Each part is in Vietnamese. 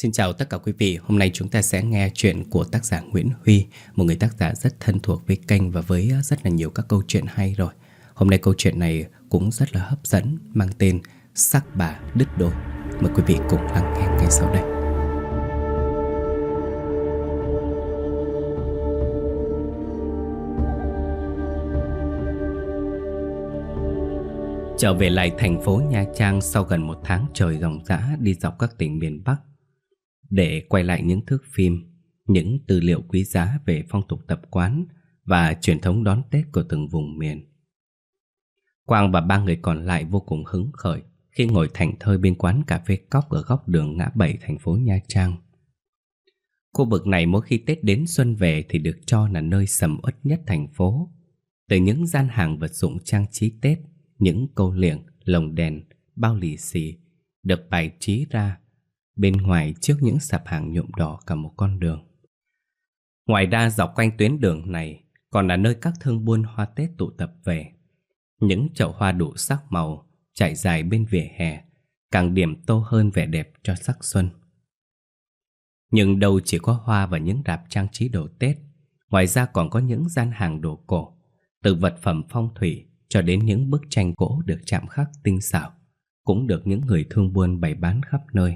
Xin chào tất cả quý vị, hôm nay chúng ta sẽ nghe chuyện của tác giả Nguyễn Huy, một người tác giả rất thân thuộc với kênh và với rất là nhiều các câu chuyện hay rồi. Hôm nay câu chuyện này cũng rất là hấp dẫn, mang tên Sắc Bà Đứt Đôi. Mời quý vị cùng lắng nghe ngay sau đây. Trở về lại thành phố Nha Trang sau gần một tháng trời ròng rã đi dọc các tỉnh miền Bắc để quay lại những thước phim, những tư liệu quý giá về phong tục tập quán và truyền thống đón Tết của từng vùng miền. Quang và ba người còn lại vô cùng hứng khởi khi ngồi thảnh thơi bên quán cà phê cóc ở góc đường ngã bảy thành phố Nha Trang. Khu vực này mỗi khi Tết đến xuân về thì được cho là nơi sầm uất nhất thành phố. Từ những gian hàng vật dụng trang trí Tết, những câu liệng, lồng đèn, bao lì xì được bày trí ra bên ngoài trước những sạp hàng nhuộm đỏ cả một con đường. Ngoài ra dọc quanh tuyến đường này còn là nơi các thương buôn hoa Tết tụ tập về. Những chậu hoa đủ sắc màu trải dài bên vỉa hè càng điểm tô hơn vẻ đẹp cho sắc xuân. Nhưng đâu chỉ có hoa và những rạp trang trí đồ Tết, ngoài ra còn có những gian hàng đồ cổ, từ vật phẩm phong thủy cho đến những bức tranh gỗ được chạm khắc tinh xảo, cũng được những người thương buôn bày bán khắp nơi.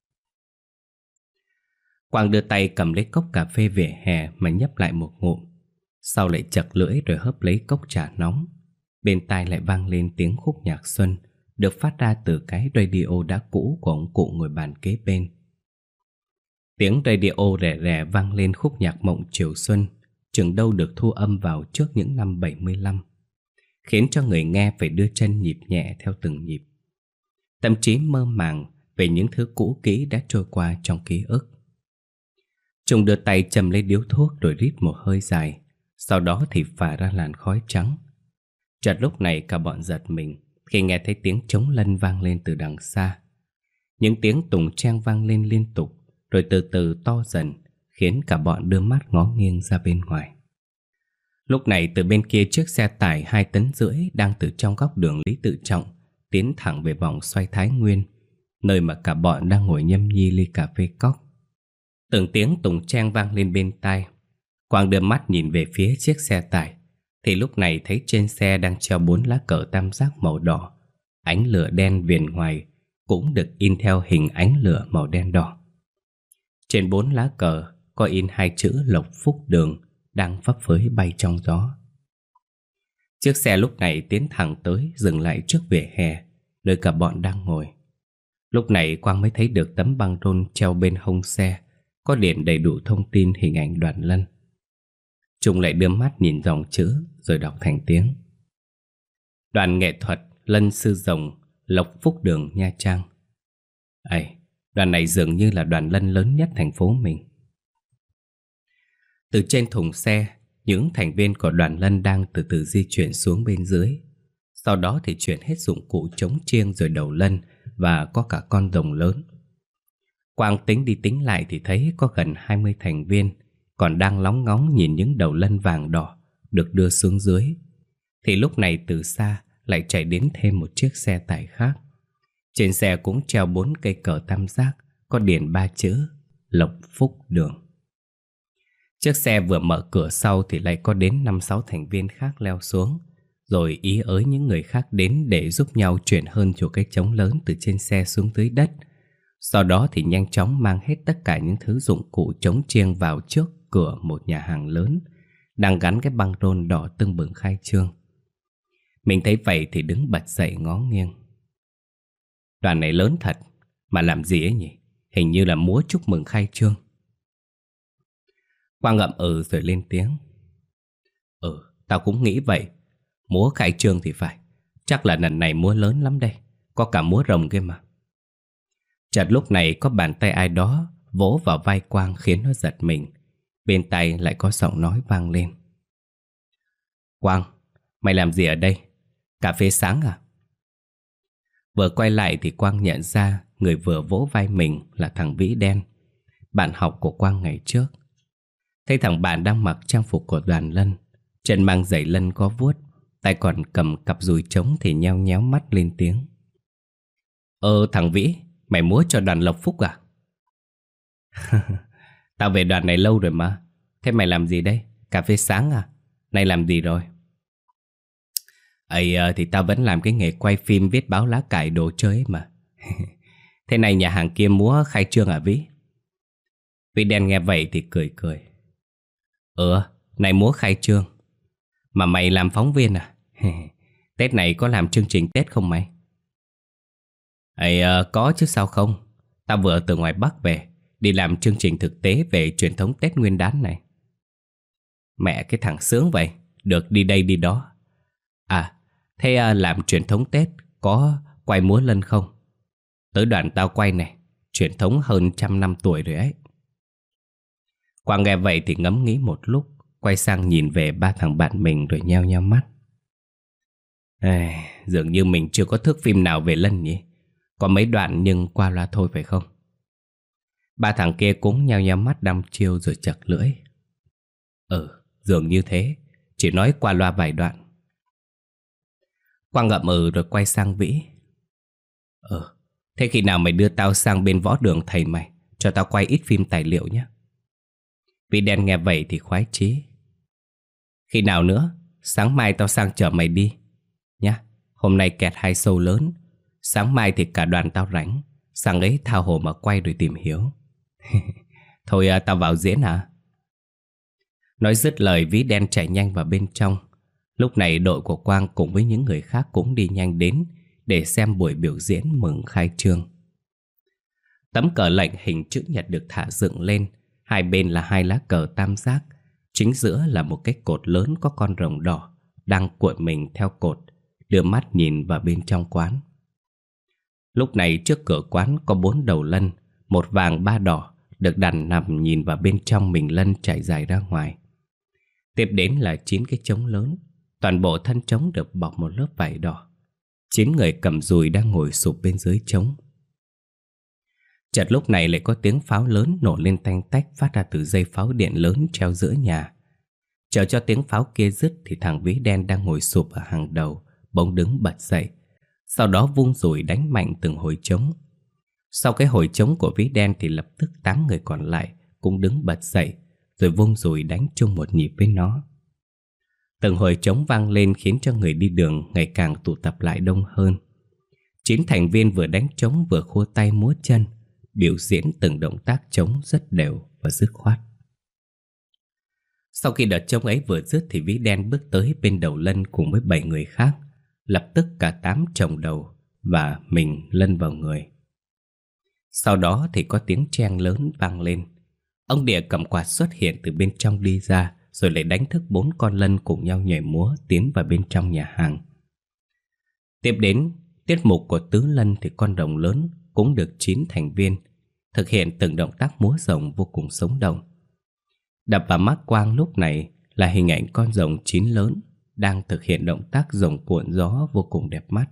Quang đưa tay cầm lấy cốc cà phê vỉa hè mà nhấp lại một ngụm, sau lại chật lưỡi rồi hớp lấy cốc trà nóng. Bên tai lại vang lên tiếng khúc nhạc xuân được phát ra từ cái radio đã cũ của ông cụ ngồi bàn kế bên. Tiếng radio rè rè vang lên khúc nhạc mộng chiều xuân, chừng đâu được thu âm vào trước những năm 75, khiến cho người nghe phải đưa chân nhịp nhẹ theo từng nhịp, tâm trí mơ màng về những thứ cũ kỹ đã trôi qua trong ký ức. Trung đưa tay châm lấy điếu thuốc rồi rít một hơi dài, sau đó thì phả ra làn khói trắng. Chợt lúc này cả bọn giật mình khi nghe thấy tiếng trống lân vang lên từ đằng xa. Những tiếng tùng treng vang lên liên tục rồi từ từ to dần, khiến cả bọn đưa mắt ngó nghiêng ra bên ngoài. Lúc này từ bên kia chiếc xe tải 2,5 tấn đang từ trong góc đường Lý Tự Trọng tiến thẳng về vòng xoay Thái Nguyên, nơi mà cả bọn đang ngồi nhâm nhi ly cà phê cóc. Từng tiếng tùng treng vang lên bên tai. Quang đưa mắt nhìn về phía chiếc xe tải thì lúc này thấy trên xe đang treo 4 lá cờ tam giác màu đỏ. Ánh lửa đen viền ngoài cũng được in theo hình ánh lửa màu đen đỏ. Trên 4 lá cờ có in 2 chữ Lộc Phúc Đường đang phấp phới bay trong gió. Chiếc xe lúc này tiến thẳng tới, dừng lại trước vỉa hè nơi cả bọn đang ngồi. Lúc này Quang mới thấy được tấm băng rôn treo bên hông xe, có điền đầy đủ thông tin hình ảnh Đoàn Lân. Trung lại đưa mắt nhìn dòng chữ rồi đọc thành tiếng: Đoàn nghệ thuật Lân Sư Rồng, Lộc Phúc Đường, Nha Trang. Đoàn này dường như là đoàn lân lớn nhất thành phố mình. Từ trên thùng xe, những thành viên của đoàn lân đang từ từ di chuyển xuống bên dưới. Sau đó thì chuyển hết dụng cụ chống chiêng rồi đầu lân, và có cả con rồng lớn. Quang tính đi tính lại thì thấy có gần 20 thành viên còn đang lóng ngóng nhìn những đầu lân vàng đỏ được đưa xuống dưới. Thì lúc này từ xa lại chạy đến thêm một chiếc xe tải khác. Trên xe cũng treo 4 cây cờ tam giác có điền 3 chữ Lộc Phúc Đường. Chiếc xe vừa mở cửa sau thì lại có đến 5-6 thành viên khác leo xuống, rồi ý ới những người khác đến để giúp nhau chuyển hơn chỗ cái trống lớn từ trên xe xuống dưới đất. Sau đó thì nhanh chóng mang hết tất cả những thứ dụng cụ chống chiêng vào trước cửa một nhà hàng lớn đang gắn cái băng rôn đỏ tưng bừng khai trương. Mình thấy vậy thì đứng bật dậy ngó nghiêng. Đoàn này lớn thật, mà làm gì ấy nhỉ? Hình như là múa chúc mừng khai trương. Quang ngậm rồi lên tiếng: Tao cũng nghĩ vậy. Múa khai trương thì phải. Chắc là lần này múa lớn lắm đây. Có cả múa rồng kia mà. Chợt lúc này có bàn tay ai đó vỗ vào vai Quang khiến nó giật mình. Bên tai lại có giọng nói vang lên: Quang, mày làm gì ở đây? Cà phê sáng à? Vừa quay lại thì Quang nhận ra người vừa vỗ vai mình là thằng Vĩ Đen, bạn học của Quang ngày trước. Thấy thằng bạn đang mặc trang phục của đoàn lân, chân mang giày lân có vuốt, tay còn cầm cặp dùi trống thì nheo nhéo mắt lên tiếng: Thằng Vĩ, mày múa cho đoàn Lộc Phúc à? Tao về đoàn này lâu rồi mà. Thế mày làm gì đây? Cà phê sáng à? Nay làm gì rồi? Thì tao vẫn làm cái nghề quay phim, viết báo lá cải đồ chơi ấy mà. Thế này nhà hàng kia múa khai trương à Vĩ? Vĩ đen nghe vậy thì cười cười. Này múa khai trương. Mà mày làm phóng viên à? Tết này có làm chương trình Tết không mày? Có chứ sao không. Tao vừa từ ngoài Bắc về, đi làm chương trình thực tế về truyền thống Tết Nguyên đán này. Mẹ cái thằng sướng vậy, được đi đây đi đó. Thế làm truyền thống Tết có quay múa lân không? Tới đoàn tao quay này, truyền thống hơn 100 năm tuổi rồi ấy. Quang nghe vậy thì ngẫm nghĩ một lúc, quay sang nhìn về ba thằng bạn mình rồi nheo nheo mắt. Dường như mình chưa có thước phim nào về lân nhỉ. Có mấy đoạn nhưng qua loa thôi phải không? Ba thằng kia cũng nheo nheo mắt đăm chiêu rồi chật lưỡi. Dường như thế, chỉ nói qua loa vài đoạn. Quang ngậm rồi quay sang Vĩ. Thế khi nào mày đưa tao sang bên võ đường thầy mày, cho tao quay ít phim tài liệu nhé. Vĩ đen nghe vậy thì khoái chí. Khi nào nữa? Sáng mai tao sang chở mày đi nhá. Hôm nay kẹt 2 show lớn, sáng mai thì cả đoàn tao rảnh, sang ấy thao hồ mà quay rồi tìm hiểu. Thôi tao vào diễn à? Nói dứt lời, Vĩ đen chạy nhanh vào bên trong. Lúc này đội của Quang cùng với những người khác cũng đi nhanh đến để xem buổi biểu diễn mừng khai trương. Tấm cờ lệnh hình chữ nhật được thả dựng lên, hai bên là 2 lá cờ tam giác, chính giữa là một cái cột lớn có con rồng đỏ đang cuộn mình theo cột, đưa mắt nhìn vào bên trong quán. Lúc này trước cửa quán có 4 đầu lân, 1 vàng 3 đỏ, được đặt nằm nhìn vào bên trong mình lân chạy dài ra ngoài. Tiếp đến là 9 cái trống lớn, toàn bộ thân trống được bọc một lớp vải đỏ. 9 người cầm dùi đang ngồi sụp bên dưới trống. Chợt lúc này lại có tiếng pháo lớn nổ lên tanh tách phát ra từ dây pháo điện lớn treo giữa nhà. Chờ cho tiếng pháo kia dứt thì thằng Vĩ đen đang ngồi sụp ở hàng đầu bỗng đứng bật dậy, sau đó vung dùi đánh mạnh từng hồi trống. Sau cái hồi trống của Vĩ đen thì lập tức 8 người còn lại cũng đứng bật dậy, rồi vung dùi đánh chung một nhịp với nó. Từng hồi trống vang lên khiến cho người đi đường ngày càng tụ tập lại đông hơn. 9 thành viên vừa đánh trống vừa khua tay múa chân, biểu diễn từng động tác trống rất đều và dứt khoát. Sau khi đợt trống ấy vừa dứt thì Vĩ đen bước tới bên đầu lân cùng với 7 người khác, lập tức cả 8 chồng đầu và mình lân vào người. Sau đó thì có tiếng cheng lớn vang lên. Ông Địa cầm quạt xuất hiện từ bên trong đi ra, rồi lại đánh thức 4 con lân cùng nhau nhảy múa tiến vào bên trong nhà hàng. Tiếp đến, tiết mục của tứ lân thì con rồng lớn cũng được 9 thành viên thực hiện từng động tác múa rồng vô cùng sống động. Đập vào mắt Quang lúc này là hình ảnh con rồng 9 lớn đang thực hiện động tác rồng cuộn gió vô cùng đẹp mắt.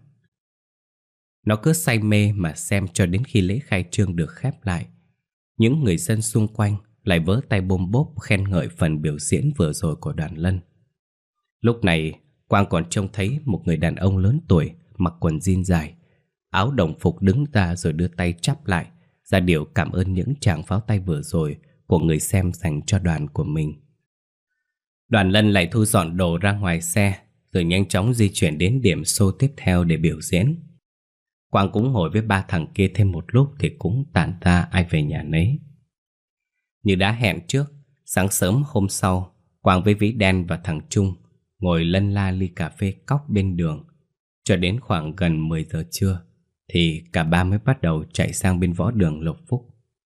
Nó cứ say mê mà xem cho đến khi lễ khai trương được khép lại. Những người dân xung quanh lại vớ tay bôm bốp khen ngợi phần biểu diễn vừa rồi của đoàn lân. Lúc này Quang còn trông thấy một người đàn ông lớn tuổi mặc quần jean dài, áo đồng phục đứng ra rồi đưa tay chắp lại, ra điệu cảm ơn những tràng pháo tay vừa rồi của người xem dành cho đoàn của mình. Đoàn lân lại thu dọn đồ ra ngoài xe, rồi nhanh chóng di chuyển đến điểm show tiếp theo để biểu diễn. Quang cũng ngồi với 3 thằng kia thêm một lúc thì cũng tản ra ai về nhà nấy. Như đã hẹn trước, sáng sớm hôm sau, Quang với Vĩ đen và thằng Trung ngồi lân la ly cà phê cóc bên đường. Cho đến khoảng gần 10 giờ trưa thì cả ba mới bắt đầu chạy sang bên võ đường Lộc Phúc.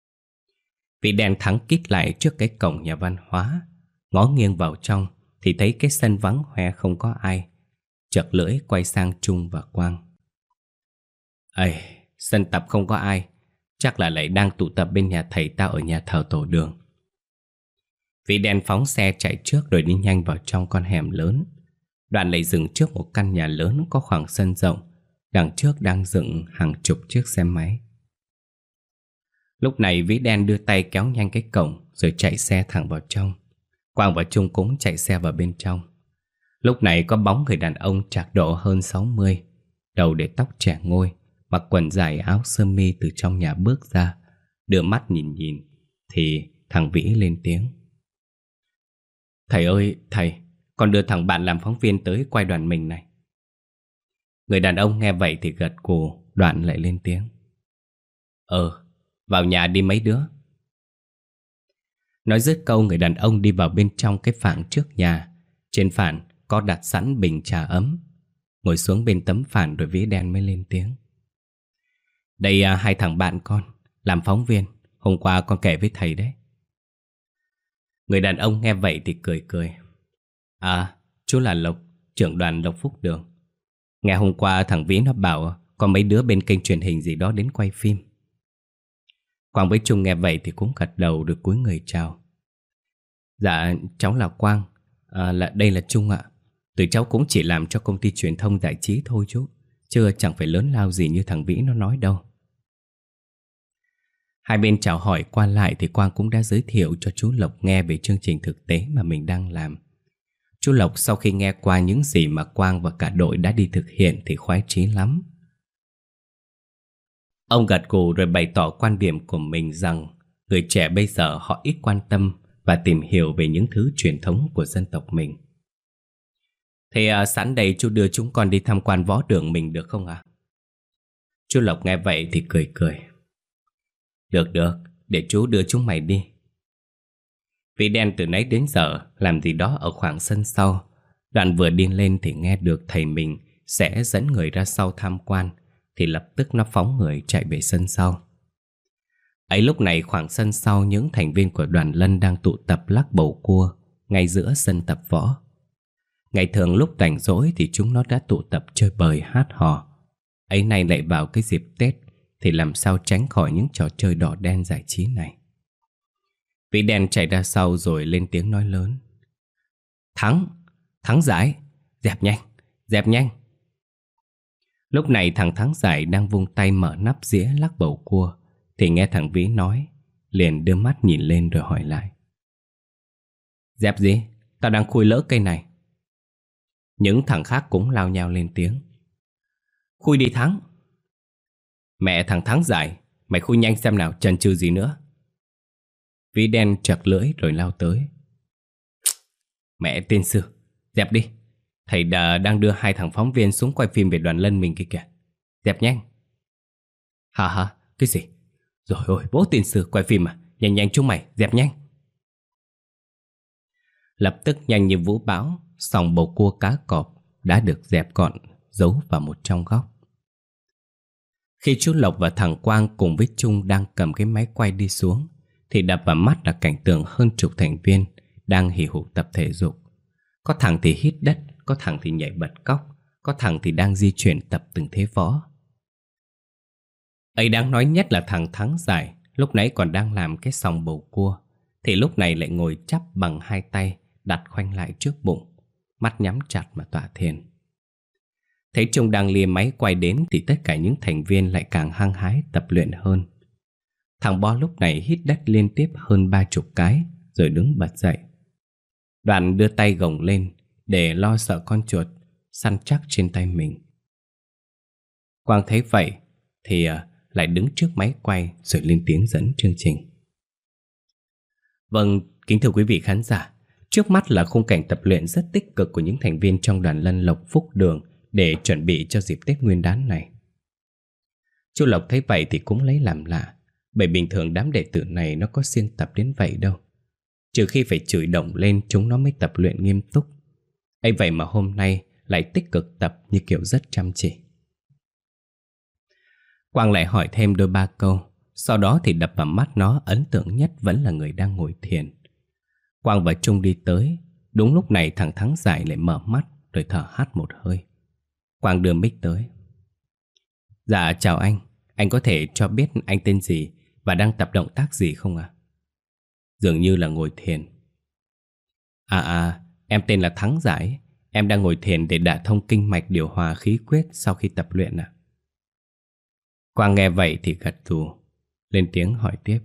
Vĩ đen thắng kít lại trước cái cổng nhà văn hóa, ngó nghiêng vào trong thì thấy cái sân vắng hoe không có ai. Chật lưỡi quay sang Trung và Quang. Sân tập không có ai, chắc là lại đang tụ tập bên nhà thầy tao ở nhà thờ tổ đường. Vĩ đen phóng xe chạy trước rồi đi nhanh vào trong con hẻm lớn. Đoạn lại dừng trước một căn nhà lớn có khoảng sân rộng, đằng trước đang dựng hàng chục chiếc xe máy. Lúc này Vĩ đen đưa tay kéo nhanh cái cổng rồi chạy xe thẳng vào trong. Quang và Trung cũng chạy xe vào bên trong. Lúc này có bóng người đàn ông trạc độ hơn 60, đầu để tóc trẻ ngôi, mặc quần dài áo sơ mi từ trong nhà bước ra, đưa mắt nhìn nhìn, thì thằng Vĩ lên tiếng. Thầy ơi, thầy, con đưa thằng bạn làm phóng viên tới quay đoàn mình này. Người đàn ông nghe vậy thì gật gù, Đoạn lại lên tiếng. Vào nhà đi mấy đứa. Nói dứt câu, người đàn ông đi vào bên trong cái phản trước nhà. Trên phản có đặt sẵn bình trà ấm. Ngồi xuống bên tấm phản rồi Vĩ đen mới lên tiếng. Đây hai thằng bạn con, làm phóng viên. Hôm qua con kể với thầy đấy. Người đàn ông nghe vậy thì cười cười. Chú là Lộc, trưởng đoàn Lộc Phúc Đường. Nghe hôm qua thằng Vĩ nó bảo có mấy đứa bên kênh truyền hình gì đó đến quay phim. Quang với Trung nghe vậy thì cũng gật đầu rồi cúi người chào. Dạ, cháu là Quang. Đây là Trung ạ. Tụi cháu cũng chỉ làm cho công ty truyền thông giải trí thôi chú, chứ chẳng phải lớn lao gì như thằng Vĩ nó nói đâu. Hai bên chào hỏi qua lại thì Quang cũng đã giới thiệu cho chú Lộc nghe về chương trình thực tế mà mình đang làm. Chú Lộc sau khi nghe qua những gì mà Quang và cả đội đã đi thực hiện thì khoái chí lắm. Ông gật gù rồi bày tỏ quan điểm của mình rằng người trẻ bây giờ họ ít quan tâm và tìm hiểu về những thứ truyền thống của dân tộc mình. Thế sẵn đây chú đưa chúng con đi tham quan võ đường mình được không ạ? Chú Lộc nghe vậy thì cười cười. Được, để chú đưa chúng mày đi. Vị đen từ nãy đến giờ làm gì đó ở khoảng sân sau. Đoạn vừa đi lên thì nghe được thầy mình sẽ dẫn người ra sau tham quan, thì lập tức nó phóng người chạy về sân sau. Ấy lúc này khoảng sân sau, những thành viên của đoàn Lân đang tụ tập lắc bầu cua ngay giữa sân tập võ. Ngày thường lúc rảnh rỗi thì chúng nó đã tụ tập chơi bời hát hò. Ấy nay lại vào cái dịp Tết thì làm sao tránh khỏi những trò chơi đỏ đen giải trí này. Vị đen chạy ra sau rồi lên tiếng nói lớn. Thắng giải, dẹp nhanh. Lúc này thằng Thắng giải đang vung tay mở nắp dĩa lắc bầu cua thì nghe thằng Vĩ nói, liền đưa mắt nhìn lên rồi hỏi lại. Dẹp gì? Tao đang khui lỡ cây này. Những thằng khác cũng lao nhao lên tiếng. Khui đi Thắng. Mẹ thằng Thắng giải, mày khui nhanh xem nào, chần chừ gì nữa. Vĩ đen chật lưỡi rồi lao tới. Mẹ tên sư, dẹp đi. Thầy đang đưa hai thằng phóng viên xuống quay phim về đoàn Lân mình kia kìa. Dẹp nhanh. Hả, cái gì? Rồi ôi, bố tên sư quay phim à? Nhanh chúng mày, dẹp nhanh. Lập tức nhanh như vũ bão, sòng bầu cua cá cọp đã được dẹp gọn, giấu vào một trong góc. Khi chú Lộc và thằng Quang cùng với Trung đang cầm cái máy quay đi xuống thì đập vào mắt là cảnh tượng hơn chục thành viên đang hì hục tập thể dục. Có thằng thì hít đất, có thằng thì nhảy bật cóc, có thằng thì đang di chuyển tập từng thế võ. Ấy đáng nói nhất là thằng Thắng giải lúc nãy còn đang làm cái sòng bầu cua thì lúc này lại ngồi chắp bằng hai tay đặt khoanh lại trước bụng, mắt nhắm chặt mà tọa thiền. Thấy Trung đang lia máy quay đến thì tất cả những thành viên lại càng hăng hái tập luyện hơn. Thằng Bo lúc này hít đất liên tiếp hơn 30 cái rồi đứng bật dậy. Đoạn đưa tay gồng lên để lo sợ con chuột săn chắc trên tay mình. Quang thấy vậy thì lại đứng trước máy quay rồi lên tiếng dẫn chương trình. Vâng, kính thưa quý vị khán giả, trước mắt là khung cảnh tập luyện rất tích cực của những thành viên trong đoàn Lân Lộc Phúc Đường để chuẩn bị cho dịp Tết Nguyên đán này. Chú Lộc thấy vậy thì cũng lấy làm lạ, bởi bình thường đám đệ tử này nó có siêng tập đến vậy đâu. Trừ khi phải chửi động lên chúng nó mới tập luyện nghiêm túc. Ấy vậy mà hôm nay lại tích cực tập như kiểu rất chăm chỉ. Quang lại hỏi thêm đôi ba câu, sau đó thì đập vào mắt nó ấn tượng nhất vẫn là người đang ngồi thiền. Quang và Trung đi tới, đúng lúc này thằng Thắng giải lại mở mắt rồi thở hắt một hơi. Quang đưa mic tới. Dạ chào anh có thể cho biết anh tên gì và đang tập động tác gì không ạ? Dường như là ngồi thiền. Em tên là Thắng giải, em đang ngồi thiền để đả thông kinh mạch điều hòa khí huyết sau khi tập luyện ạ. Quang nghe vậy thì gật gù, lên tiếng hỏi tiếp.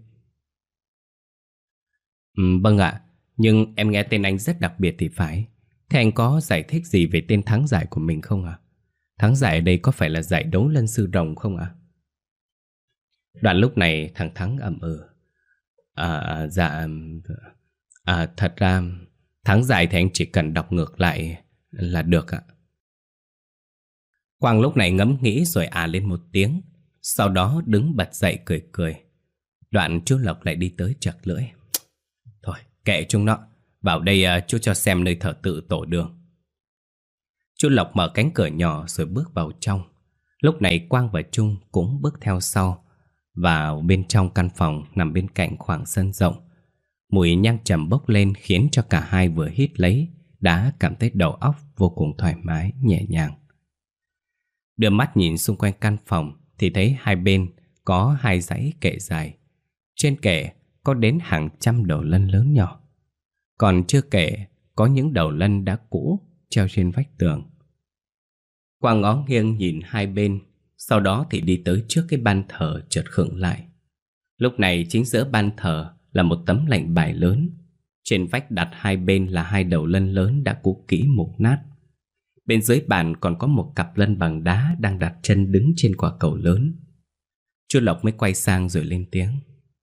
Vâng ạ, nhưng em nghe tên anh rất đặc biệt thì phải. Thế anh có giải thích gì về tên Thắng giải của mình không ạ? Thắng giải ở đây có phải là giải đấu lân sư rồng không ạ? Đoạn lúc này thằng Thắng ậm ừ. Dạ. Thật ra tháng dài thì anh chỉ cần đọc ngược lại là được ạ. Quang lúc này ngẫm nghĩ rồi lên một tiếng. Sau đó đứng bật dậy cười cười. Đoạn chú Lộc lại đi tới chật lưỡi. Thôi kệ chúng nó, vào đây chú cho xem nơi thờ tự tổ đường. Chú Lộc mở cánh cửa nhỏ rồi bước vào trong. Lúc này Quang và Trung cũng bước theo sau. Vào bên trong căn phòng nằm bên cạnh khoảng sân rộng. Mùi nhang trầm bốc lên khiến cho cả hai vừa hít lấy đã cảm thấy đầu óc vô cùng thoải mái, nhẹ nhàng. Đưa mắt nhìn xung quanh căn phòng thì thấy hai bên có hai dãy kệ dài. Trên kệ có đến hàng trăm đầu lân lớn nhỏ. Còn chưa kể có những đầu lân đã cũ treo trên vách tường. Quang ngó nghiêng nhìn hai bên, sau đó thì đi tới trước cái ban thờ chợt khựng lại. Lúc này chính giữa ban thờ là một tấm lệnh bài lớn. Trên vách đặt hai bên là hai đầu lân lớn đã cũ kỹ mục nát. Bên dưới bàn còn có một cặp lân bằng đá đang đặt chân đứng trên quả cầu lớn. Chú Lộc mới quay sang rồi lên tiếng.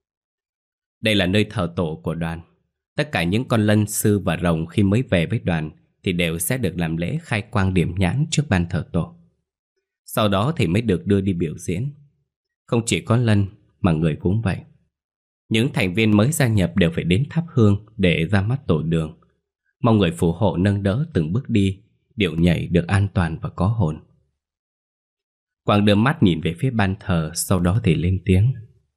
Đây là nơi thờ tổ của đoàn. Tất cả những con lân sư và rồng khi mới về với đoàn thì đều sẽ được làm lễ khai quang điểm nhãn trước ban thờ tổ. Sau đó thì mới được đưa đi biểu diễn. Không chỉ có lân mà người cũng vậy. Những thành viên mới gia nhập đều phải đến thắp hương để ra mắt tổ đường. Mong người phù hộ nâng đỡ từng bước đi, điệu nhảy được an toàn và có hồn. Quang đưa mắt nhìn về phía ban thờ, sau đó thì lên tiếng.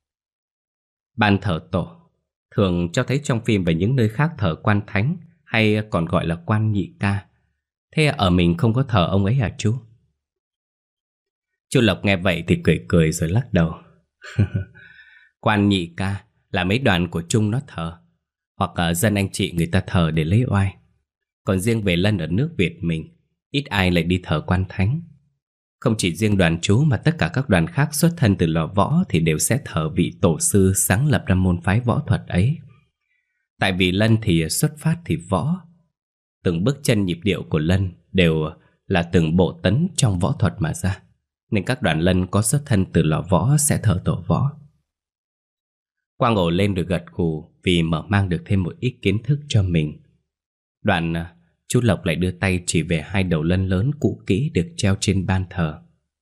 Ban thờ tổ thường cho thấy trong phim về những nơi khác thờ quan thánh, hay còn gọi là quan nhị ca. Thế ở mình không có thờ ông ấy hả chú? Chú Lộc nghe vậy thì cười cười rồi lắc đầu. Quan nhị ca là mấy đoàn của Trung nó thờ, hoặc dân anh chị người ta thờ để lấy oai. Còn riêng về lân ở nước Việt mình, ít ai lại đi thờ quan thánh. Không chỉ riêng đoàn chú mà tất cả các đoàn khác xuất thân từ lò võ thì đều sẽ thờ vị tổ sư sáng lập ra môn phái võ thuật ấy. Tại vì lân thì xuất phát thì võ. Từng bước chân nhịp điệu của lân đều là từng bộ tấn trong võ thuật mà ra. Nên các đoàn lân có xuất thân từ lò võ sẽ thờ tổ võ. Quang ổ lên được gật gù vì mở mang được thêm một ít kiến thức cho mình. Đoạn chú Lộc lại đưa tay chỉ về hai đầu lân lớn cũ kỹ được treo trên ban thờ.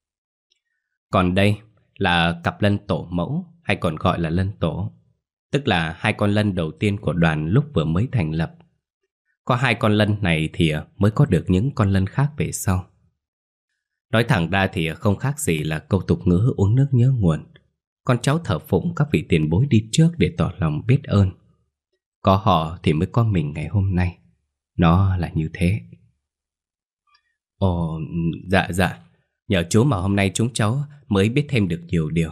Còn đây là cặp lân tổ mẫu, hay còn gọi là lân tổ. Tức là hai con lân đầu tiên của đoàn lúc vừa mới thành lập. Có hai con lân này thì mới có được những con lân khác về sau. Nói thẳng ra thì không khác gì là câu tục ngữ uống nước nhớ nguồn. Con cháu thờ phụng các vị tiền bối đi trước để tỏ lòng biết ơn. Có họ thì mới có mình ngày hôm nay. Nó là như thế. Ồ, dạ. Nhờ chú mà hôm nay chúng cháu mới biết thêm được nhiều điều.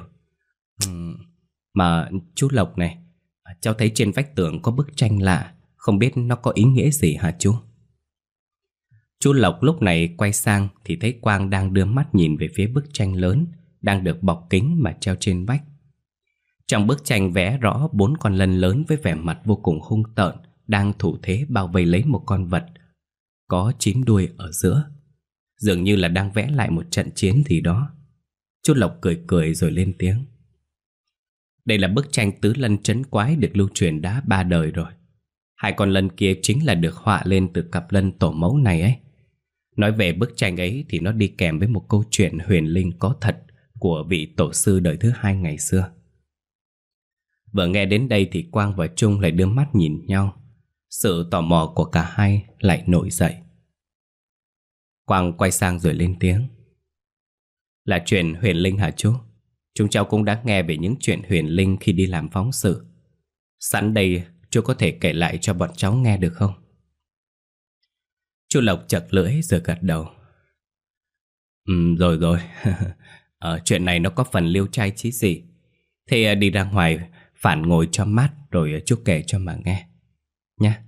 Mà chú Lộc này, cháu thấy trên vách tường có bức tranh lạ. Không biết nó có ý nghĩa gì hả chú? Chú Lộc lúc này quay sang thì thấy Quang đang đưa mắt nhìn về phía bức tranh lớn đang được bọc kính mà treo trên vách. Trong bức tranh vẽ rõ 4 con lân lớn với vẻ mặt vô cùng hung tợn đang thủ thế bao vây lấy một con vật có 9 đuôi ở giữa. Dường như là đang vẽ lại một trận chiến gì đó. Chú Lộc cười cười rồi lên tiếng. Đây là bức tranh tứ lân trấn quái được lưu truyền đã 3 đời rồi. Hai con lân kia chính là được họa lên từ cặp lân tổ mẫu này ấy. Nói về bức tranh ấy thì nó đi kèm với một câu chuyện huyền linh có thật của vị tổ sư đời thứ 2 ngày xưa. Vừa nghe đến đây thì Quang và Trung lại đưa mắt nhìn nhau. Sự tò mò của cả hai lại nổi dậy. Quang quay sang rồi lên tiếng. Là chuyện huyền linh hả chú? Chúng cháu cũng đã nghe về những chuyện huyền linh khi đi làm phóng sự. Sẵn đây chú có thể kể lại cho bọn cháu nghe được không? Chú Lộc chật lưỡi rồi gật đầu. Rồi. Chuyện này nó có phần liêu trai chí gì. Thế đi ra ngoài phản ngồi cho mát rồi chú kể cho mà nghe nhé.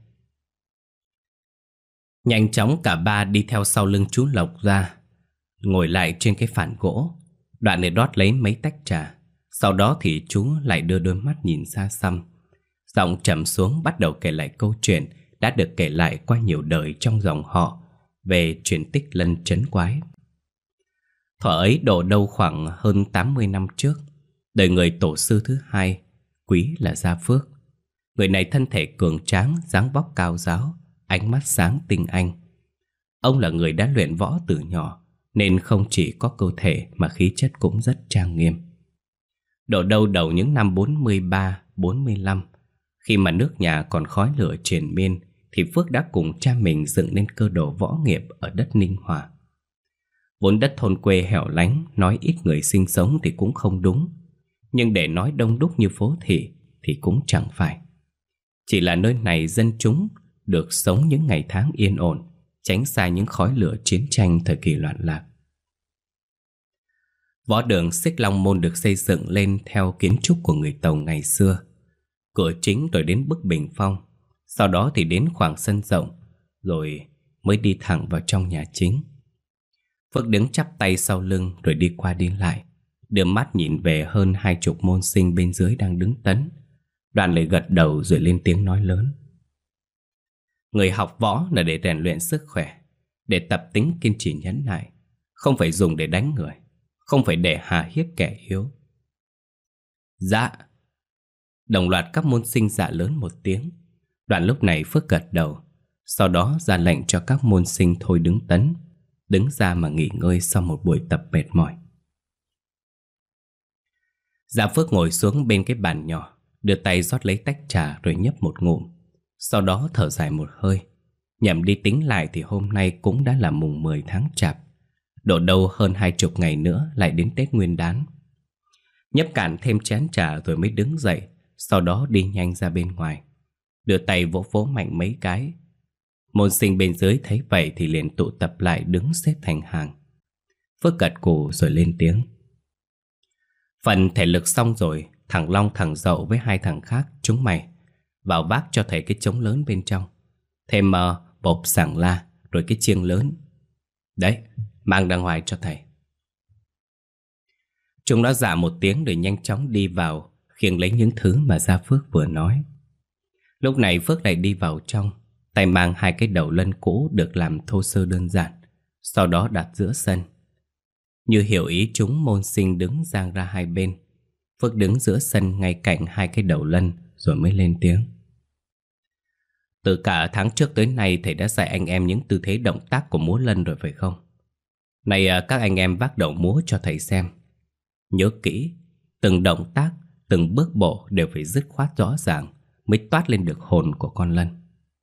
Nhanh chóng cả ba đi theo sau lưng chú Lộc ra, ngồi lại trên cái phản gỗ. Đoạn để rót lấy mấy tách trà. Sau đó thì chú lại đưa đôi mắt nhìn xa xăm, giọng trầm xuống bắt đầu kể lại câu chuyện đã được kể lại qua nhiều đời trong dòng họ về truyền tích lân trấn quái. Thuở ấy độ đâu khoảng hơn 80 năm trước, đời người tổ sư thứ 2, quý là Gia Phước, Người này thân thể cường tráng, dáng vóc cao ráo, ánh mắt sáng tinh anh. Ông là người đã luyện võ từ nhỏ, nên không chỉ có cơ thể mà khí chất cũng rất trang nghiêm. Độ đâu đầu những năm 43, 45, khi mà nước nhà còn khói lửa triền miên, thì Phước đã cùng cha mình dựng nên cơ đồ võ nghiệp ở đất Ninh Hòa. Vốn đất thôn quê hẻo lánh, nói ít người sinh sống thì cũng không đúng, nhưng để nói đông đúc như phố thị thì cũng chẳng phải. Chỉ là nơi này dân chúng được sống những ngày tháng yên ổn, tránh xa những khói lửa chiến tranh thời kỳ loạn lạc. Võ đường Xích Long Môn được xây dựng lên theo kiến trúc của người Tàu ngày xưa. Cửa chính rồi đến bức bình phong, sau đó thì đến khoảng sân rộng, rồi mới đi thẳng vào trong nhà chính. Phước đứng chắp tay sau lưng rồi đi qua đi lại, đưa mắt nhìn về hơn 20 môn sinh bên dưới đang đứng tấn. Đoạn lại gật đầu rồi lên tiếng nói lớn. Người học võ là để rèn luyện sức khỏe, để tập tính kiên trì nhẫn nại, không phải dùng để đánh người, không phải để hà hiếp kẻ yếu. Dạ. Đồng loạt các môn sinh dạ lớn một tiếng. Đoạn lúc này Phước gật đầu, sau đó ra lệnh cho các môn sinh thôi đứng tấn, đứng ra mà nghỉ ngơi sau một buổi tập mệt mỏi. Dạ Phước ngồi xuống bên cái bàn nhỏ, đưa tay rót lấy tách trà rồi nhấp một ngụm, sau đó thở dài một hơi. Nhẩm đi tính lại thì hôm nay cũng đã là mùng 10 tháng Chạp, độ đâu hơn 20 ngày nữa lại đến Tết Nguyên Đán. Nhấp cạn thêm chén trà rồi mới đứng dậy, sau đó đi nhanh ra bên ngoài, đưa tay vỗ vỗ mạnh mấy cái. Môn sinh bên dưới thấy vậy thì liền tụ tập lại đứng xếp thành hàng. Phước gật gù rồi lên tiếng. Phần thể lực xong rồi, thằng Long thằng Dậu với 2 thằng khác chúng mày vào vác cho thầy cái trống lớn bên trong, thêm bộp sảng la, rồi cái chiêng lớn. Đấy, mang ra ngoài cho thầy. Chúng nó dạ một tiếng rồi nhanh chóng đi vào, khiêng lấy những thứ mà Gia Phước vừa nói. Lúc này Phước lại đi vào trong, tay mang 2 cái đầu lân cũ được làm thô sơ đơn giản, sau đó đặt giữa sân. Như hiểu ý chúng, môn sinh đứng dang ra hai bên. Phước đứng giữa sân ngay cạnh 2 cái đầu lân rồi mới lên tiếng. Từ cả tháng trước tới nay thầy đã dạy anh em những tư thế động tác của múa lân rồi phải không? Này các anh em vác đầu múa cho thầy xem. Nhớ kỹ, từng động tác, từng bước bộ đều phải dứt khoát rõ ràng mới toát lên được hồn của con lân.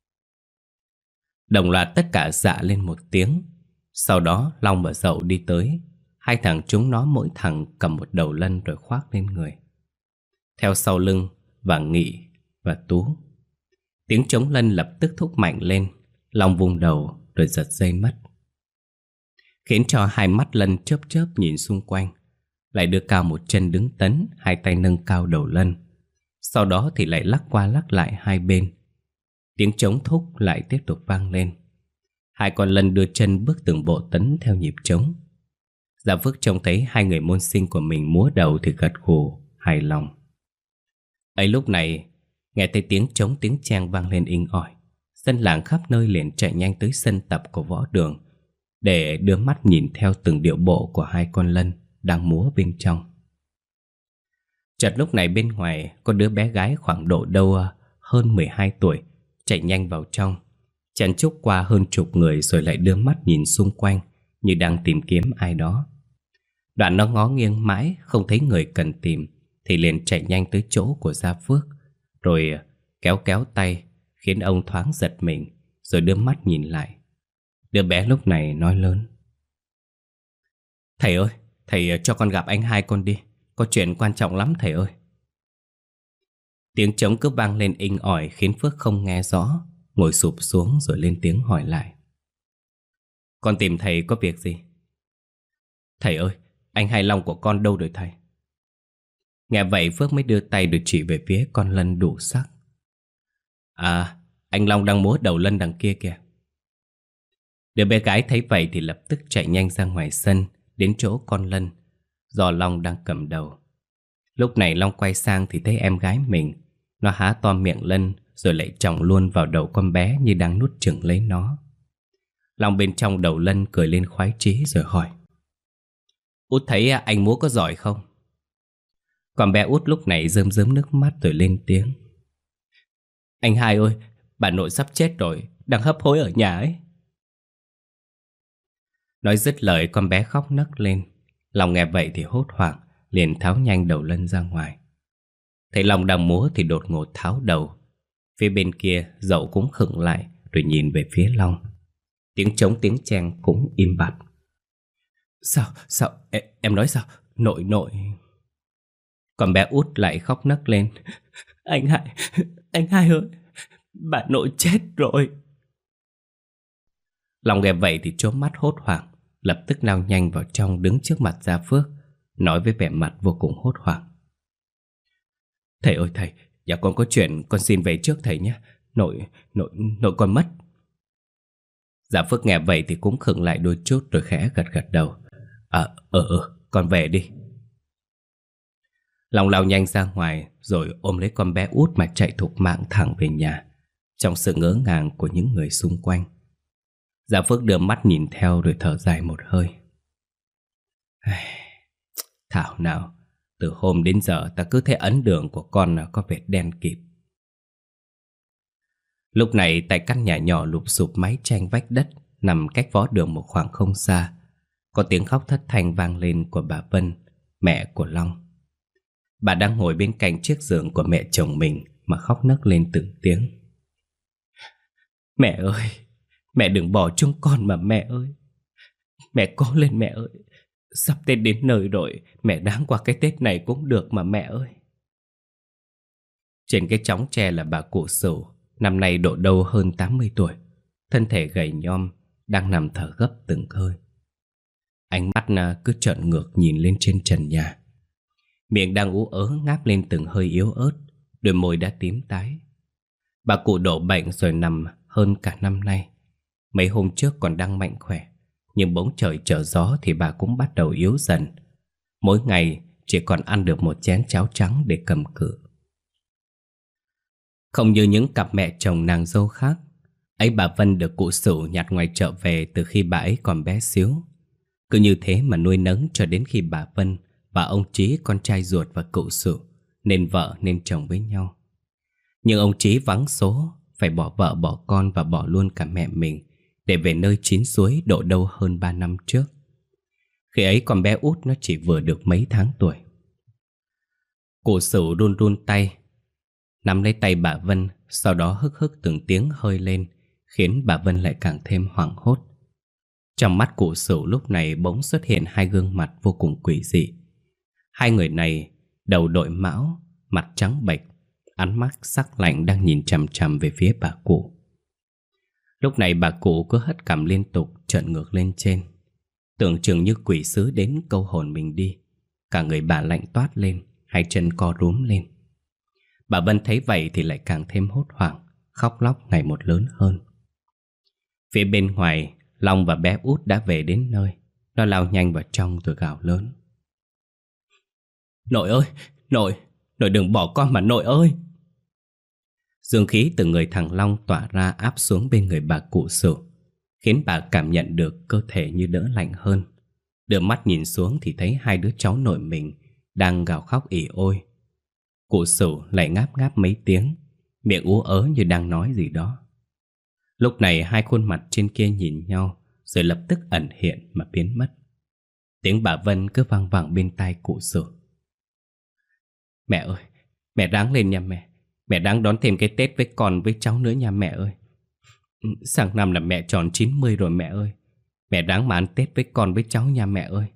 Đồng loạt tất cả dạ lên một tiếng. Sau đó Long và Dậu đi tới. 2 thằng chúng nó mỗi thằng cầm một đầu lân rồi khoác lên người. Theo sau lưng và Nghị và Tú. Tiếng trống lân lập tức thúc mạnh lên. Long vung đầu rồi giật dây mất, khiến cho 2 mắt lân chớp chớp nhìn xung quanh. Lại đưa cao một chân đứng tấn, 2 tay nâng cao đầu lân. Sau đó thì lại lắc qua lắc lại hai bên. Tiếng trống thúc lại tiếp tục vang lên. 2 con lân đưa chân bước từng bộ tấn theo nhịp trống. Gia Phước trông thấy 2 người môn sinh của mình múa đầu thì gật gù hài lòng. Ấy lúc này nghe thấy tiếng trống tiếng cheng vang lên inh ỏi. Dân làng khắp nơi liền chạy nhanh tới sân tập của võ đường để đưa mắt nhìn theo từng điệu bộ của 2 con lân đang múa bên trong. Chợt lúc này bên ngoài có đứa bé gái khoảng độ đâu hơn 12 tuổi chạy nhanh vào trong, chen chúc qua hơn chục người rồi lại đưa mắt nhìn xung quanh như đang tìm kiếm ai đó. Đoạn nó ngó nghiêng mãi không thấy người cần tìm thì liền chạy nhanh tới chỗ của Gia Phước, rồi kéo kéo tay khiến ông thoáng giật mình, rồi đưa mắt nhìn lại. Đứa bé lúc này nói lớn. Thầy ơi, thầy cho con gặp anh hai con đi, có chuyện quan trọng lắm thầy ơi. Tiếng trống cứ vang lên inh ỏi khiến Phước không nghe rõ, ngồi sụp xuống rồi lên tiếng hỏi lại. Con tìm thầy có việc gì? Thầy ơi, anh Hai Long của con đâu rồi thầy? Nghe vậy Phước mới đưa tay được chỉ về phía con lân đủ sắc. À, anh Long đang múa đầu lân đằng kia kìa. Đứa bé gái thấy vậy thì lập tức chạy nhanh ra ngoài sân đến chỗ con lân do Long đang cầm đầu. Lúc này Long quay sang thì thấy em gái mình. Nó há to miệng lân rồi lại chòng luôn vào đầu con bé như đang nuốt chửng lấy nó. Long bên trong đầu lân cười lên khoái chí rồi hỏi. Út thấy anh múa có giỏi không? Con bé Út lúc này rơm rớm nước mắt rồi lên tiếng. Anh hai ơi, bà nội sắp chết rồi, đang hấp hối ở nhà ấy. Nói dứt lời con bé khóc nấc lên. Long nghe vậy thì hốt hoảng, liền tháo nhanh đầu lân ra ngoài. Thấy Long đang múa thì đột ngột tháo đầu. Phía bên kia dậu cũng khựng lại rồi nhìn về phía Long. Tiếng trống tiếng cheng cũng im bặt. Sao, em nói sao? Nội. Còn bé út lại khóc nấc lên. Anh hai ơi, bà nội chết rồi. Long nghe vậy thì trố mắt hốt hoảng, lập tức lao nhanh vào trong đứng trước mặt Gia Phước, nói với vẻ mặt vô cùng hốt hoảng. Thầy ơi thầy, dạ con có chuyện, con xin về trước thầy nhé. Nội con mất. Gia Phước nghe vậy thì cũng khựng lại đôi chút rồi khẽ gật đầu. Con về đi. Long lao nhanh ra ngoài rồi ôm lấy con bé út mà chạy thục mạng thẳng về nhà, trong sự ngỡ ngàng của những người xung quanh. Gia Phước đưa mắt nhìn theo rồi thở dài một hơi. Thảo nào, từ hôm đến giờ ta cứ thấy ấn đường của con có vệt đen kịt. Lúc này tại căn nhà nhỏ lụp xụp mái tranh vách đất nằm cách vó đường một khoảng không xa, có tiếng khóc thất thanh vang lên của bà Vân, mẹ của Long. Bà đang ngồi bên cạnh chiếc giường của mẹ chồng mình mà khóc nấc lên từng tiếng. Mẹ ơi, mẹ đừng bỏ chúng con mà mẹ ơi. Mẹ cố lên mẹ ơi. Sắp Tết đến nơi rồi, mẹ đáng qua cái Tết này cũng được mà mẹ ơi. Trên cái chóng tre là bà cụ Sửu, năm nay độ đâu hơn 80 tuổi, thân thể gầy nhom, đang nằm thở gấp từng hơi. Ánh mắt cứ trợn ngược nhìn lên trên trần nhà. Miệng đang ú ớ ngáp lên từng hơi yếu ớt, đôi môi đã tím tái. Bà cụ đổ bệnh rồi nằm hơn cả năm nay. Mấy hôm trước còn đang mạnh khỏe, nhưng bỗng trời trở gió thì bà cũng bắt đầu yếu dần. Mỗi ngày chỉ còn ăn được một chén cháo trắng để cầm cự. Không như những cặp mẹ chồng nàng dâu khác, ấy bà Vân được cụ Sửu nhặt ngoài chợ về từ khi bà ấy còn bé xíu. Cứ như thế mà nuôi nấng cho đến khi bà Vân và ông Chí, con trai ruột và cụ Sửu, nên vợ nên chồng với nhau. Nhưng ông Chí vắng số, phải bỏ vợ bỏ con và bỏ luôn cả mẹ mình để về nơi chín suối độ đâu hơn 3 năm trước. Khi ấy con bé út nó chỉ vừa được mấy tháng tuổi. Cụ Sửu run run tay, nắm lấy tay bà Vân, sau đó hức hức từng tiếng hơi lên, khiến bà Vân lại càng thêm hoảng hốt. Trong mắt cụ Sửu lúc này bỗng xuất hiện hai gương mặt vô cùng quỷ dị. Hai người này đầu đội mão, mặt trắng bệch, ánh mắt sắc lạnh đang nhìn chằm chằm về phía bà cụ. Lúc này bà cụ cứ hất cằm liên tục, trợn ngược lên trên, tưởng chừng như quỷ sứ đến câu hồn mình đi. Cả người bà lạnh toát lên, hai chân co rúm lên. Bà Vân thấy vậy thì lại càng thêm hốt hoảng, khóc lóc ngày một lớn hơn. Phía bên ngoài, Long và bé út đã về đến nơi. Nó lao nhanh vào trong rồi gào lớn. Nội ơi, nội đừng bỏ con mà nội ơi. Dương khí từ người thằng Long tỏa ra áp xuống bên người bà cụ Sửu, khiến bà cảm nhận được cơ thể như đỡ lạnh hơn. Đưa mắt nhìn xuống thì thấy hai đứa cháu nội mình đang gào khóc ỉ ôi. Cụ Sửu lại ngáp ngáp mấy tiếng, miệng ú ớ như đang nói gì đó. Lúc này hai khuôn mặt trên kia nhìn nhau, rồi lập tức ẩn hiện mà biến mất. Tiếng bà Vân cứ vang vẳng bên tai cụ Sửu. Mẹ ơi, mẹ ráng lên nha mẹ. Mẹ ráng đón thêm cái Tết với con với cháu nữa nha mẹ ơi. Sang năm là mẹ tròn 90 rồi mẹ ơi. Mẹ ráng mà ăn Tết với con với cháu nha mẹ ơi.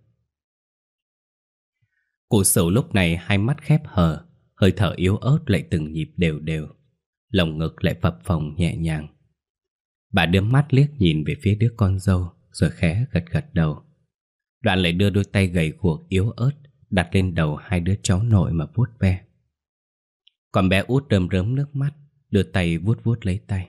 Cụ Sửu lúc này hai mắt khép hờ, hơi thở yếu ớt lại từng nhịp đều đều, lồng ngực lại phập phồng nhẹ nhàng. Bà đưa mắt liếc nhìn về phía đứa con dâu, rồi khẽ gật gật đầu. Đoạn lại đưa đôi tay gầy guộc yếu ớt đặt lên đầu hai đứa cháu nội mà vuốt ve. Còn bé út rơm rớm nước mắt, đưa tay vuốt vuốt lấy tay.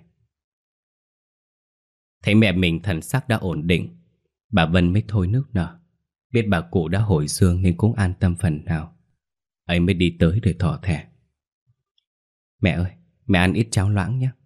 Thấy mẹ mình thần sắc đã ổn định, bà Vân mới thôi nước nở. Biết bà cụ đã hồi dương nên cũng an tâm phần nào. Ấy mới đi tới để thỏ thẻ. Mẹ ơi, mẹ ăn ít cháo loãng nhé.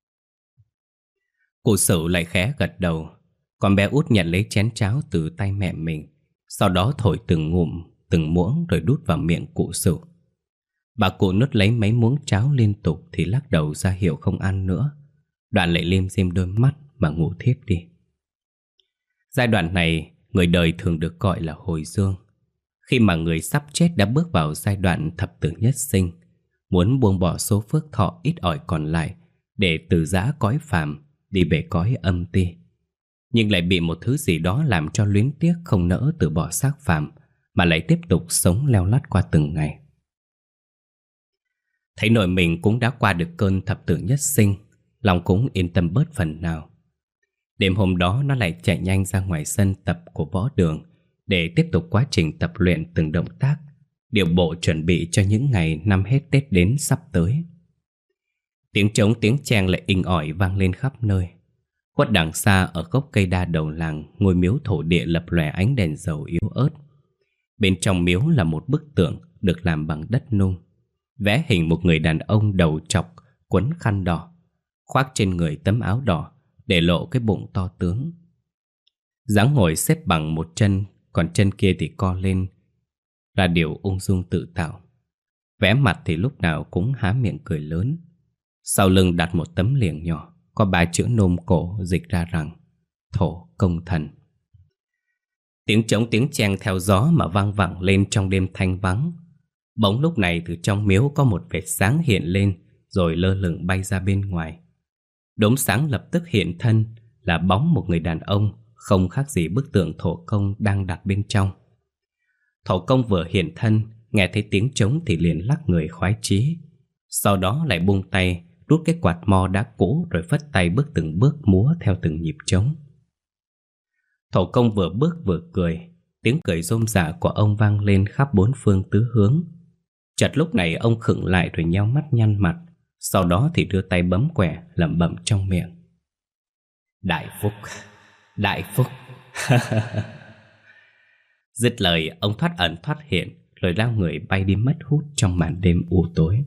Cụ Sửu lại khẽ gật đầu. Còn bé út nhận lấy chén cháo từ tay mẹ mình, sau đó thổi từng ngụm, từng muỗng rồi đút vào miệng cụ Sửu. Bà cụ nuốt lấy mấy muỗng cháo liên tục thì lắc đầu ra hiệu không ăn nữa. Đoạn lại lim dim đôi mắt mà ngủ thiếp đi. Giai đoạn này người đời thường được gọi là hồi dương. Khi mà người sắp chết đã bước vào giai đoạn thập tử nhất sinh, muốn buông bỏ số phước thọ ít ỏi còn lại để từ giã cõi phàm đi về cõi âm ti, nhưng lại bị một thứ gì đó làm cho luyến tiếc không nỡ từ bỏ xác phàm, mà lại tiếp tục sống leo lắt qua từng ngày. Thấy nội mình cũng đã qua được cơn thập tử nhất sinh, lòng cũng yên tâm bớt phần nào. Đêm hôm đó nó lại chạy nhanh ra ngoài sân tập của võ đường để tiếp tục quá trình tập luyện từng động tác, điều bộ chuẩn bị cho những ngày năm hết Tết đến sắp tới. Tiếng trống tiếng cheng lại inh ỏi vang lên khắp nơi. Khuất đằng xa ở gốc cây đa đầu làng, ngôi miếu thổ địa lập lòe ánh đèn dầu yếu ớt. Bên trong miếu là một bức tượng được làm bằng đất nung, vẽ hình một người đàn ông đầu trọc quấn khăn đỏ, khoác trên người tấm áo đỏ để lộ cái bụng to tướng. Dáng ngồi xếp bằng một chân, còn chân kia thì co lên, là điều ung dung tự tạo. Vẻ mặt thì lúc nào cũng há miệng cười lớn. Sau lưng đặt một tấm liềng nhỏ, có 3 chữ nôm cổ dịch ra rằng Thổ Công Thần. Tiếng trống tiếng cheng theo gió mà vang vẳng lên trong đêm thanh vắng. Bỗng lúc này từ trong miếu có một vệt sáng hiện lên, rồi lơ lửng bay ra bên ngoài. Đốm sáng lập tức hiện thân, là bóng một người đàn ông, không khác gì bức tượng thổ công đang đặt bên trong. Thổ công vừa hiện thân, nghe thấy tiếng trống thì liền lắc người khoái chí. Sau đó lại buông tay, rút cái quạt mo đã cũ rồi phất tay bước từng bước múa theo từng nhịp trống. Thổ công vừa bước vừa cười, tiếng cười rôm rả của ông vang lên khắp bốn phương tứ hướng. Chợt lúc này ông khựng lại rồi nheo mắt nhăn mặt, sau đó thì đưa tay bấm quẻ lẩm bẩm trong miệng: Đại phúc, đại phúc. Dứt lời ông thoát ẩn thoát hiện, rồi lao người bay đi mất hút trong màn đêm u tối.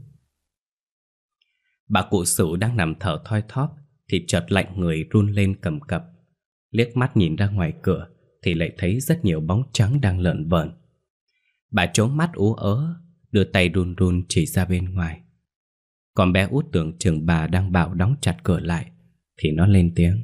Bà cụ Sửu đang nằm thở thoi thóp thì chợt lạnh người run lên cầm cập. Liếc mắt nhìn ra ngoài cửa thì lại thấy rất nhiều bóng trắng đang lợn vợn. Bà trố mắt ú ớ, đưa tay run run chỉ ra bên ngoài. Còn bé Út tưởng chừng bà đang bảo đóng chặt cửa lại thì nó lên tiếng: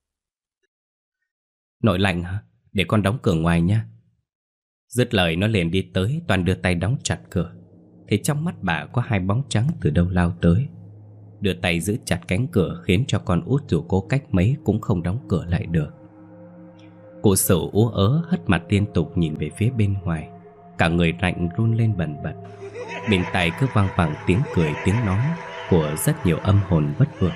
Nội lạnh hả? Để con đóng cửa ngoài nha. Dứt lời nó liền đi tới, toàn đưa tay đóng chặt cửa. Thì trong mắt bà có 2 bóng trắng từ đâu lao tới, đưa tay giữ chặt cánh cửa, khiến cho con Út dù cố cách mấy cũng không đóng cửa lại được. Cụ Sửu ú ớ hất mặt liên tục nhìn về phía bên ngoài, cả người lạnh run lên bần bật. Bên tai cứ vang vẳng tiếng cười tiếng nói của rất nhiều âm hồn vất vưởng.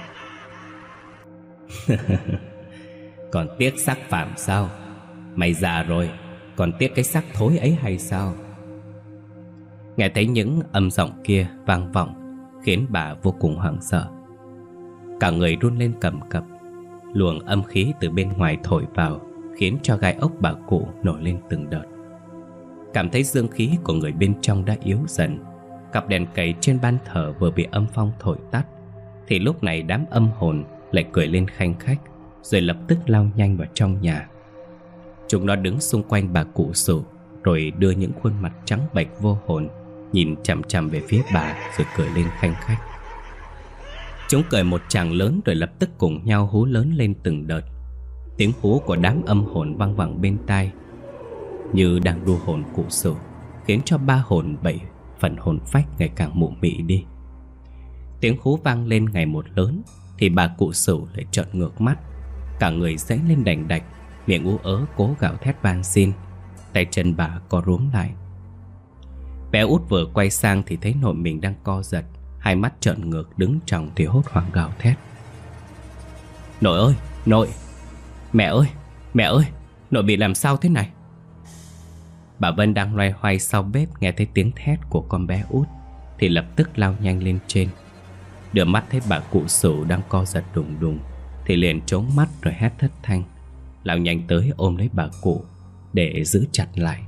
Còn tiếc xác phàm sao? Mày già rồi, còn tiếc cái xác thối ấy hay sao? Nghe thấy những âm giọng kia vang vọng khiến bà vô cùng hoảng sợ. Cả người run lên cầm cập. Luồng âm khí từ bên ngoài thổi vào khiến cho gai ốc bà cụ nổi lên từng đợt. Cảm thấy dương khí của người bên trong đã yếu dần. Cặp đèn cầy trên ban thờ vừa bị âm phong thổi tắt thì lúc này đám âm hồn lại cười lên khanh khách, rồi lập tức lao nhanh vào trong nhà. Chúng nó đứng xung quanh bà cụ Sửu, rồi đưa những khuôn mặt trắng bệch vô hồn nhìn chằm chằm về phía bà, rồi cười lên khanh khách. Chúng cười một tràng lớn rồi lập tức cùng nhau hú lớn lên từng đợt. Tiếng hú của đám âm hồn vang vẳng bên tai như đang đu hồn cụ Sửu, khiến cho 3 hồn 7 phần hồn phách ngày càng mụ mị đi. Tiếng hú vang lên ngày một lớn thì bà cụ Sửu lại trợn ngược mắt, cả người giãy lên đành đạch, miệng ú ớ cố gào thét van xin. Tay chân bà co rúm lại. Bé Út vừa quay sang thì thấy nội mình đang co giật, 2 mắt trợn ngược đứng tròng thì hốt hoảng gào thét: Nội ơi, nội! Mẹ ơi, mẹ ơi! Nội bị làm sao thế này? Bà Vân đang loay hoay sau bếp nghe thấy tiếng thét của con bé Út thì lập tức lao nhanh lên trên. Đưa mắt thấy bà cụ Sửu đang co giật đùng đùng thì liền trốn mắt rồi hét thất thanh, lao nhanh tới ôm lấy bà cụ để giữ chặt lại.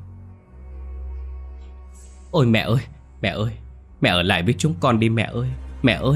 Ôi mẹ ơi, mẹ ơi! Mẹ ở lại với chúng con đi mẹ ơi, mẹ ơi!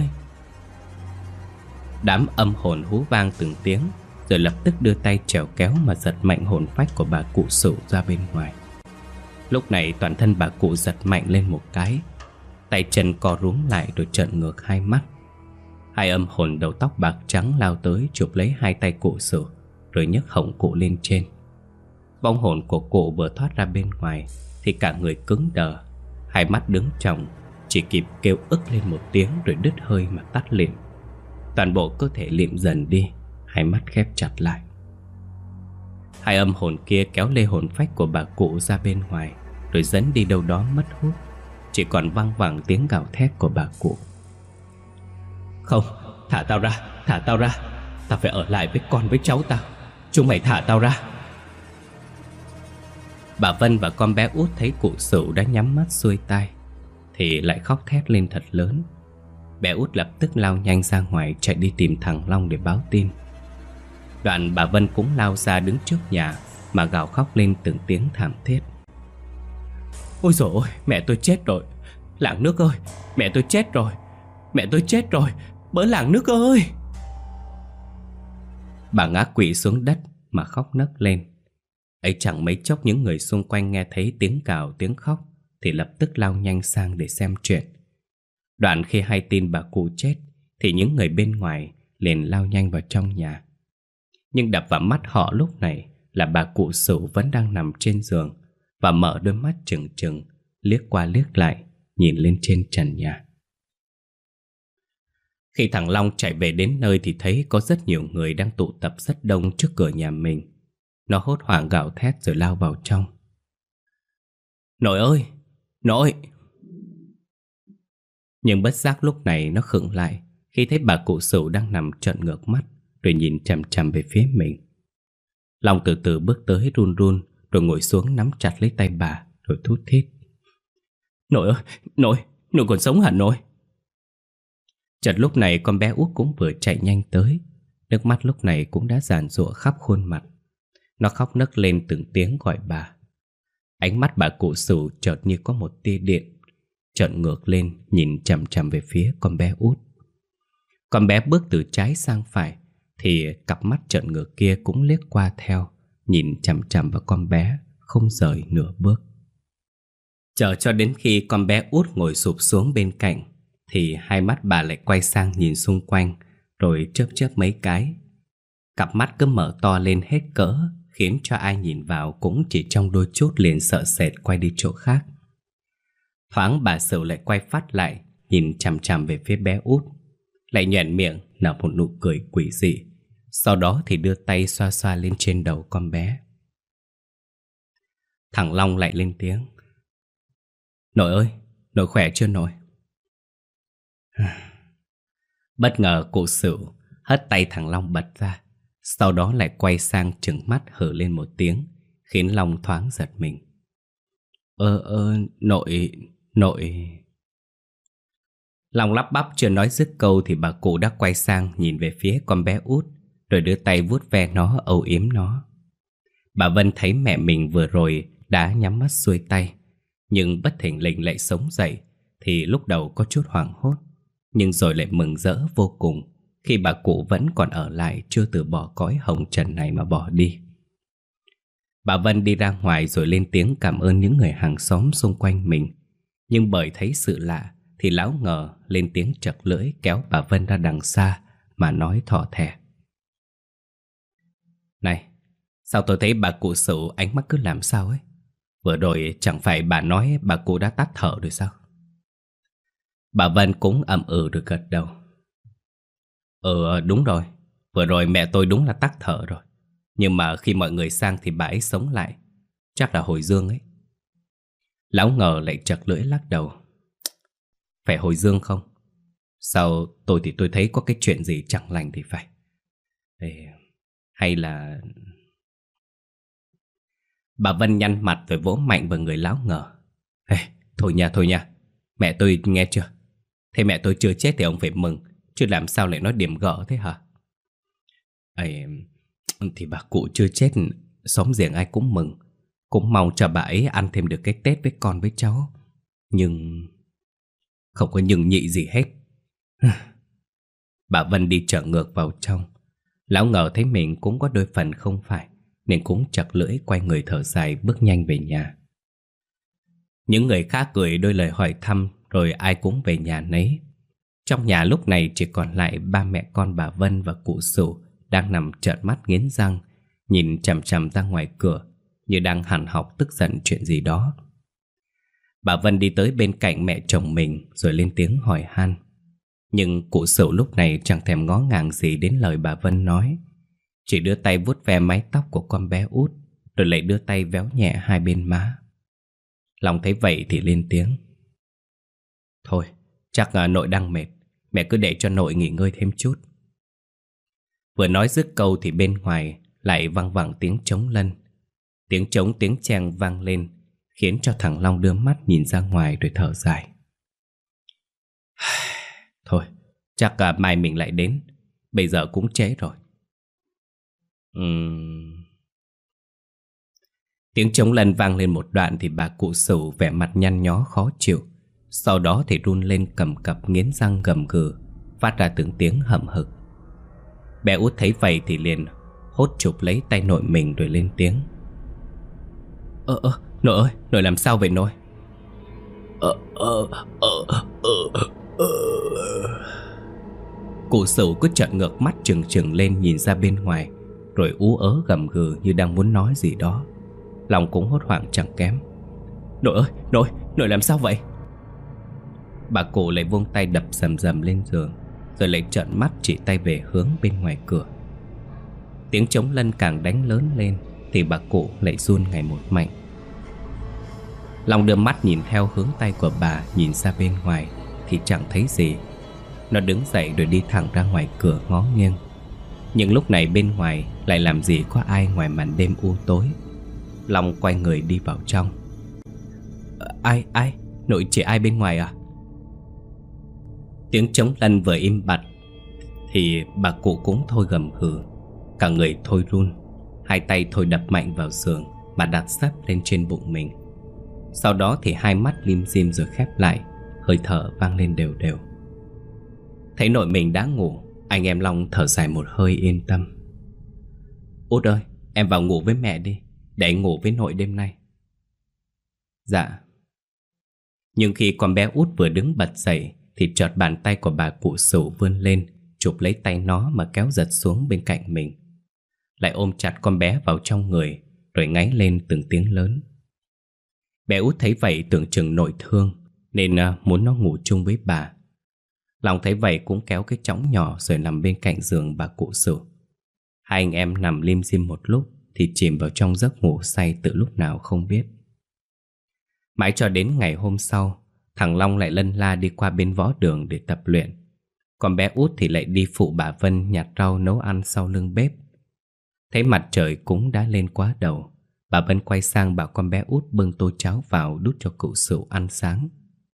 Đám âm hồn hú vang từng tiếng, rồi lập tức đưa tay trèo kéo mà giật mạnh hồn phách của bà cụ Sửu ra bên ngoài. Lúc này toàn thân bà cụ giật mạnh lên một cái, tay chân co rúm lại rồi trợn ngược hai mắt. Hai âm hồn đầu tóc bạc trắng lao tới chụp lấy hai tay cụ Sửu, rồi nhấc họng cụ lên trên. Vong hồn của cụ vừa thoát ra bên ngoài thì cả người cứng đờ, hai mắt đứng tròng, chỉ kịp kêu ức lên một tiếng rồi đứt hơi mà tắt lịm. Toàn bộ cơ thể lịm dần đi, hai mắt khép chặt lại. Hai âm hồn kia kéo lê hồn phách của bà cụ ra bên ngoài, rồi dẫn đi đâu đó mất hút. Chỉ còn văng vẳng tiếng gào thét của bà cụ. Không, thả tao ra, thả tao ra. Tao phải ở lại với con với cháu tao. Chúng mày thả tao ra. Bà Vân và con bé út thấy cụ Sửu đã nhắm mắt xuôi tai thì lại khóc thét lên thật lớn. Bé út lập tức lao nhanh ra ngoài, chạy đi tìm thằng Long để báo tin. Đoạn bà Vân cũng lao ra đứng trước nhà mà gào khóc lên từng tiếng thảm thiết. Ôi dồi ôi, mẹ tôi chết rồi. Làng nước ơi, mẹ tôi chết rồi. Mẹ tôi chết rồi, bớ làng nước ơi. Bà ngã quỵ xuống đất mà khóc nấc lên. Ấy chẳng mấy chốc những người xung quanh nghe thấy tiếng gào tiếng khóc thì lập tức lao nhanh sang để xem chuyện. Đoạn khi hay tin bà cụ chết thì những người bên ngoài liền lao nhanh vào trong nhà. Nhưng đập vào mắt họ lúc này là bà cụ Sửu vẫn đang nằm trên giường và mở đôi mắt trừng trừng, liếc qua liếc lại, nhìn lên trên trần nhà. Khi thằng Long chạy về đến nơi thì thấy có rất nhiều người đang tụ tập rất đông trước cửa nhà mình. Nó hốt hoảng gào thét rồi lao vào trong. Nội ơi, nội! Nhưng bất giác lúc này nó khựng lại khi thấy bà cụ Sửu đang nằm trợn ngược mắt rồi nhìn chằm chằm về phía mình. Long từ từ bước tới run run rồi ngồi xuống nắm chặt lấy tay bà rồi thút thít. Nội ơi, nội còn sống hả nội? Chợt lúc này con bé út cũng vừa chạy nhanh tới. Nước mắt lúc này cũng đã giàn giụa khắp khuôn mặt. Nó khóc nấc lên từng tiếng gọi bà. Ánh mắt bà cụ Sửu chợt như có một tia điện, trợn ngược lên nhìn chằm chằm về phía con bé út. Con bé bước từ trái sang phải thì cặp mắt trợn ngược kia cũng liếc qua theo, nhìn chằm chằm vào con bé, không rời nửa bước. Chờ cho đến khi con bé út ngồi sụp xuống bên cạnh thì hai mắt bà lại quay sang nhìn xung quanh rồi chớp chớp mấy cái. Cặp mắt cứ mở to lên hết cỡ, khiến cho ai nhìn vào cũng chỉ trong đôi chút liền sợ sệt quay đi chỗ khác. Thoáng bà Sửu lại quay phát lại, nhìn chằm chằm về phía bé út, lại nhoẻn miệng nở một nụ cười quỷ dị. Sau đó thì đưa tay xoa xoa lên trên đầu con bé. Thằng Long lại lên tiếng. Nội ơi, nội khỏe chưa nội? Bất ngờ cụ Sửu hất tay thằng Long bật ra, sau đó lại quay sang trừng mắt hử lên một tiếng, khiến Long thoáng giật mình. Nội... Long lắp bắp chưa nói dứt câu thì bà cụ đã quay sang nhìn về phía con bé út, rồi đưa tay vuốt ve nó, âu yếm nó. Bà Vân thấy mẹ mình vừa rồi đã nhắm mắt xuôi tay, nhưng bất thình lình lại sống dậy, thì lúc đầu có chút hoảng hốt, nhưng rồi lại mừng rỡ vô cùng khi bà cụ vẫn còn ở lại, chưa từ bỏ cõi hồng trần này mà bỏ đi. Bà Vân đi ra ngoài rồi lên tiếng cảm ơn những người hàng xóm xung quanh mình. Nhưng bởi thấy sự lạ thì lão ngờ lên tiếng chật lưỡi kéo bà Vân ra đằng xa mà nói thỏ thẻ. Này, sao tôi thấy bà cụ Sửu ánh mắt cứ làm sao ấy? Vừa rồi chẳng phải bà nói bà cụ đã tắt thở rồi sao? Bà Vân cũng ậm ừ được gật đầu. Đúng rồi, vừa rồi mẹ tôi đúng là tắt thở rồi. Nhưng mà khi mọi người sang thì bà ấy sống lại. Chắc là hồi dương ấy. Lão ngờ lại chật lưỡi lắc đầu. Phải hồi dương không? Sao tôi thì tôi thấy có cái chuyện gì chẳng lành thì phải. Hay là... Bà Vân nhăn mặt rồi vỗ mạnh vào người lão ngờ. Thôi nha, mẹ tôi nghe chưa? Thế mẹ tôi chưa chết thì ông phải mừng, chứ làm sao lại nói điểm gỡ thế hả? Thì bà cụ chưa chết, xóm giềng ai cũng mừng. Cũng mong cho bà ấy ăn thêm được cái Tết với con với cháu. Nhưng... không có nhưng nhị gì hết. Bà Vân đi trở ngược vào trong. Lão ngờ thấy mình cũng có đôi phần không phải, nên cũng chật lưỡi quay người thở dài bước nhanh về nhà. Những người khác gửi đôi lời hỏi thăm rồi ai cũng về nhà nấy. Trong nhà lúc này chỉ còn lại ba mẹ con bà Vân và cụ Sửu đang nằm trợn mắt nghiến răng, nhìn chằm chằm ra ngoài cửa như đang hằn học tức giận chuyện gì đó. Bà Vân đi tới bên cạnh mẹ chồng mình rồi lên tiếng hỏi han. Nhưng cụ Sửu lúc này chẳng thèm ngó ngàng gì đến lời bà Vân nói, chỉ đưa tay vuốt ve mái tóc của con bé út, rồi lại đưa tay véo nhẹ hai bên má. Long thấy vậy thì lên tiếng. Thôi, chắc nội đang mệt, mẹ cứ để cho nội nghỉ ngơi thêm chút. Vừa nói dứt câu thì bên ngoài lại văng vẳng tiếng trống lân. Tiếng trống tiếng cheng vang lên, khiến cho thằng Long đưa mắt nhìn ra ngoài rồi thở dài. Thôi, chắc mai mình lại đến, bây giờ cũng trễ rồi. Tiếng trống lân vang lên một đoạn thì bà cụ Sửu vẻ mặt nhăn nhó khó chịu, sau đó thì run lên cầm cập nghiến răng gầm gừ, phát ra từng tiếng hậm hực. Bé út thấy vậy thì liền hốt chụp lấy tay nội mình rồi lên tiếng. Nội ơi, nội làm sao vậy nội? Cụ Sửu cứ trợn ngược mắt trừng trừng lên nhìn ra bên ngoài, rồi ú ớ gầm gừ như đang muốn nói gì đó. Lòng cũng hốt hoảng chẳng kém. Nội ơi, nội làm sao vậy? Bà cụ lại vung tay đập rầm rầm lên giường, rồi lại trợn mắt chỉ tay về hướng bên ngoài cửa. Tiếng trống lân càng đánh lớn lên thì bà cụ lại run ngày một mạnh. Long đưa mắt nhìn theo hướng tay của bà nhìn ra bên ngoài thì chẳng thấy gì. Nó đứng dậy rồi đi thẳng ra ngoài cửa ngó nghiêng. Nhưng lúc này bên ngoài lại làm gì có ai ngoài màn đêm u tối. Long quay người đi vào trong. Ai? Nội chỉ ai bên ngoài à? Tiếng trống lân vừa im bặt thì bà cụ cũng thôi gầm gừ, cả người thôi run, hai tay thôi đập mạnh vào giường mà đặt sấp lên trên bụng mình. Sau đó thì hai mắt lim dim rồi khép lại, hơi thở vang lên đều đều. Thấy nội mình đã ngủ, anh em Long thở dài một hơi yên tâm. Út ơi, em vào ngủ với mẹ đi, để anh ngủ với nội đêm nay. Dạ. Nhưng khi con bé út vừa đứng bật dậy thì chợt bàn tay của bà cụ Sửu vươn lên, chụp lấy tay nó mà kéo giật xuống bên cạnh mình, lại ôm chặt con bé vào trong người, rồi ngáy lên từng tiếng lớn. Bé út thấy vậy tưởng chừng nội thương nên muốn nó ngủ chung với bà. Long thấy vậy cũng kéo cái chõng nhỏ rồi nằm bên cạnh giường bà cụ Sửu. Hai anh em nằm lim dim một lúc thì chìm vào trong giấc ngủ say từ lúc nào không biết. Mãi cho đến ngày hôm sau, thằng Long lại lân la đi qua bên võ đường để tập luyện. Còn bé út thì lại đi phụ bà Vân nhặt rau nấu ăn sau lưng bếp. Thấy mặt trời cũng đã lên quá đầu, bà Vân quay sang bảo con bé út bưng tô cháo vào đút cho cụ Sửu ăn sáng.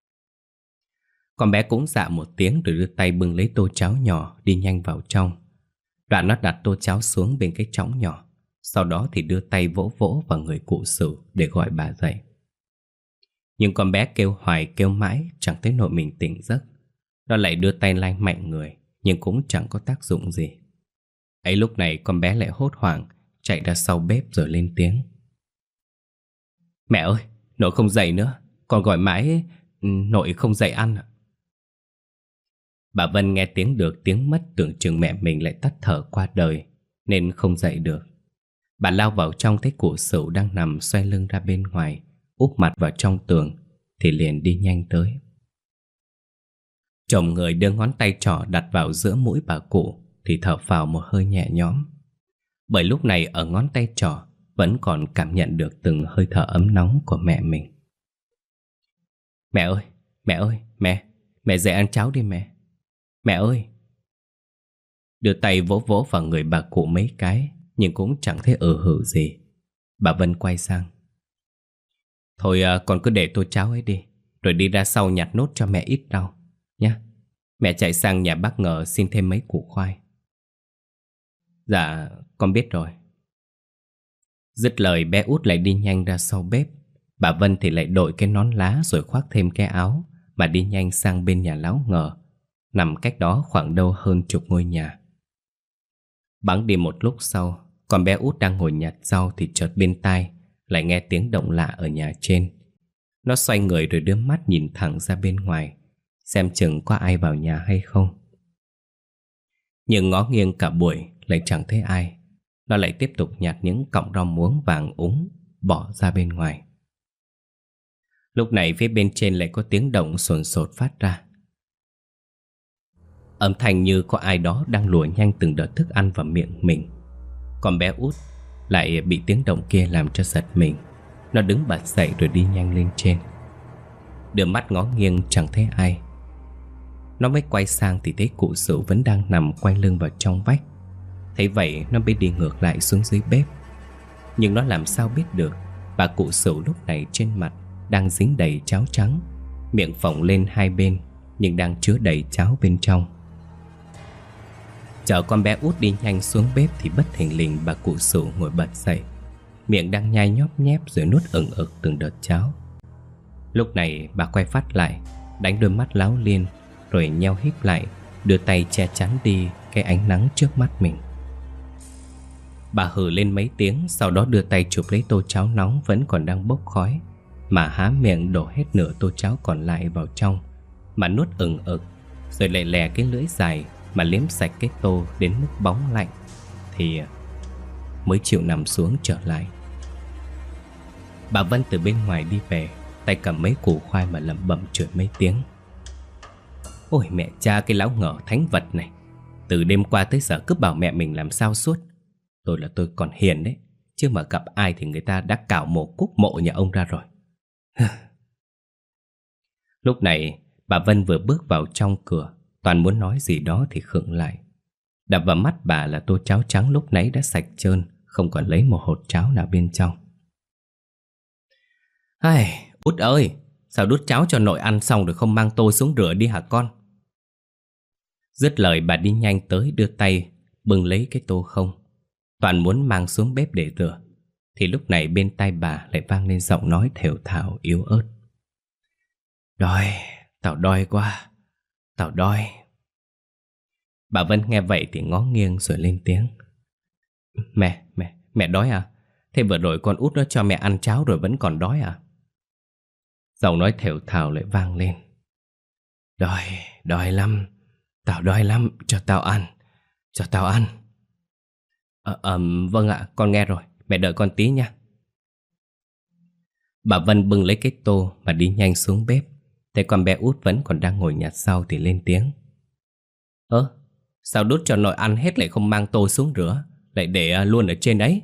Con bé cũng dạ một tiếng rồi đưa tay bưng lấy tô cháo nhỏ đi nhanh vào trong. Đoạn nó đặt tô cháo xuống bên cái chõng nhỏ, sau đó thì đưa tay vỗ vỗ vào người cụ Sửu để gọi bà dậy. Nhưng con bé kêu hoài kêu mãi chẳng thấy nội mình tỉnh giấc. Nó lại đưa tay lay mạnh người, nhưng cũng chẳng có tác dụng gì. Ấy lúc này con bé lại hốt hoảng chạy ra sau bếp rồi lên tiếng. Mẹ ơi, nội không dậy nữa, con gọi mãi nội không dậy ăn. Bà Vân nghe tiếng được tiếng mất tưởng chừng mẹ mình lại tắt thở qua đời nên không dậy được. Bà lao vào trong thấy cụ Sửu đang nằm xoay lưng ra bên ngoài, úp mặt vào trong tường thì liền đi nhanh tới. Chồng người đưa ngón tay trỏ đặt vào giữa mũi bà cụ thì thở phào một hơi nhẹ nhõm. Bởi lúc này ở ngón tay trỏ vẫn còn cảm nhận được từng hơi thở ấm nóng của mẹ mình. Mẹ ơi, mẹ dậy ăn cháo đi mẹ. Mẹ ơi. Đưa tay vỗ vỗ vào người bà cụ mấy cái nhưng cũng chẳng thấy hử gì. Bà Vân quay sang. Thôi con cứ để tô cháo ấy đi, rồi đi ra sau nhặt nốt cho mẹ ít rau nhé. Mẹ chạy sang nhà bác Ngờ xin thêm mấy củ khoai. Dạ, con biết rồi. Dứt lời bé út lại đi nhanh ra sau bếp. Bà Vân thì lại đội cái nón lá rồi khoác thêm cái áo mà đi nhanh sang bên nhà Láo Ngờ, nằm cách đó khoảng đâu hơn chục ngôi nhà. Bẵng đi một lúc sau, con bé út đang ngồi nhặt rau thì chợt bên tai lại nghe tiếng động lạ ở nhà trên. Nó xoay người rồi đưa mắt nhìn thẳng ra bên ngoài, xem chừng có ai vào nhà hay không. Nhưng ngó nghiêng cả buổi lại chẳng thấy ai. Nó lại tiếp tục nhặt những cọng rau muống vàng úng bỏ ra bên ngoài. Lúc này phía bên trên lại có tiếng động sồn sột phát ra. Âm thanh như có ai đó đang lùa nhanh từng đợt thức ăn vào miệng mình. Còn bé út lại bị tiếng động kia làm cho giật mình. Nó đứng bật dậy rồi đi nhanh lên trên. Đưa mắt ngó nghiêng chẳng thấy ai. Nó mới quay sang thì thấy cụ Sửu vẫn đang nằm quay lưng vào trong vách. Thấy vậy nó mới đi ngược lại xuống dưới bếp. Nhưng nó làm sao biết được bà cụ Sửu lúc này trên mặt đang dính đầy cháo trắng, miệng phồng lên hai bên nhưng đang chứa đầy cháo bên trong. Chờ con bé út đi nhanh xuống bếp thì bất thình lình bà cụ Sửu ngồi bật dậy, miệng đang nhai nhóp nhép rồi nuốt ừng ực từng đợt cháo. Lúc này bà quay phát lại, đánh đôi mắt láo liên rồi nheo híp lại, đưa tay che chắn đi cái ánh nắng trước mắt mình. Bà hừ lên mấy tiếng, sau đó đưa tay chụp lấy tô cháo nóng vẫn còn đang bốc khói, mà há miệng đổ hết nửa tô cháo còn lại vào trong, mà nuốt ừng ực, rồi lại lè cái lưỡi dài mà liếm sạch cái tô đến mức bóng lạnh, thì mới chịu nằm xuống trở lại. Bà Vân từ bên ngoài đi về, tay cầm mấy củ khoai mà lẩm bẩm chửi mấy tiếng. Ôi mẹ cha cái láo ngở thánh vật này, từ đêm qua tới giờ cứ bảo mẹ mình làm sao suốt. Tôi là tôi còn hiền đấy, chứ mà gặp ai thì người ta đã cào mổ cúc mộ nhà ông ra rồi. Lúc này bà Vân vừa bước vào trong cửa, toàn muốn nói gì đó thì khựng lại. Đập vào mắt bà là tô cháo trắng lúc nãy đã sạch trơn, không còn lấy một hột cháo nào bên trong. Ai, út ơi, sao đút cháo cho nội ăn xong rồi không mang tô xuống rửa đi hả con? Dứt lời bà đi nhanh tới đưa tay bưng lấy cái tô không, toàn muốn mang xuống bếp để rửa. Thì lúc này bên tai bà lại vang lên giọng nói thều thào yếu ớt. Đói, tao đói quá, tao đói. Bà Vân nghe vậy thì ngó nghiêng rồi lên tiếng. Mẹ đói à? Thế vừa rồi con út nó cho mẹ ăn cháo rồi vẫn còn đói à? Giọng nói thều thào lại vang lên. Đói lắm, tao đói lắm, cho tao ăn. Vâng ạ, con nghe rồi, mẹ đợi con tí nha. Bà Vân bưng lấy cái tô mà đi nhanh xuống bếp. Thấy con bé út vẫn còn đang ngồi nhặt sau thì lên tiếng. Sao đút cho nội ăn hết lại không mang tô xuống rửa, lại để luôn ở trên đấy?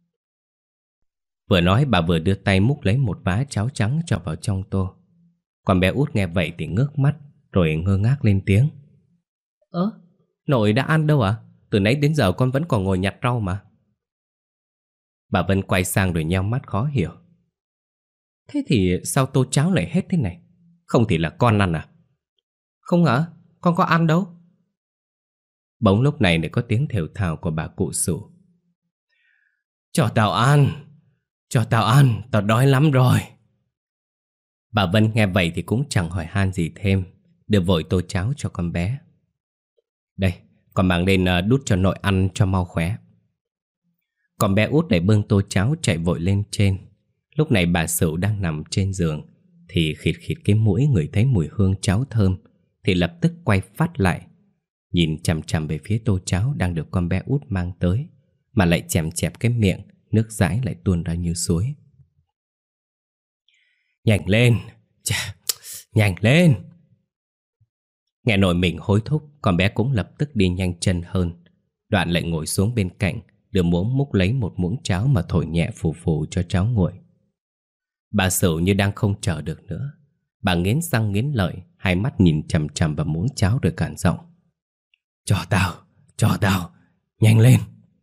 Vừa nói bà vừa đưa tay múc lấy một vá cháo trắng cho vào trong tô. Con bé út nghe vậy thì ngước mắt rồi ngơ ngác lên tiếng. Nội đã ăn đâu ạ? Từ nãy đến giờ con vẫn còn ngồi nhặt rau mà. Bà Vân quay sang rồi nheo mắt khó hiểu. Thế thì sao tô cháo lại hết thế này? Không thì là con ăn à? Không hả? Con có ăn đâu. Bỗng lúc này lại có tiếng thều thào của bà cụ Sửu. Cho tao ăn, tao đói lắm rồi. Bà Vân nghe vậy thì cũng chẳng hỏi han gì thêm, đưa vội tô cháo cho con bé. Đây, con mang lên đút cho nội ăn cho mau khỏe. Con bé út lại bưng tô cháo chạy vội lên trên. Lúc này bà Sửu đang nằm trên giường thì khịt khịt cái mũi ngửi thấy mùi hương cháo thơm, thì lập tức quay phát lại, nhìn chằm chằm về phía tô cháo đang được con bé út mang tới, mà lại chèm chẹp cái miệng, nước dãi lại tuôn ra như suối. Nhanh lên, nhanh lên. Nghe nội mình hối thúc, con bé cũng lập tức đi nhanh chân hơn. Đoạn lại ngồi xuống bên cạnh, đưa muỗng múc lấy một muỗng cháo mà thổi nhẹ phù phù cho cháo nguội. Bà Sửu như đang không chờ được nữa. Bà nghiến răng nghiến lợi, hai mắt nhìn chằm chằm vào muỗng cháo rồi cản giọng. Cho tao, nhanh lên.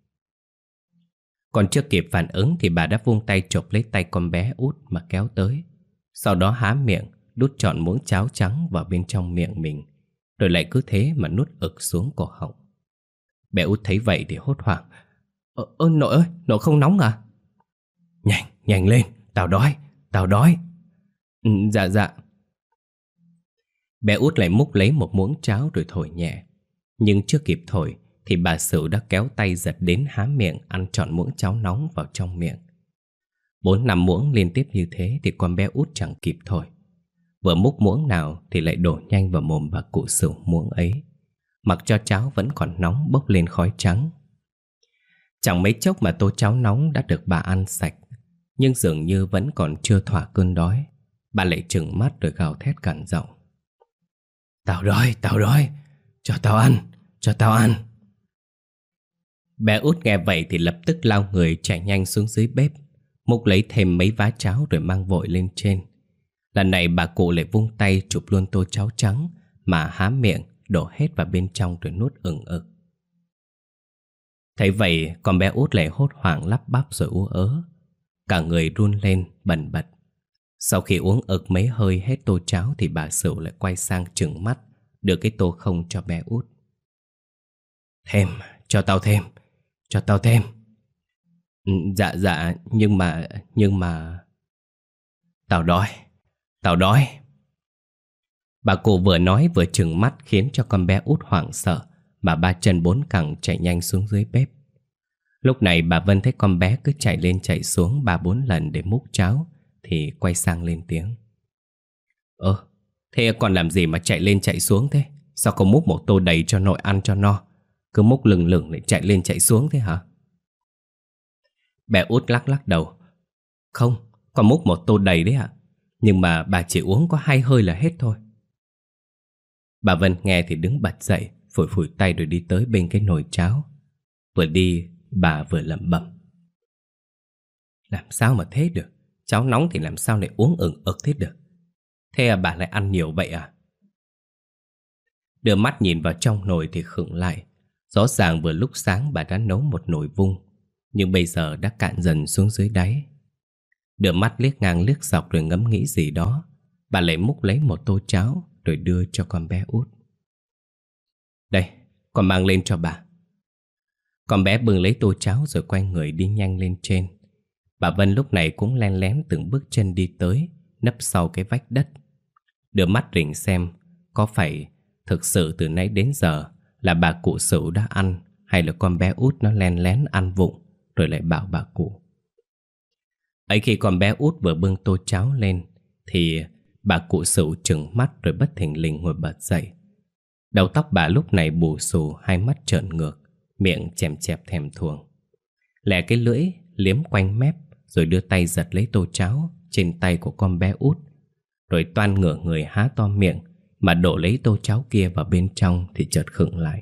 Còn chưa kịp phản ứng thì bà đã vung tay chộp lấy tay con bé út mà kéo tới. Sau đó há miệng, đút trọn muỗng cháo trắng vào bên trong miệng mình, rồi lại cứ thế mà nuốt ực xuống cổ họng. Bé út thấy vậy thì hốt hoảng. Nội ơi, nội không nóng à? Nhanh lên, tao đói. Dạ. Bé út lại múc lấy một muỗng cháo rồi thổi nhẹ. Nhưng chưa kịp thổi thì bà Sửu đã kéo tay giật đến há miệng ăn trọn muỗng cháo nóng vào trong miệng. 4-5 muỗng liên tiếp như thế thì con bé Út chẳng kịp thôi. Vừa múc muỗng nào thì lại đổ nhanh vào mồm bà cụ Sửu muỗng ấy, mặc cho cháo vẫn còn nóng bốc lên khói trắng. Chẳng mấy chốc mà tô cháo nóng đã được bà ăn sạch, nhưng dường như vẫn còn chưa thỏa cơn đói. Bà lại trừng mắt rồi gào thét cằn giọng: Tao đói, cho tao ăn. Bé Út nghe vậy thì lập tức lao người chạy nhanh xuống dưới bếp, múc lấy thêm mấy vá cháo rồi mang vội lên trên. Lần này bà cụ lại vung tay chụp luôn tô cháo trắng mà há miệng đổ hết vào bên trong rồi nuốt ừng ực. Thấy vậy, con bé Út lại hốt hoảng lắp bắp rồi ú ớ, cả người run lên bần bật. Sau khi uống ực mấy hơi hết tô cháo thì bà Sửu lại quay sang trừng mắt, đưa cái tô không cho bé Út. Thêm, cho tao thêm. Dạ, nhưng mà... Tao đói. Bà cụ vừa nói vừa trừng mắt khiến cho con bé Út hoảng sợ, mà ba chân bốn cẳng chạy nhanh xuống dưới bếp. Lúc này bà Vân thấy con bé cứ chạy lên chạy xuống 3-4 lần để múc cháo thì quay sang lên tiếng: Thế con làm gì mà chạy lên chạy xuống thế? Sao không múc một tô đầy cho nội ăn cho no? Cứ múc lừng lừng lại chạy lên chạy xuống thế hả? Bé Út lắc đầu: Không, con múc một tô đầy đấy ạ. Nhưng mà bà chỉ uống có 2 hơi là hết thôi. Bà Vân nghe thì đứng bật dậy, phủi tay rồi đi tới bên cái nồi cháo. Vừa đi bà vừa lẩm bẩm: Làm sao mà thế được? Cháo nóng thì làm sao lại uống ừng ực thế được? Thế bà lại ăn nhiều vậy à? Đưa mắt nhìn vào trong nồi thì khựng lại. Rõ ràng vừa lúc sáng bà đã nấu một nồi vung, nhưng bây giờ đã cạn dần xuống dưới đáy. Đưa mắt liếc ngang liếc dọc rồi ngẫm nghĩ gì đó, bà lại múc lấy một tô cháo rồi đưa cho con bé Út. Đây, con mang lên cho bà. Con bé bưng lấy tô cháo rồi quay người đi nhanh lên trên. Bà Vân lúc này cũng len lén từng bước chân đi tới, nấp sau cái vách đất. Đưa mắt rình xem có phải thực sự từ nãy đến giờ là bà cụ Sửu đã ăn, hay là con bé Út nó len lén ăn vụng rồi lại bảo bà cụ. Ấy khi con bé Út vừa bưng tô cháo lên thì bà cụ Sửu trừng mắt rồi bất thình lình ngồi bật dậy. Đầu tóc bà lúc này bù xù, hai mắt trợn ngược, miệng chèm chẹp thèm thuồng. Lẹ cái lưỡi liếm quanh mép rồi đưa tay giật lấy tô cháo trên tay của con bé Út, rồi toan ngửa người há to miệng mà đổ lấy tô cháo kia vào bên trong thì chợt khựng lại.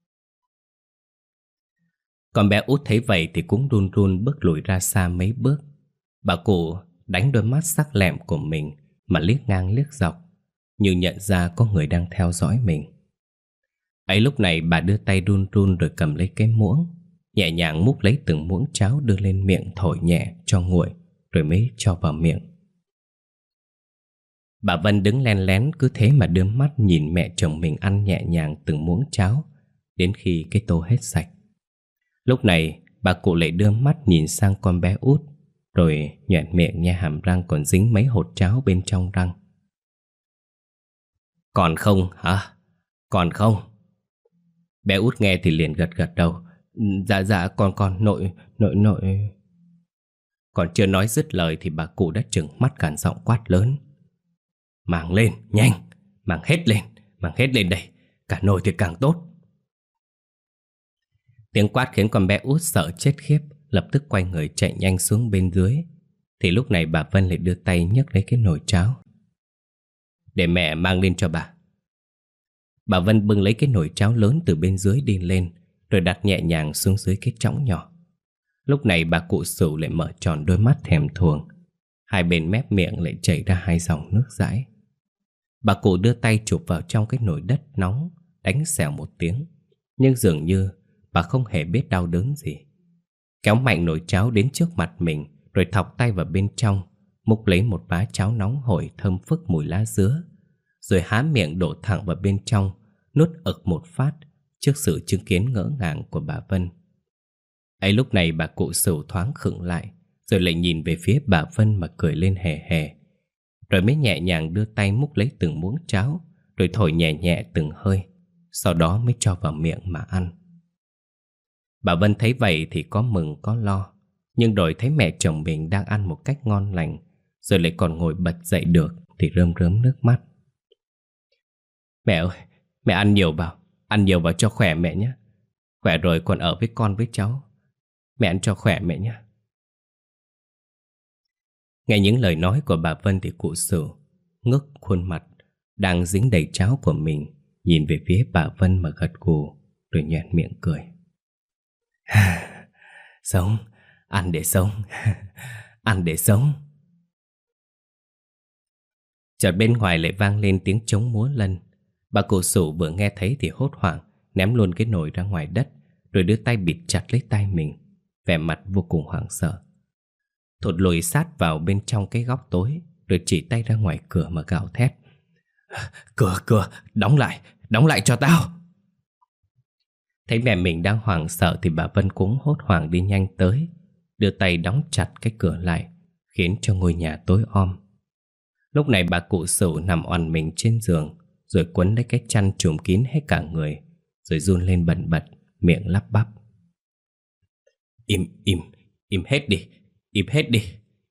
Con bé Út thấy vậy thì cũng run run bước lùi ra xa mấy bước. Bà cụ đánh đôi mắt sắc lẹm của mình mà liếc ngang liếc dọc, như nhận ra có người đang theo dõi mình. Ấy lúc này bà đưa tay run run rồi cầm lấy cái muỗng, nhẹ nhàng múc lấy từng muỗng cháo đưa lên miệng thổi nhẹ cho nguội, rồi mới cho vào miệng. Bà Vân đứng len lén cứ thế mà đưa mắt nhìn mẹ chồng mình ăn nhẹ nhàng từng muỗng cháo đến khi cái tô hết sạch. Lúc này bà cụ lại đưa mắt nhìn sang con bé Út, rồi nhoẻn miệng nhe hàm răng còn dính mấy hột cháo bên trong răng. Còn không hả? Còn không? Bé Út nghe thì liền gật đầu. Dạ con nội. Còn chưa nói dứt lời thì bà cụ đã trừng mắt cản giọng quát lớn: Mang lên, nhanh, mang hết lên đây, cả nồi thì càng tốt. Tiếng quát khiến con bé Út sợ chết khiếp, lập tức quay người chạy nhanh xuống bên dưới. Thì lúc này bà Vân lại đưa tay nhấc lấy cái nồi cháo. Để mẹ mang lên cho bà. Bà Vân bưng lấy cái nồi cháo lớn từ bên dưới đi lên, rồi đặt nhẹ nhàng xuống dưới cái chõng nhỏ. Lúc này bà cụ Sửu lại mở tròn đôi mắt thèm thuồng, hai bên mép miệng lại chảy ra 2 dòng nước dãi. Bà cụ đưa tay chụp vào trong cái nồi đất nóng, đánh xèo một tiếng, nhưng dường như bà không hề biết đau đớn gì. Kéo mạnh nồi cháo đến trước mặt mình, rồi thọc tay vào bên trong, múc lấy một bát cháo nóng hổi thơm phức mùi lá dứa, rồi há miệng đổ thẳng vào bên trong, nuốt ực một phát trước sự chứng kiến ngỡ ngàng của bà Vân. Ấy lúc này bà cụ Sửu thoáng khựng lại, rồi lại nhìn về phía bà Vân mà cười lên hề hề, rồi mới nhẹ nhàng đưa tay múc lấy từng muỗng cháo, rồi thổi nhẹ nhẹ từng hơi, sau đó mới cho vào miệng mà ăn. Bà Vân thấy vậy thì có mừng có lo, Nhưng rồi thấy mẹ chồng mình đang ăn một cách ngon lành, rồi lại còn ngồi bật dậy được, thì rơm rớm nước mắt. Mẹ ơi, mẹ ăn nhiều vào cho khỏe mẹ nhé. Khỏe rồi còn ở với con với cháu. Mẹ ăn cho khỏe mẹ nhé. Nghe những lời nói của bà Vân thì cụ Sửu ngước khuôn mặt đang dính đầy cháo của mình, nhìn về phía bà Vân mà gật gù, rồi nhoẻn miệng cười. Sống, ăn để sống, ăn để sống. Chợt bên ngoài lại vang lên tiếng trống múa lân. Bà cụ Sửu vừa nghe thấy thì hốt hoảng, ném luôn cái nồi ra ngoài đất, rồi đưa tay bịt chặt lấy tay mình, vẻ mặt vô cùng hoảng sợ. Thụt lùi sát vào bên trong cái góc tối, rồi chỉ tay ra ngoài cửa mà gào thét. Cửa, đóng lại cho tao. Thấy mẹ mình đang hoảng sợ thì bà Vân cũng hốt hoảng đi nhanh tới, đưa tay đóng chặt cái cửa lại, khiến cho ngôi nhà tối om. Lúc này bà cụ Sửu nằm oằn mình trên giường, rồi quấn lấy cái chăn trùm kín hết cả người, rồi run lên bần bật, miệng lắp bắp. Im hết đi.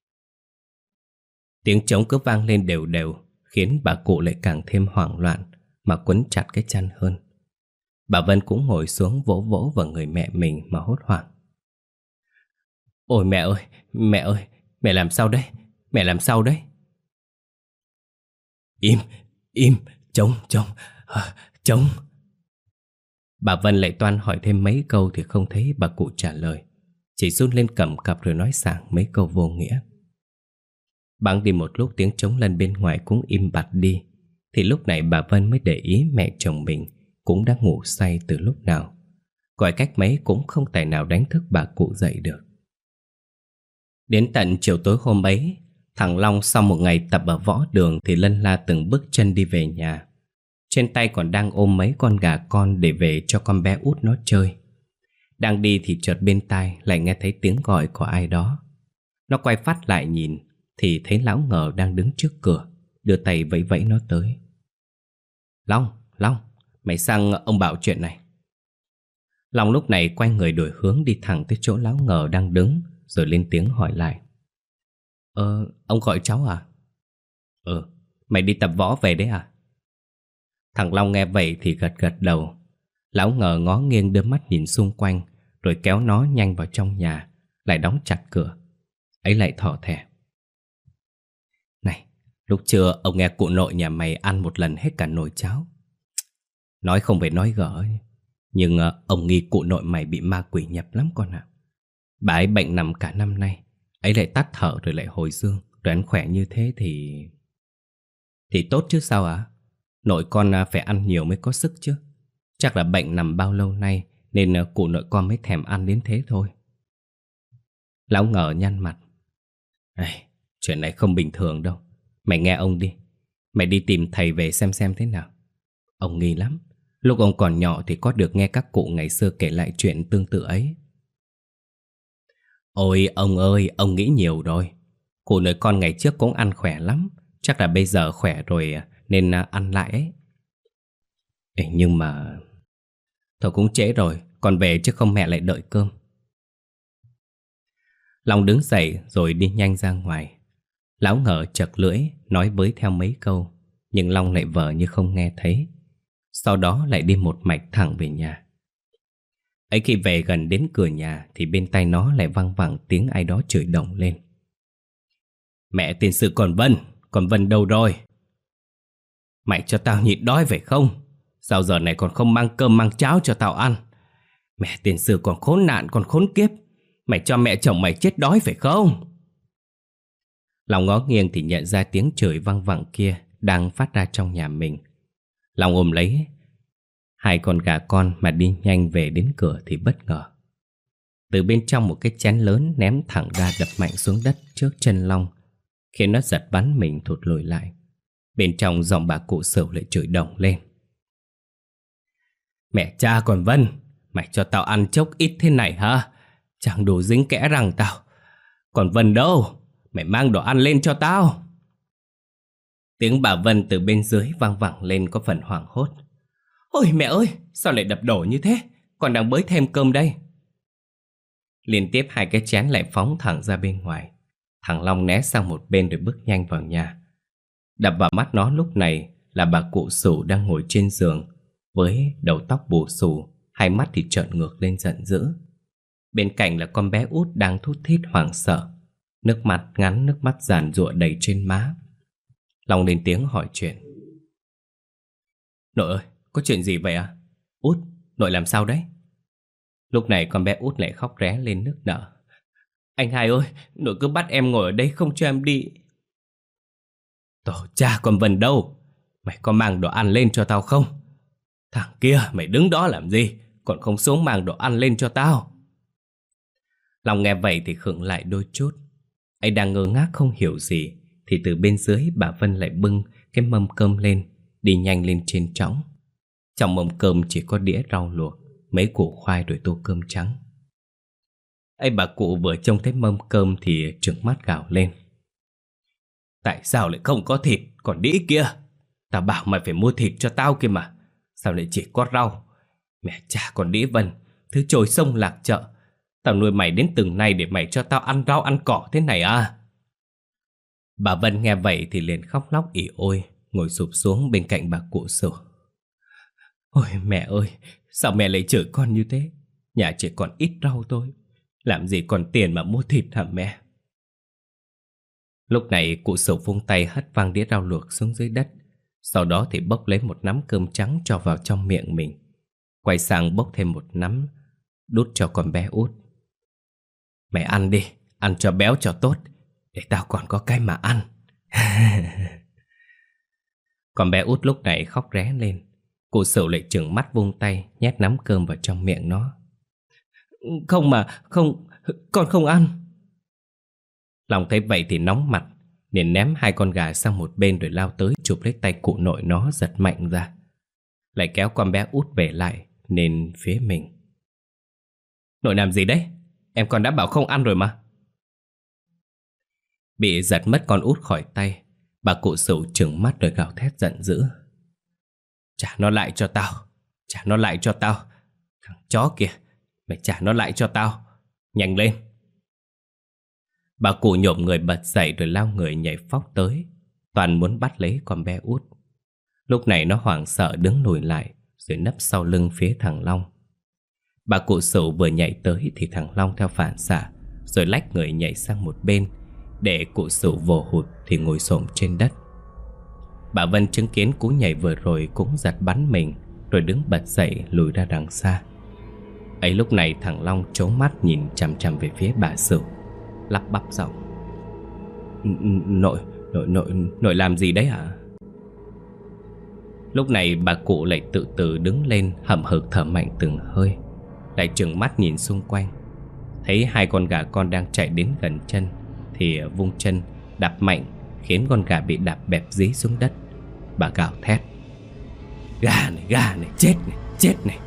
Tiếng trống cứ vang lên đều đều, khiến bà cụ lại càng thêm hoảng loạn mà quấn chặt cái chăn hơn. Bà Vân cũng ngồi xuống vỗ vỗ vào người mẹ mình mà hốt hoảng. Ôi mẹ ơi, mẹ làm sao đấy? Im, trống. Bà Vân lại toan hỏi thêm mấy câu thì không thấy bà cụ trả lời, chỉ run lên cầm cập rồi nói sảng mấy câu vô nghĩa. Bẵng đi một lúc tiếng trống lân bên ngoài cũng im bặt đi, thì lúc này bà Vân mới để ý mẹ chồng mình cũng đã ngủ say từ lúc nào. Gọi cách mấy cũng không tài nào đánh thức bà cụ dậy được. Đến tận chiều tối hôm ấy, thằng Long sau một ngày tập ở võ đường thì lân la từng bước chân đi về nhà. Trên tay còn đang ôm mấy con gà con để về cho con bé út nó chơi. Đang đi thì chợt bên tai lại nghe thấy tiếng gọi của ai đó. Nó quay phát lại nhìn thì thấy Lão Ngờ đang đứng trước cửa, đưa tay vẫy vẫy nó tới. Long, mày sang ông bảo chuyện này. Long lúc này quay người đổi hướng đi thẳng tới chỗ Lão Ngờ đang đứng, rồi lên tiếng hỏi lại. Ông gọi cháu à? Mày đi tập võ về đấy à? Thằng Long nghe vậy thì gật gật đầu. Lão Ngờ ngó nghiêng đưa mắt nhìn xung quanh, rồi kéo nó nhanh vào trong nhà, lại đóng chặt cửa. Ấy lại thỏ thẻ. Này, lúc trưa ông nghe cụ nội nhà mày ăn một lần hết cả nồi cháo. Nói không phải nói gở, nhưng ông nghi cụ nội mày bị ma quỷ nhập lắm con ạ. Bà ấy bệnh nằm cả năm nay, ấy lại tắt thở rồi lại hồi dương, rồi ăn khỏe như thế thì tốt chứ sao ạ? Nội con phải ăn nhiều mới có sức chứ. Chắc là bệnh nằm bao lâu nay nên cụ nội con mới thèm ăn đến thế thôi. Lão Ngờ nhăn mặt. Chuyện này không bình thường đâu. Mày nghe ông đi. Mày đi tìm thầy về xem thế nào. Ông nghi lắm. Lúc ông còn nhỏ thì có được nghe các cụ ngày xưa kể lại chuyện tương tự ấy. Ôi ông ơi, ông nghĩ nhiều rồi. Cụ nội con ngày trước cũng ăn khỏe lắm. Chắc là bây giờ khỏe rồi nên ăn lại ấy. Nhưng mà... Thôi cũng trễ rồi, con về chứ không mẹ lại đợi cơm. Long đứng dậy rồi đi nhanh ra ngoài. Lão Ngờ chật lưỡi nói với theo mấy câu, nhưng Long lại vờ như không nghe thấy. Sau đó lại đi một mạch thẳng về nhà. Ấy khi về gần đến cửa nhà thì bên tai nó lại văng vẳng tiếng ai đó chửi đồng lên. Mẹ tiền sự còn Vân đâu rồi? Mày cho tao nhịn đói phải không? Sao giờ này còn không mang cơm mang cháo cho tao ăn? Mẹ tiền sử còn khốn nạn còn khốn kiếp. Mày cho mẹ chồng mày chết đói phải không? Long ngó nghiêng thì nhận ra tiếng chửi văng vẳng kia đang phát ra trong nhà mình. Long ôm lấy hai con gà con mà đi nhanh về đến cửa thì bất ngờ. Từ bên trong một cái chén lớn ném thẳng ra đập mạnh xuống đất trước chân Long, khiến nó giật bắn mình thụt lùi lại. Bên trong giọng bà cụ Sửu lại chửi đồng lên. Mẹ cha còn Vân, mày cho tao ăn chốc ít thế này hả? Chẳng đủ dính kẽ răng tao. Còn Vân đâu? Mày mang đồ ăn lên cho tao. Tiếng bà Vân từ bên dưới vang vẳng lên có phần hoảng hốt. Ôi mẹ ơi, sao lại đập đổ như thế? Con đang bới thêm cơm đây. Liên tiếp hai cái chén lại phóng thẳng ra bên ngoài. Thằng Long né sang một bên rồi bước nhanh vào nhà. Đập vào mắt nó lúc này là bà cụ Sửu đang ngồi trên giường, với đầu tóc bù xù, hai mắt thì trợn ngược lên giận dữ. Bên cạnh là con bé út đang thút thít hoảng sợ, nước mắt ngắn, nước mắt giàn giụa đầy trên má. Long lên tiếng hỏi chuyện. Nội ơi, có chuyện gì vậy à? Út, nội làm sao đấy? Lúc này con bé út lại khóc ré lên nức nở. Anh hai ơi, nội cứ bắt em ngồi ở đây không cho em đi. Tổ cha con Vân đâu? Mày có mang đồ ăn lên cho tao không? Thằng kia, mày đứng đó làm gì? Còn không xuống mang đồ ăn lên cho tao. Long nghe vậy thì khựng lại đôi chút. Anh đang ngơ ngác không hiểu gì, thì từ bên dưới bà Vân lại bưng cái mâm cơm lên, đi nhanh lên trên trõng. Trong mâm cơm chỉ có đĩa rau luộc, mấy củ khoai rồi tô cơm trắng. Ấy bà cụ vừa trông thấy mâm cơm thì trừng mắt gào lên. Tại sao lại không có thịt, còn đĩa kia? Tao bảo mày phải mua thịt cho tao kia mà. Sao lại chỉ có rau? Mẹ cha con đĩa Vân, thứ trôi sông lạc chợ. Tao nuôi mày đến từng này để mày cho tao ăn rau ăn cỏ thế này à? Bà Vân nghe vậy thì liền khóc lóc ỉ ôi, ngồi sụp xuống bên cạnh bà cụ Sửu. Ôi mẹ ơi, sao mẹ lại chửi con như thế? Nhà chỉ còn ít rau thôi, làm gì còn tiền mà mua thịt hả mẹ? Lúc này cụ Sửu vung tay hất văng đĩa rau luộc xuống dưới đất. Sau đó thì bốc lấy một nắm cơm trắng cho vào trong miệng mình. Quay sang bốc thêm một nắm, đút cho con bé út. Mày ăn đi, ăn cho béo cho tốt, để tao còn có cái mà ăn. Con bé út lúc này khóc ré lên. Cụ Sửu lại trừng mắt vung tay, nhét nắm cơm vào trong miệng nó. Không mà, không, con không ăn. Long thấy vậy thì nóng mặt, liền ném hai con gà sang một bên rồi lao tới chụp lấy tay cụ nội nó giật mạnh ra. Lại kéo con bé út về lại nên phía mình. Nội làm gì đấy? Em còn đã bảo không ăn rồi mà. Bị giật mất con út khỏi tay, bà cụ Sửu trừng mắt rồi gào thét giận dữ. Trả nó lại cho tao, trả nó lại cho tao. Thằng chó kìa, mày trả nó lại cho tao, nhanh lên. Bà cụ nhổm người bật dậy rồi lao người nhảy phóc tới, toàn muốn bắt lấy con bé út. Lúc này nó hoảng sợ đứng lùi lại, rồi nấp sau lưng phía thằng Long. Bà cụ Sửu vừa nhảy tới thì thằng Long theo phản xạ, rồi lách người nhảy sang một bên, để cụ Sửu vồ hụt thì ngồi xổm trên đất. Bà Vân chứng kiến cú nhảy vừa rồi cũng giật bắn mình, rồi đứng bật dậy lùi ra đằng xa. Ấy lúc này thằng Long trố mắt nhìn chằm chằm về phía bà Sửu, lắp bắp giọng. Nội làm gì đấy hả? Lúc này bà cụ lại tự từ đứng lên, hậm hực thở mạnh từng hơi, lại trừng mắt nhìn xung quanh. Thấy hai con gà con đang chạy đến gần chân thì vung chân đạp mạnh, khiến con gà bị đạp bẹp dí xuống đất. Bà gào thét. Gà này, chết này.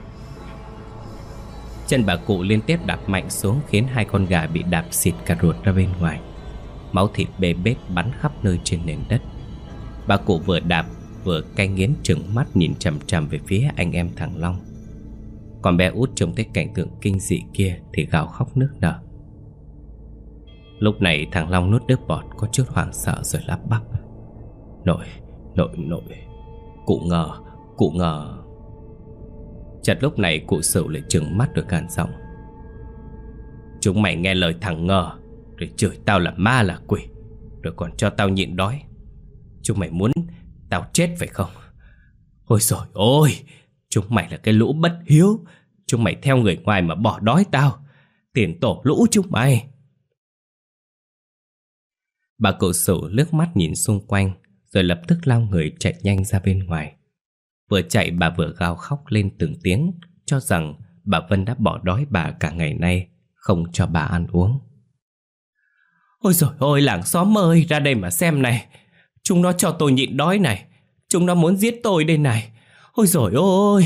Chân bà cụ liên tiếp đạp mạnh xuống, khiến hai con gà bị đạp xịt cả ruột ra bên ngoài. Máu thịt bê bết bắn khắp nơi trên nền đất. Bà cụ vừa đạp vừa cay nghiến trừng mắt nhìn chằm chằm về phía anh em thằng Long. Còn bé út trông thấy cảnh tượng kinh dị kia thì gào khóc nức nở. Lúc này thằng Long nuốt nước bọt, có chút hoảng sợ rồi lắp bắp. Nội, cụ ngờ. Chợt lúc này cụ Sửu lại trừng mắt rồi càn giọng. Chúng mày nghe lời thằng Ngờ, rồi chửi tao là ma là quỷ, rồi còn cho tao nhịn đói. Chúng mày muốn tao chết phải không? Ôi dồi ôi, chúng mày là cái lũ bất hiếu. Chúng mày theo người ngoài mà bỏ đói tao. Tiền tổ lũ chúng mày. Bà cụ Sửu liếc mắt nhìn xung quanh, rồi lập tức lao người chạy nhanh ra bên ngoài. Vừa chạy bà vừa gào khóc lên từng tiếng, cho rằng bà Vân đã bỏ đói bà cả ngày nay, không cho bà ăn uống. Ôi dồi ôi, làng xóm ơi, ra đây mà xem này. Chúng nó cho tôi nhịn đói này. Chúng nó muốn giết tôi đây này. Ôi dồi ôi.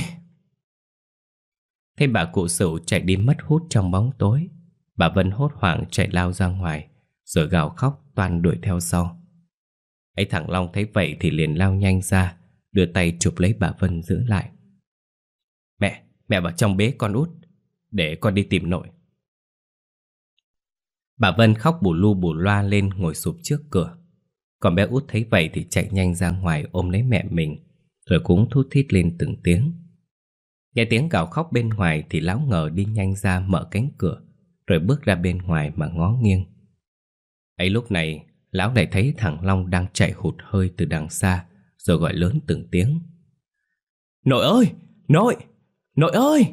Thấy bà cụ Sửu chạy đi mất hút trong bóng tối, bà Vân hốt hoảng chạy lao ra ngoài, rồi gào khóc toan đuổi theo sau. Ấy thằng Long thấy vậy thì liền lao nhanh ra, đưa tay chụp lấy bà Vân giữ lại. Mẹ vào trong bế con út, để con đi tìm nội. Bà Vân khóc bù lu bù loa lên ngồi sụp trước cửa. Còn bé Út thấy vậy thì chạy nhanh ra ngoài ôm lấy mẹ mình, rồi cũng thút thít lên từng tiếng. Nghe tiếng gào khóc bên ngoài thì Lão Ngờ đi nhanh ra mở cánh cửa, rồi bước ra bên ngoài mà ngó nghiêng. Ấy lúc này Lão lại thấy thằng Long đang chạy hụt hơi từ đằng xa, rồi gọi lớn từng tiếng: "Nội ơi! Nội! Nội ơi!"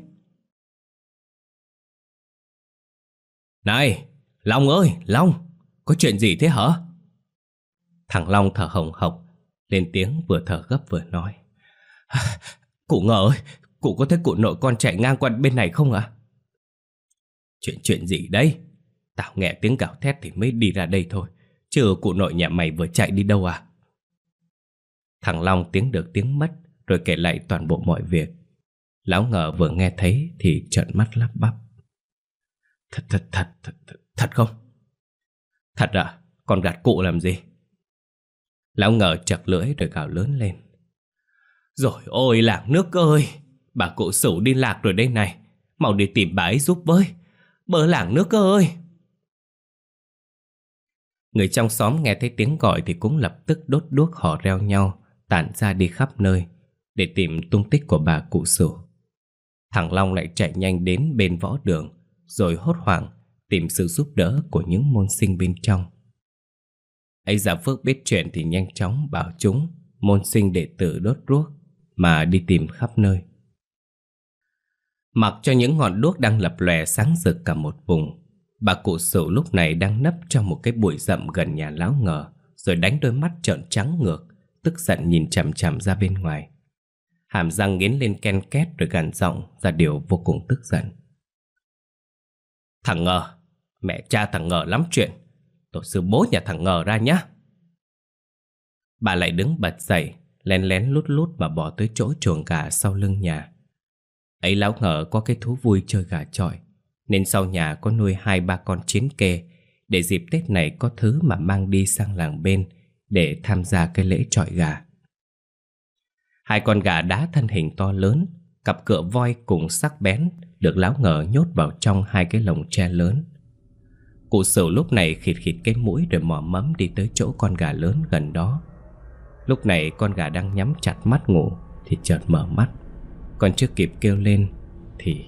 "Này! Long ơi! Long! Có chuyện gì thế hả?" Thằng Long thở hồng hộc lên tiếng, vừa thở gấp vừa nói: "Cụ Ngờ ơi! Cụ có thấy cụ nội con chạy ngang qua bên này không ạ?" Chuyện gì đấy? Tao nghe tiếng gào thét thì mới đi ra đây thôi, chứ cụ nội nhà mày vừa chạy đi đâu à?" Thằng Long tiếng được tiếng mất, rồi kể lại toàn bộ mọi việc. Lão Ngờ vừa nghe thấy thì trợn mắt lắp bắp: Thật không? Thật à? Còn gạt cụ làm gì?" Lão Ngờ chật lưỡi rồi gào lớn lên: "Rồi ôi làng nước ơi! Bà cụ Sửu đi lạc rồi đây này, mau đi tìm bà ấy giúp với. Bớ làng nước ơi!" Người trong xóm nghe thấy tiếng gọi thì cũng lập tức đốt đuốc hò reo nhau, tản ra đi khắp nơi để tìm tung tích của bà cụ Sửu. Thằng Long lại chạy nhanh đến bên võ đường, rồi hốt hoảng tìm sự giúp đỡ của những môn sinh bên trong. Ấy Gia Phước biết chuyện thì nhanh chóng bảo chúng môn sinh đệ tử đốt đuốc mà đi tìm khắp nơi. Mặc cho những ngọn đuốc đang lập lòe sáng rực cả một vùng, bà cụ Sửu lúc này đang nấp trong một cái bụi rậm gần nhà Lão Ngờ, rồi đánh đôi mắt trợn trắng ngược, tức giận nhìn chằm chằm ra bên ngoài. Hàm răng nghiến lên ken két rồi gằn giọng ra điều vô cùng tức giận: "Thằng Ngờ, mẹ cha thằng Ngờ lắm chuyện, tôi sư bố nhà thằng Ngờ ra nhá." Bà lại đứng bật dậy, lén lén lút lút mà bỏ tới chỗ chuồng gà sau lưng nhà. Ấy Lão Ngờ có cái thú vui chơi gà chọi, nên sau nhà có nuôi 2-3 con chiến kê, để dịp Tết này có thứ mà mang đi sang làng bên để tham gia cái lễ chọi gà. 2 con gà đá thân hình to lớn, cặp cựa voi cùng sắc bén, được Lão Ngờ nhốt vào trong 2 cái lồng tre lớn. Cụ Sửu lúc này khịt khịt cái mũi rồi mò mẫm đi tới chỗ con gà lớn gần đó. Lúc này con gà đang nhắm chặt mắt ngủ thì chợt mở mắt. Còn chưa kịp kêu lên thì: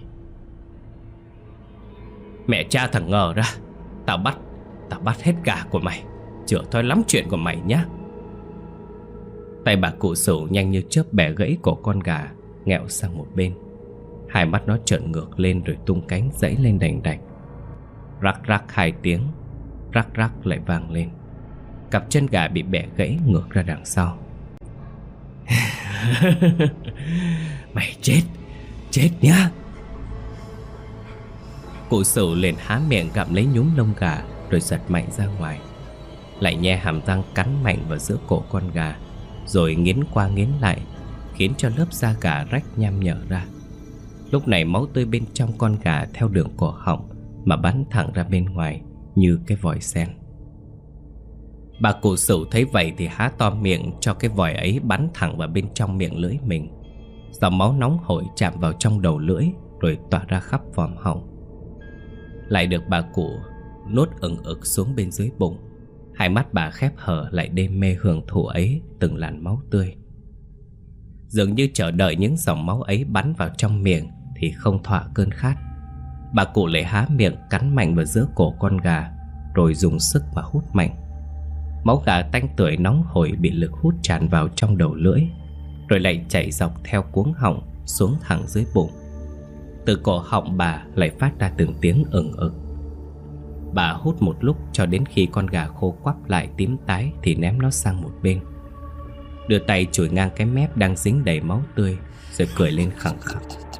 "Mẹ cha thằng Ngờ ra, tao bắt hết gà của mày, chữa thôi lắm chuyện của mày nhá." Tay bà cụ Sửu nhanh như chớp bẻ gãy cổ con gà, nghẹo sang một bên. 2 mắt nó trợn ngược lên rồi tung cánh giãy lên đành đạch. Rắc rắc 2 tiếng, rắc rắc lại vang lên. Cặp chân gà bị bẻ gãy ngược ra đằng sau. "Mày chết nhá!" Cụ Sửu liền há miệng gặm lấy nhúm lông gà rồi giật mạnh ra ngoài. Lại nhe hàm răng cắn mạnh vào giữa cổ con gà, rồi nghiến qua nghiến lại, khiến cho lớp da gà rách nham nhở ra. Lúc này máu tươi bên trong con gà theo đường cổ họng mà bắn thẳng ra bên ngoài như cái vòi sen. Bà cụ Sửu thấy vậy thì há to miệng cho cái vòi ấy bắn thẳng vào bên trong miệng lưỡi mình. Dòng máu nóng hổi chạm vào trong đầu lưỡi rồi tỏa ra khắp vòm họng. Lại được bà cụ nuốt ừng ực xuống bên dưới bụng. 2 mắt bà khép hờ lại đêm mê hưởng thụ ấy từng làn máu tươi. Dường như chờ đợi những dòng máu ấy bắn vào trong miệng thì không thỏa cơn khát. Bà cụ lại há miệng cắn mạnh vào giữa cổ con gà, rồi dùng sức mà hút mạnh. Máu gà tanh tưởi nóng hổi bị lực hút tràn vào trong đầu lưỡi, rồi lại chảy dọc theo cuống họng xuống thẳng dưới bụng. Từ cổ họng bà lại phát ra từng tiếng ừng ực. Bà hút một lúc cho đến khi con gà khô quắp lại tím tái thì ném nó sang một bên, đưa tay chùi ngang cái mép đang dính đầy máu tươi, rồi cười lên khẳng khặc.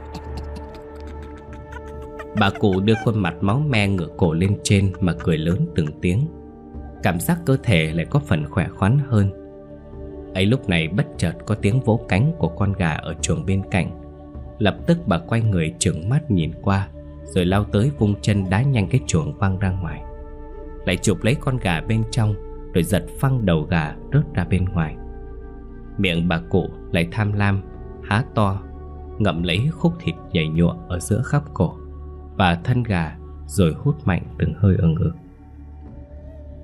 Bà cụ đưa khuôn mặt máu me ngửa cổ lên trên mà cười lớn từng tiếng. Cảm giác cơ thể lại có phần khỏe khoắn hơn. Ấy lúc này bất chợt có tiếng vỗ cánh của con gà ở chuồng bên cạnh. Lập tức bà quay người trừng mắt nhìn qua, rồi lao tới vung chân đá nhanh cái chuồng văng ra ngoài. Lại chụp lấy con gà bên trong, rồi giật phăng đầu gà rớt ra bên ngoài. Miệng bà cụ lại tham lam há to, ngậm lấy khúc thịt nhầy nhụa ở giữa khắp cổ và thân gà, rồi hút mạnh từng hơi ừng ực.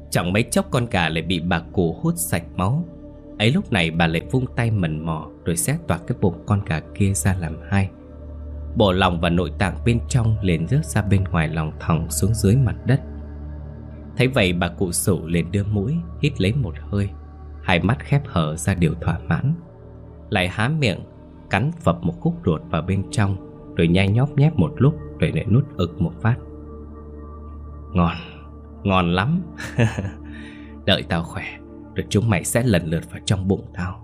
Chẳng mấy chốc con gà lại bị bà cụ hút sạch máu. Ấy lúc này bà lại vung tay mần mò, rồi xé toạc cái bụng con gà kia ra làm hai. Bộ lòng và nội tạng bên trong liền rớt ra bên ngoài lòng thòng xuống dưới mặt đất. Thấy vậy bà cụ Sửu liền đưa mũi hít lấy một hơi, hai mắt khép hờ ra điều thỏa mãn, lại há miệng cắn phập một khúc ruột vào bên trong, rồi nhai nhóp nhép một lúc, rồi lại nuốt ực một phát. Ngon, ngon lắm. Đợi tao khỏe, rồi chúng mày sẽ lần lượt vào trong bụng tao.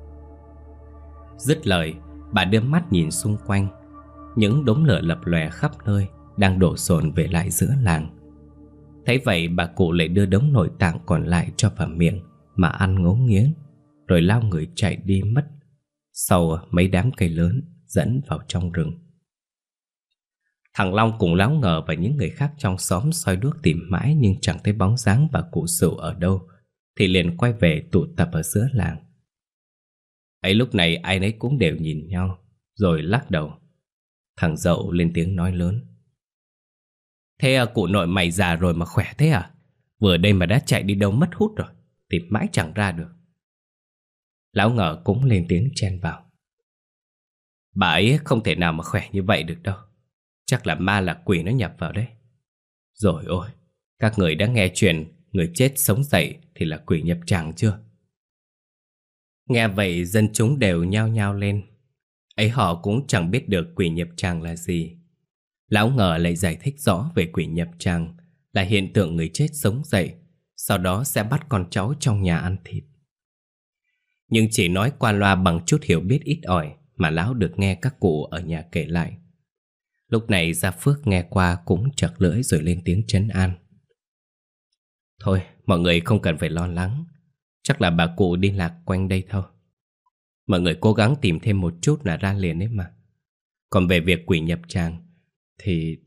Dứt lời, bà đưa mắt nhìn xung quanh. Những đống lửa lập lòe khắp nơi đang đổ dồn về lại giữa làng. Thấy vậy bà cụ lại đưa đống nội tạng còn lại cho vào miệng mà ăn ngấu nghiến, rồi lao người chạy đi mất sau mấy đám cây lớn dẫn vào trong rừng. Thằng Long cùng Láo Ngờ và những người khác trong xóm soi đuốc tìm mãi nhưng chẳng thấy bóng dáng bà cụ Sửu ở đâu, thì liền quay về tụ tập ở giữa làng. Ấy lúc này ai nấy cũng đều nhìn nhau rồi lắc đầu. Thằng Dậu lên tiếng nói lớn: Thế cụ nội mày già rồi mà khỏe thế à? Vừa đây mà đã chạy đi đâu mất hút rồi, tìm mãi chẳng ra được. Lão Ngờ cũng lên tiếng chen vào: Bà ấy không thể nào mà khỏe như vậy được đâu. Chắc là ma là quỷ nó nhập vào đấy. Rồi ôi, các người đã nghe chuyện người chết sống dậy thì là quỷ nhập tràng chưa? Nghe vậy dân chúng đều nhao nhao lên. Ấy họ cũng chẳng biết được quỷ nhập tràng là gì. Lão Ngờ lại giải thích rõ về quỷ nhập tràng là hiện tượng người chết sống dậy, sau đó sẽ bắt con cháu trong nhà ăn thịt. Nhưng chỉ nói qua loa bằng chút hiểu biết ít ỏi mà lão được nghe các cụ ở nhà kể lại. Lúc này Gia Phước nghe qua cũng chật lưỡi rồi lên tiếng trấn an: Thôi, mọi người không cần phải lo lắng. Chắc là bà cụ đi lạc quanh đây thôi. Mọi người cố gắng tìm thêm một chút là ra liền ấy mà. Còn về việc quỷ nhập tràng thì...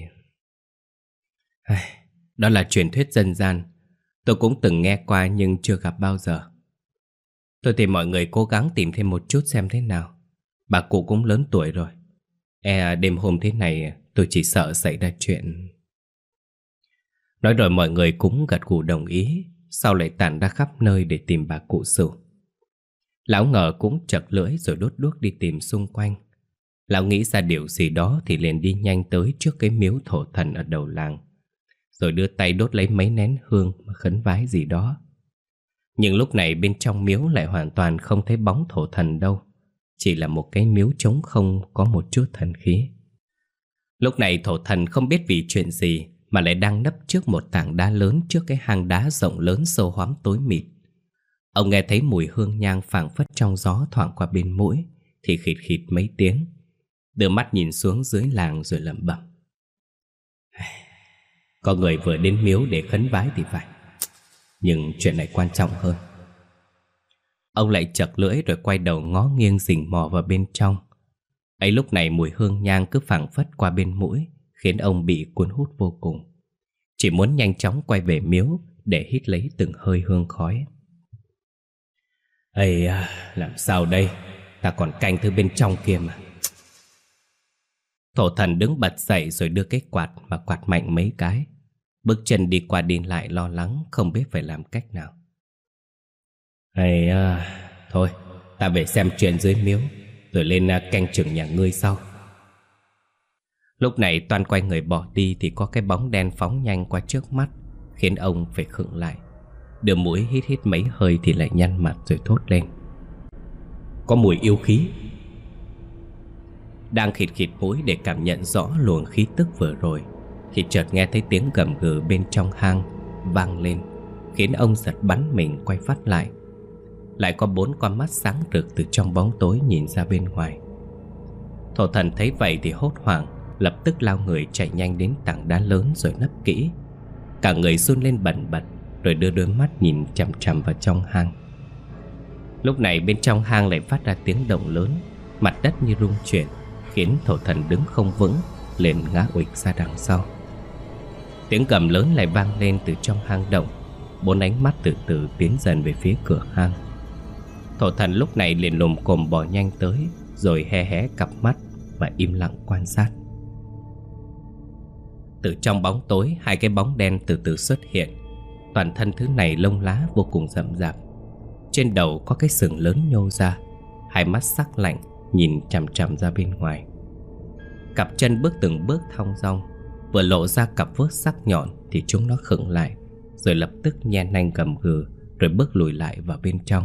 Đó là truyền thuyết dân gian. Tôi cũng từng nghe qua nhưng chưa gặp bao giờ. Thôi thì mọi người cố gắng tìm thêm một chút xem thế nào. Bà cụ cũng lớn tuổi rồi. Đêm hôm thế này tôi chỉ sợ xảy ra chuyện. Nói rồi mọi người cũng gật gù đồng ý, sau lại tản ra khắp nơi để tìm bà cụ Sửu. Lão Ngờ cũng chật lưỡi rồi đốt đuốc đi tìm xung quanh. Lão nghĩ ra điều gì đó thì liền đi nhanh tới trước cái miếu thổ thần ở đầu làng, rồi đưa tay đốt lấy mấy nén hương mà khấn vái gì đó. Nhưng lúc này bên trong miếu lại hoàn toàn không thấy bóng thổ thần đâu, chỉ là một cái miếu trống không có một chút thần khí. Lúc này thổ thần không biết vì chuyện gì mà lại đang nấp trước một tảng đá lớn trước cái hang đá rộng lớn sâu hoắm tối mịt. Ông nghe thấy mùi hương nhang phảng phất trong gió thoảng qua bên mũi thì khịt khịt mấy tiếng, đưa mắt nhìn xuống dưới làng rồi lẩm bẩm: Có người vừa đến miếu để khấn vái thì phải, nhưng chuyện này quan trọng hơn. Ông lại chật lưỡi rồi quay đầu ngó nghiêng rình mò vào bên trong. Ấy lúc này mùi hương nhang cứ phảng phất qua bên mũi, khiến ông bị cuốn hút vô cùng, chỉ muốn nhanh chóng quay về miếu để hít lấy từng hơi hương khói. Làm sao đây? Ta còn canh thứ bên trong kia mà. Thổ thần đứng bật dậy rồi đưa cái quạt mà quạt mạnh mấy cái, bước chân đi qua đi lại lo lắng không biết phải làm cách nào. Thôi, ta về xem chuyện dưới miếu, rồi lên canh chừng nhà ngươi sau. Lúc này Toan quay người bỏ đi thì có cái bóng đen phóng nhanh qua trước mắt, khiến ông phải khựng lại. Đưa mũi hít hít mấy hơi thì lại nhăn mặt rồi thốt lên: Có mùi yêu khí. Đang khịt khịt mũi để cảm nhận rõ luồng khí tức vừa rồi thì chợt nghe thấy tiếng gầm gừ bên trong hang vang lên, khiến ông giật bắn mình quay phát lại. Lại có 4 con mắt sáng rực từ trong bóng tối nhìn ra bên ngoài. Thổ thần thấy vậy thì hốt hoảng, lập tức lao người chạy nhanh đến tảng đá lớn rồi nấp kỹ. Cả người run lên bần bật, rồi đưa đôi mắt nhìn chằm chằm vào trong hang. Lúc này bên trong hang lại phát ra tiếng động lớn, mặt đất như rung chuyển, khiến thổ thần đứng không vững, liền ngã uịch ra đằng sau. Tiếng gầm lớn lại vang lên từ trong hang động. 4 ánh mắt từ từ tiến dần về phía cửa hang. Thổ thần lúc này liền lồm cồm bò nhanh tới, rồi hé hé cặp mắt và im lặng quan sát. Từ trong bóng tối, 2 cái bóng đen từ từ xuất hiện. Toàn thân thứ này lông lá vô cùng rậm rạp. Trên đầu có cái sừng lớn nhô ra, hai mắt sắc lạnh nhìn chằm chằm ra bên ngoài. Cặp chân bước từng bước thong dong, vừa lộ ra cặp vuốt sắc nhọn thì chúng nó khựng lại, rồi lập tức nhe nanh gầm gừ, rồi bước lùi lại vào bên trong.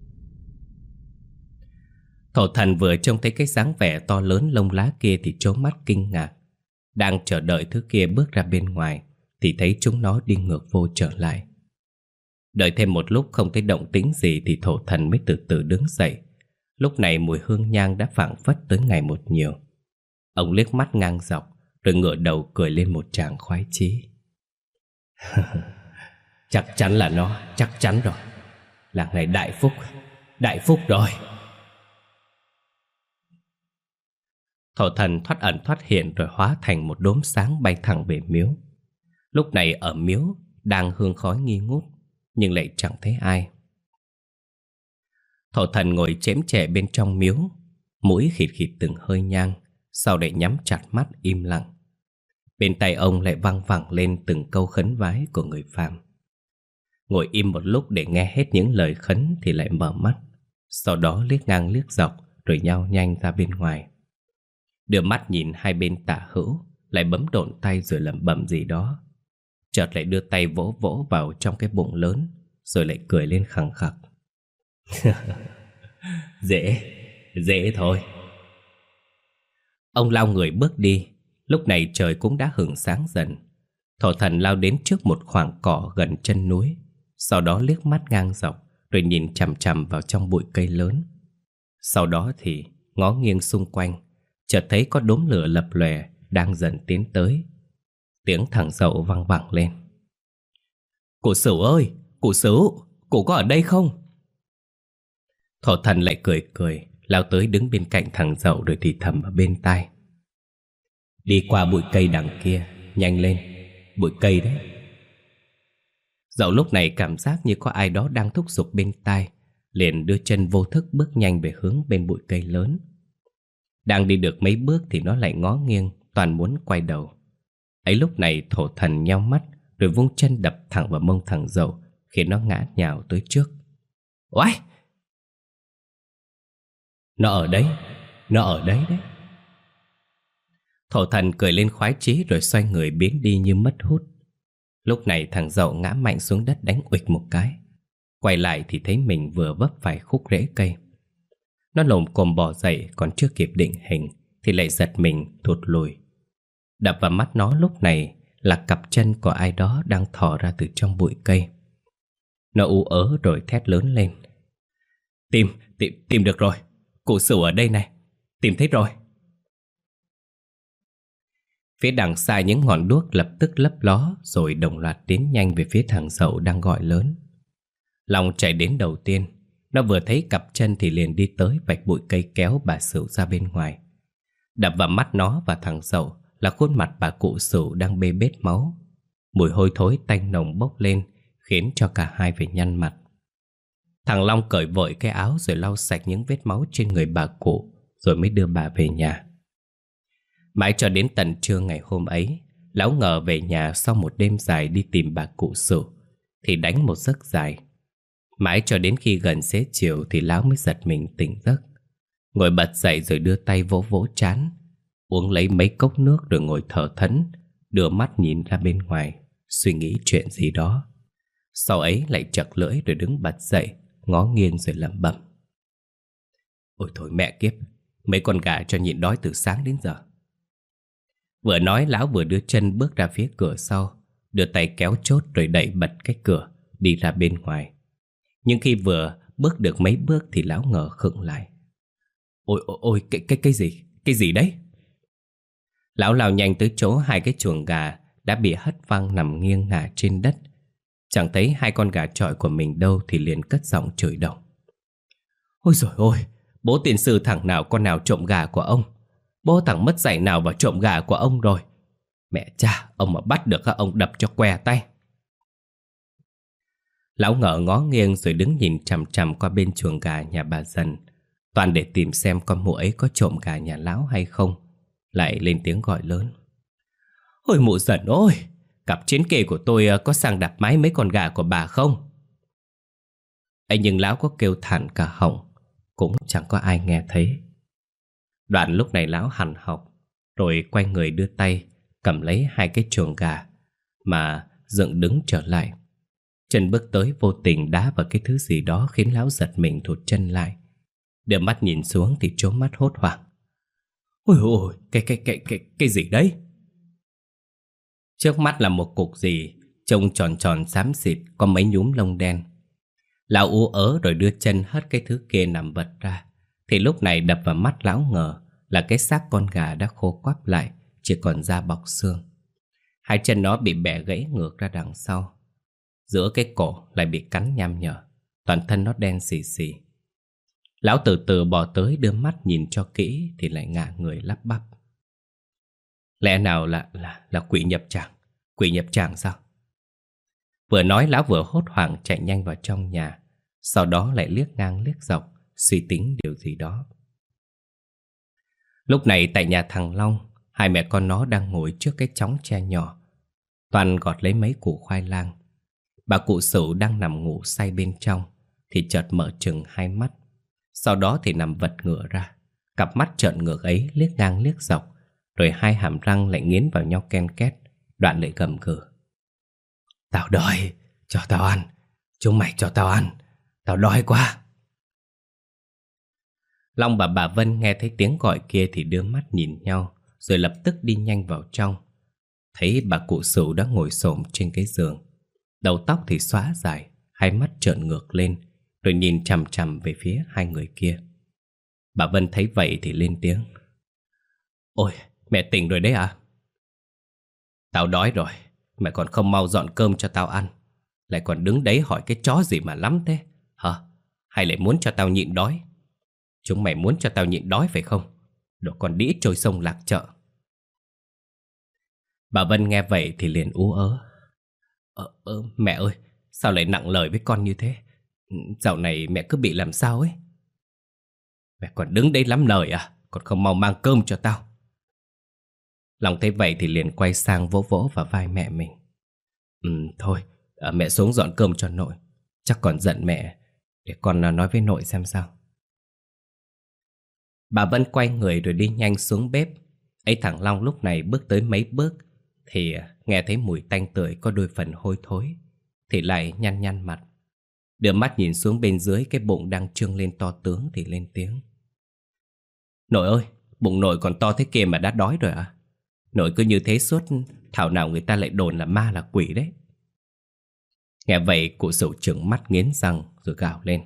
Thổ thần vừa trông thấy cái dáng vẻ to lớn lông lá kia thì trố mắt kinh ngạc. Đang chờ đợi thứ kia bước ra bên ngoài thì thấy chúng nó đi ngược vô trở lại. Đợi thêm một lúc không thấy động tĩnh gì thì thổ thần mới từ từ đứng dậy. Lúc này mùi hương nhang đã phảng phất tới ngày một nhiều. Ông liếc mắt ngang dọc, rồi ngửa đầu cười lên một tràng khoái chí. Chắc chắn là nó, chắc chắn rồi. Làng này đại phúc rồi. Thổ thần thoát ẩn thoát hiện rồi hóa thành một đốm sáng bay thẳng về miếu. Lúc này ở miếu đang hương khói nghi ngút, nhưng lại chẳng thấy ai. Thổ thần ngồi chễm chệ bên trong miếu, mũi khịt khịt từng hơi nhang, sau để nhắm chặt mắt im lặng. Bên tai ông lại văng vẳng lên từng câu khấn vái của người phàm. Ngồi im một lúc để nghe hết những lời khấn thì lại mở mắt, sau đó liếc ngang liếc dọc rồi nhao nhanh ra bên ngoài. Đưa mắt nhìn hai bên tả hữu, lại bấm độn tay rồi lẩm bẩm gì đó. Chợt lại đưa tay vỗ vỗ vào trong cái bụng lớn, rồi lại cười lên khằng khặc. Dễ thôi. Ông lao người bước đi. Lúc này trời cũng đã hửng sáng dần. Thổ thần lao đến trước một khoảng cỏ gần chân núi, sau đó liếc mắt ngang dọc rồi nhìn chằm chằm vào trong bụi cây lớn. Sau đó thì ngó nghiêng xung quanh, chợt thấy có đốm lửa lập lòe đang dần tiến tới. Tiếng thằng Dậu vang vẳng lên. Cụ Sửu ơi, cụ Sửu, cụ có ở đây không? Thổ thần lại cười lao tới đứng bên cạnh thằng Dậu rồi thì thầm ở bên tai. Đi qua bụi cây đằng kia, nhanh lên, bụi cây đấy. Dậu lúc này cảm giác như có ai đó đang thúc giục bên tai, liền đưa chân vô thức bước nhanh về hướng bên bụi cây lớn. Đang đi được mấy bước thì nó lại ngó nghiêng, toàn muốn quay đầu. Ấy lúc này thổ thần nheo mắt rồi vung chân đập thẳng vào mông thằng Dậu, khiến nó ngã nhào tới trước. Oái! Nó ở đấy đấy. Thổ thần cười lên khoái chí rồi xoay người biến đi như mất hút. Lúc này thằng Dậu ngã mạnh xuống đất đánh uịch một cái. Quay lại thì thấy mình vừa vấp phải khúc rễ cây. Nó lồm cồm bò dậy, còn chưa kịp định hình thì lại giật mình thụt lùi. Đập vào mắt nó lúc này là cặp chân của ai đó đang thò ra từ trong bụi cây. Nó ú ớ rồi thét lớn lên. Tìm được rồi, cụ Sửu ở đây này, tìm thấy rồi. Phía đằng xa những ngọn đuốc lập tức lấp ló rồi đồng loạt tiến nhanh về phía thằng Dậu đang gọi lớn. Long chạy đến đầu tiên. Nó vừa thấy cặp chân thì liền đi tới vạch bụi cây kéo bà Sửu ra bên ngoài. Đập vào mắt nó và thằng Dậu là khuôn mặt bà cụ Sửu đang bê bết máu. Mùi hôi thối tanh nồng bốc lên, khiến cho cả hai phải nhăn mặt. Thằng Long cởi vội cái áo rồi lau sạch những vết máu trên người bà cụ, rồi mới đưa bà về nhà. Mãi cho đến tận trưa ngày hôm ấy, lão ngờ về nhà sau một đêm dài đi tìm bà cụ Sửu thì đánh một giấc dài. Mãi cho đến khi gần xế chiều thì lão mới giật mình tỉnh giấc. Ngồi bật dậy rồi đưa tay vỗ vỗ trán, uống lấy mấy cốc nước rồi ngồi thở thẫn, đưa mắt nhìn ra bên ngoài, suy nghĩ chuyện gì đó. Sau ấy lại chật lưỡi rồi đứng bật dậy, ngó nghiêng rồi lẩm bẩm. Ôi thôi mẹ kiếp, mấy con gà cho nhịn đói từ sáng đến giờ. Vừa nói lão vừa đưa chân bước ra phía cửa sau, đưa tay kéo chốt rồi đẩy bật cái cửa, đi ra bên ngoài. Nhưng khi vừa bước được mấy bước thì lão ngờ khựng lại. Ôi, cái gì đấy? Lão lao nhanh tới chỗ hai cái chuồng gà đã bị hất văng nằm nghiêng ngả trên đất. Chẳng thấy hai con gà chọi của mình đâu thì liền cất giọng chửi đồng. Ôi dồi ôi, bố tiền sư thằng nào con nào trộm gà của ông? Bố thằng mất dạy nào vào trộm gà của ông rồi? Mẹ cha, ông mà bắt được ông đập cho què tay. Lão ngỡ ngó nghiêng rồi đứng nhìn chằm chằm qua bên chuồng gà nhà bà Dần, toàn để tìm xem con mụ ấy có trộm gà nhà lão hay không. Lại lên tiếng gọi lớn. Ôi mụ Dần ơi, cặp chiến kê của tôi có sang đạp mái mấy con gà của bà không? ấy nhưng lão có kêu thản cả họng, cũng chẳng có ai nghe thấy. Đoạn lúc này lão hằn học, rồi quay người đưa tay cầm lấy hai cái chuồng gà mà dựng đứng trở lại. Chân bước tới vô tình đá vào cái thứ gì đó khiến lão giật mình thụt chân lại. Đưa mắt nhìn xuống thì trố mắt hốt hoảng. Ôi ôi, cái gì đấy? Trước mắt là một cục gì trông tròn tròn xám xịt, có mấy nhúm lông đen. Lão ú ớ rồi đưa chân hất cái thứ kia nằm vật ra. Thì lúc này đập vào mắt lão ngờ là cái xác con gà đã khô quắp lại, chỉ còn da bọc xương. Hai chân nó bị bẻ gãy ngược ra đằng sau. Giữa cái cổ lại bị cắn nham nhở, toàn thân nó đen xì xì. Lão từ từ bò tới đưa mắt nhìn cho kỹ thì lại ngả người lắp bắp. Lẽ nào là quỷ nhập tràng? Quỷ nhập tràng sao? Vừa nói lão vừa hốt hoảng chạy nhanh vào trong nhà. Sau đó lại liếc ngang liếc dọc, suy tính điều gì đó. Lúc này tại nhà thằng Long, hai mẹ con nó đang ngồi trước cái chóng tre nhỏ. Toàn gọt lấy mấy củ khoai lang. Bà cụ Sửu đang nằm ngủ say bên trong thì chợt mở trừng hai mắt. Sau đó thì nằm vật ngửa ra. Cặp mắt trợn ngược ấy liếc ngang liếc dọc, rồi hai hàm răng lại nghiến vào nhau ken két. Đoạn lại gầm gừ. Tao đói, cho tao ăn. Chúng mày cho tao ăn. Tao đói quá. Long và bà Vân nghe thấy tiếng gọi kia thì đưa mắt nhìn nhau, rồi lập tức đi nhanh vào trong. Thấy bà cụ Sửu đã ngồi xổm trên cái giường, đầu tóc thì xõa dài, hai mắt trợn ngược lên, rồi nhìn chằm chằm về phía hai người kia. Bà Vân thấy vậy thì lên tiếng. Ôi, mẹ tỉnh rồi đấy à? Tao đói rồi, mẹ còn không mau dọn cơm cho tao ăn. Lại còn đứng đấy hỏi cái chó gì mà lắm thế? Hả? Hay lại muốn cho tao nhịn đói? Chúng mày muốn cho tao nhịn đói phải không? Đồ con đĩ trôi sông lạc chợ. Bà Vân nghe vậy thì liền ú ớ. Mẹ ơi, sao lại nặng lời với con như thế? Dạo này mẹ cứ bị làm sao ấy? Mẹ còn đứng đấy lắm lời à? Còn không mau mang cơm cho tao. Long thấy vậy thì liền quay sang vỗ vỗ vào vai mẹ mình. Thôi, mẹ xuống dọn cơm cho nội. Chắc còn giận mẹ. Để con nói với nội xem sao. Bà Vân quay người rồi đi nhanh xuống bếp. Ấy thằng Long lúc này bước tới mấy bước thì nghe thấy mùi tanh tưởi có đôi phần hôi thối, thì lại nhăn nhăn mặt. Đưa mắt nhìn xuống bên dưới cái bụng đang trương lên to tướng thì lên tiếng. Nội ơi, bụng nội còn to thế kia mà đã đói rồi à? Nội cứ như thế suốt, thảo nào người ta lại đồn là ma là quỷ đấy. Nghe vậy cụ Sửu trừng mắt nghiến răng rồi gào lên.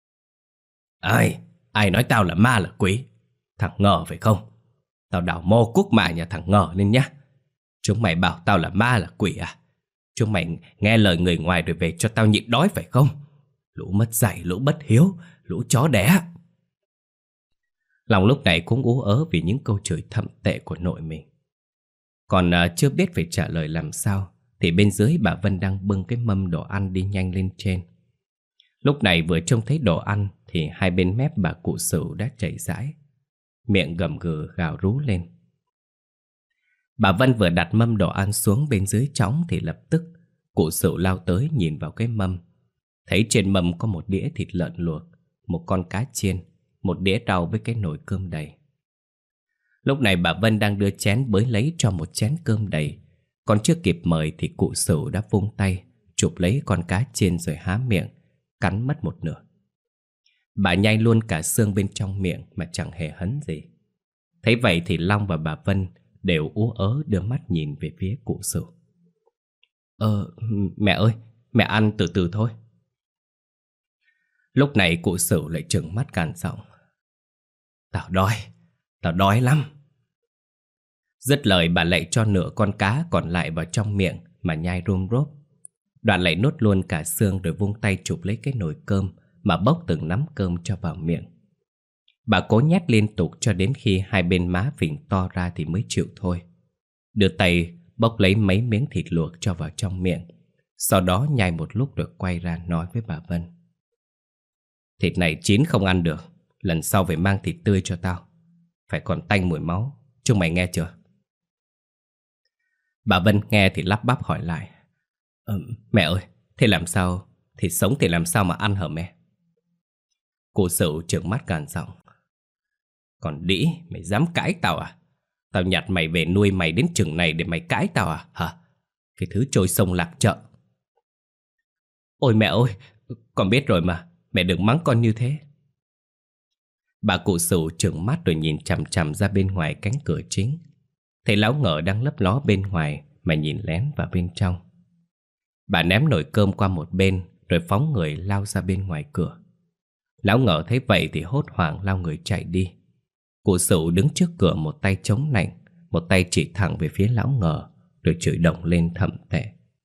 Ai nói tao là ma là quỷ? Thằng ngờ phải không? Tao đào mô quốc mạ nhà thằng ngờ lên nhá. Chúng mày bảo tao là ma là quỷ à? Chúng mày nghe lời người ngoài rồi về cho tao nhịn đói phải không? Lũ mất dạy, lũ bất hiếu, lũ chó đẻ. Lòng lúc này cũng ú ớ vì những câu chửi thậm tệ của nội mình. Còn chưa biết phải trả lời làm sao thì bên dưới bà Vân đang bưng cái mâm đồ ăn đi nhanh lên trên. Lúc này vừa trông thấy đồ ăn thì hai bên mép bà cụ Sửu đã chảy rãi, miệng gầm gừ gào rú lên. Bà Vân vừa đặt mâm đồ ăn xuống bên dưới chóng thì lập tức cụ Sửu lao tới nhìn vào cái mâm. Thấy trên mâm có một đĩa thịt lợn luộc, một con cá chiên, một đĩa rau với cái nồi cơm đầy. Lúc này bà Vân đang đưa chén bới lấy cho một chén cơm đầy. Còn chưa kịp mời thì cụ Sửu đã vung tay chụp lấy con cá chiên rồi há miệng cắn mất một nửa. Bà nhai luôn cả xương bên trong miệng mà chẳng hề hấn gì. Thấy vậy thì Long và bà Vân đều ú ớ đưa mắt nhìn về phía cụ Sửu. Mẹ ơi, mẹ ăn từ từ thôi. Lúc này cụ Sửu lại trừng mắt gằn giọng. Tao đói lắm. Dứt lời bà lại cho nửa con cá còn lại vào trong miệng mà nhai rum rốp. Đoạn lại nuốt luôn cả xương rồi vung tay chụp lấy cái nồi cơm mà bốc từng nắm cơm cho vào miệng. Bà cố nhét liên tục cho đến khi hai bên má phình to ra thì mới chịu thôi. Đưa tay bốc lấy mấy miếng thịt luộc cho vào trong miệng. Sau đó nhai một lúc rồi quay ra nói với bà Vân. Thịt này chín không ăn được, lần sau phải mang thịt tươi cho tao. Phải còn tanh mùi máu, chúng mày nghe chưa? Bà Vân nghe thì lắp bắp hỏi lại. Mẹ ơi, thế làm sao? Thì sống thì làm sao mà ăn hả mẹ? Cụ Sửu trợn mắt gằn giọng. Còn đĩ, mày dám cãi tao à? Tao nhặt mày về nuôi mày đến chừng này để mày cãi tao à? Hả? Cái thứ trôi sông lạc chợ. Ôi mẹ ơi, con biết rồi mà, mẹ đừng mắng con như thế. Bà cụ Sửu trợn mắt rồi nhìn chằm chằm ra bên ngoài cánh cửa chính. Thấy Lão Ngờ đang lấp ló bên ngoài mà nhìn lén vào bên trong. Bà ném nồi cơm qua một bên rồi phóng người lao ra bên ngoài cửa. Lão Ngờ thấy vậy thì hốt hoảng lao người chạy đi. Cụ Sửu đứng trước cửa, một tay chống nạnh, một tay chỉ thẳng về phía Lão Ngờ, rồi chửi đồng lên thậm tệ.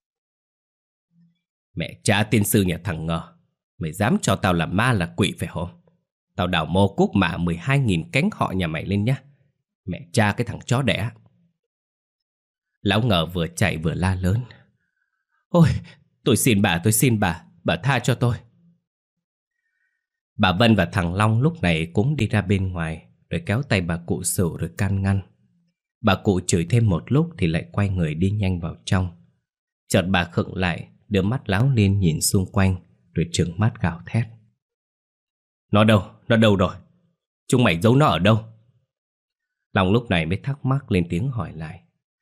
Mẹ cha tiên sư nhà thằng Ngờ, mày dám cho tao là ma là quỷ phải không? Tao đào mô cuốc mạ 12.000 cánh họ nhà mày lên nhá. Mẹ cha cái thằng chó đẻ. Lão Ngờ vừa chạy vừa la lớn. Ôi, tôi xin bà tha cho tôi. Bà Vân và thằng Long lúc này cũng đi ra bên ngoài, rồi kéo tay bà cụ Sửu rồi can ngăn. Bà cụ chửi thêm một lúc thì lại quay người đi nhanh vào trong. Chợt bà khựng lại, đưa mắt láo liên nhìn xung quanh, rồi trừng mắt gào thét. Nó đâu rồi? Chúng mày giấu nó ở đâu? Long lúc này mới thắc mắc lên tiếng hỏi lại.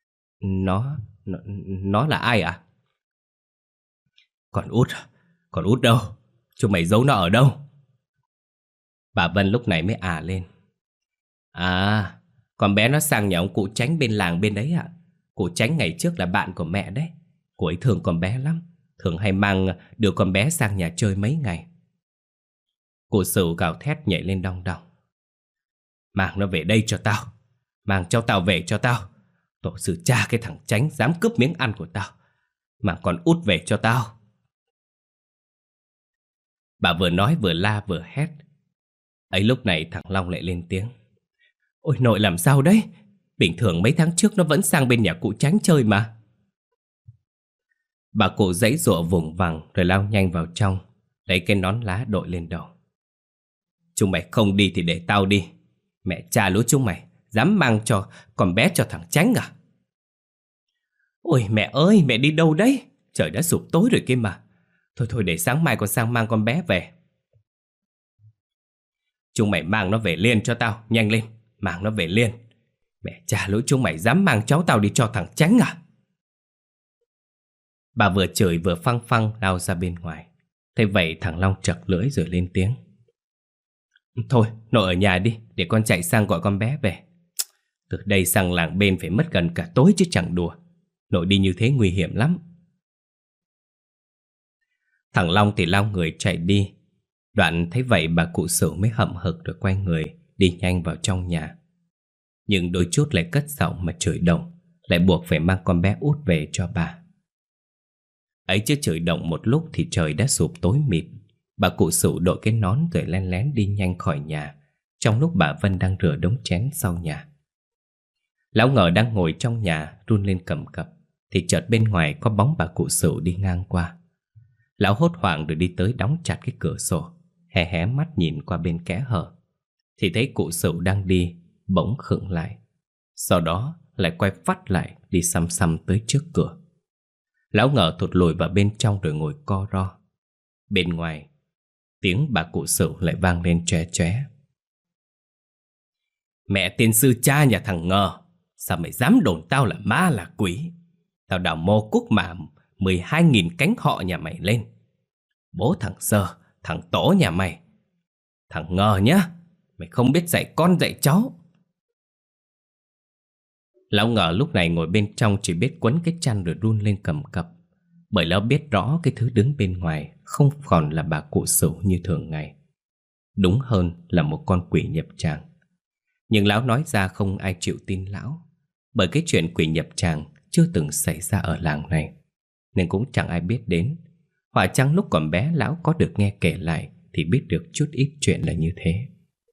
Nó là ai à? Còn út đâu? Chúng mày giấu nó ở đâu? Bà Vân lúc này mới lên. À, con bé nó sang nhà ông cụ Chánh bên làng bên đấy ạ. Cụ Chánh ngày trước là bạn của mẹ đấy. Cô ấy thương con bé lắm, thường hay mang đưa con bé sang nhà chơi mấy ngày. Cụ Sửu gào thét nhảy lên đong đong. Mang nó về đây cho tao. Mang cho tao về cho tao. Tổ sư cha cái thằng Chánh dám cướp miếng ăn của tao. Mang con út về cho tao. Bà vừa nói vừa la vừa hét. Ấy lúc này thằng Long lại lên tiếng. Ôi nội làm sao đấy? Bình thường mấy tháng trước nó vẫn sang bên nhà cụ Chánh chơi mà. Bà cụ giãy giụa vùng vằng rồi lao nhanh vào trong, lấy cái nón lá đội lên đầu. Chúng mày không đi thì để tao đi. Mẹ cha lũ chúng mày dám mang cho con bé cho thằng Chánh à? Ôi mẹ ơi, mẹ đi đâu đấy? Trời đã sụp tối rồi kia mà. Thôi để sáng mai con sang mang con bé về. Chúng mày mang nó về liền cho tao, nhanh lên, mang nó về liền. Mẹ cha lũ chúng mày dám mang cháu tao đi cho thằng Chánh à? Bà vừa chửi vừa phăng phăng lao ra bên ngoài. Thế vậy thằng Long chật lưỡi rồi lên tiếng. Thôi, nội ở nhà đi, để con chạy sang gọi con bé về. Từ đây sang làng bên phải mất gần cả tối chứ chẳng đùa. Nội đi như thế nguy hiểm lắm. Thằng Long thì lao người chạy đi. Đoạn thấy vậy bà cụ Sửu mới hậm hực rồi quay người đi nhanh vào trong nhà. Nhưng đôi chút lại cất giọng mà chửi đồng, lại buộc phải mang con bé út về cho bà. Ấy chứ chửi động một lúc thì trời đã sụp tối mịt. Bà cụ Sửu đội cái nón rồi len lén đi nhanh khỏi nhà, trong lúc bà Vân đang rửa đống chén sau nhà. Lão Ngờ đang ngồi trong nhà run lên cầm cập, thì chợt bên ngoài có bóng bà cụ Sửu đi ngang qua. Lão hốt hoảng rồi đi tới đóng chặt cái cửa sổ, hé hé mắt nhìn qua bên kẽ hở, thì thấy cụ Sửu đang đi, bỗng khựng lại. Sau đó lại quay phắt lại đi xăm xăm tới trước cửa. Lão Ngờ thụt lùi vào bên trong rồi ngồi co ro. Bên ngoài, tiếng bà cụ Sửu lại vang lên chóe chóe. Mẹ tiên sư cha nhà thằng Ngờ, sao mày dám đồn tao là ma là quỷ? Tao đào mô cúc mà 12.000 cánh họ nhà mày lên. Bố thằng Sơ, thằng Tổ nhà mày. Thằng Ngờ nhá, mày không biết dạy con dạy cháu. Lão Ngờ lúc này ngồi bên trong chỉ biết quấn cái chăn rồi run lên cầm cập, bởi lão biết rõ cái thứ đứng bên ngoài không còn là bà cụ Sửu như thường ngày. Đúng hơn là một con quỷ nhập tràng. Nhưng lão nói ra không ai chịu tin lão, bởi cái chuyện quỷ nhập tràng chưa từng xảy ra ở làng này, nên cũng chẳng ai biết đến. Hoặc chăng lúc còn bé lão có được nghe kể lại thì biết được chút ít chuyện là như thế.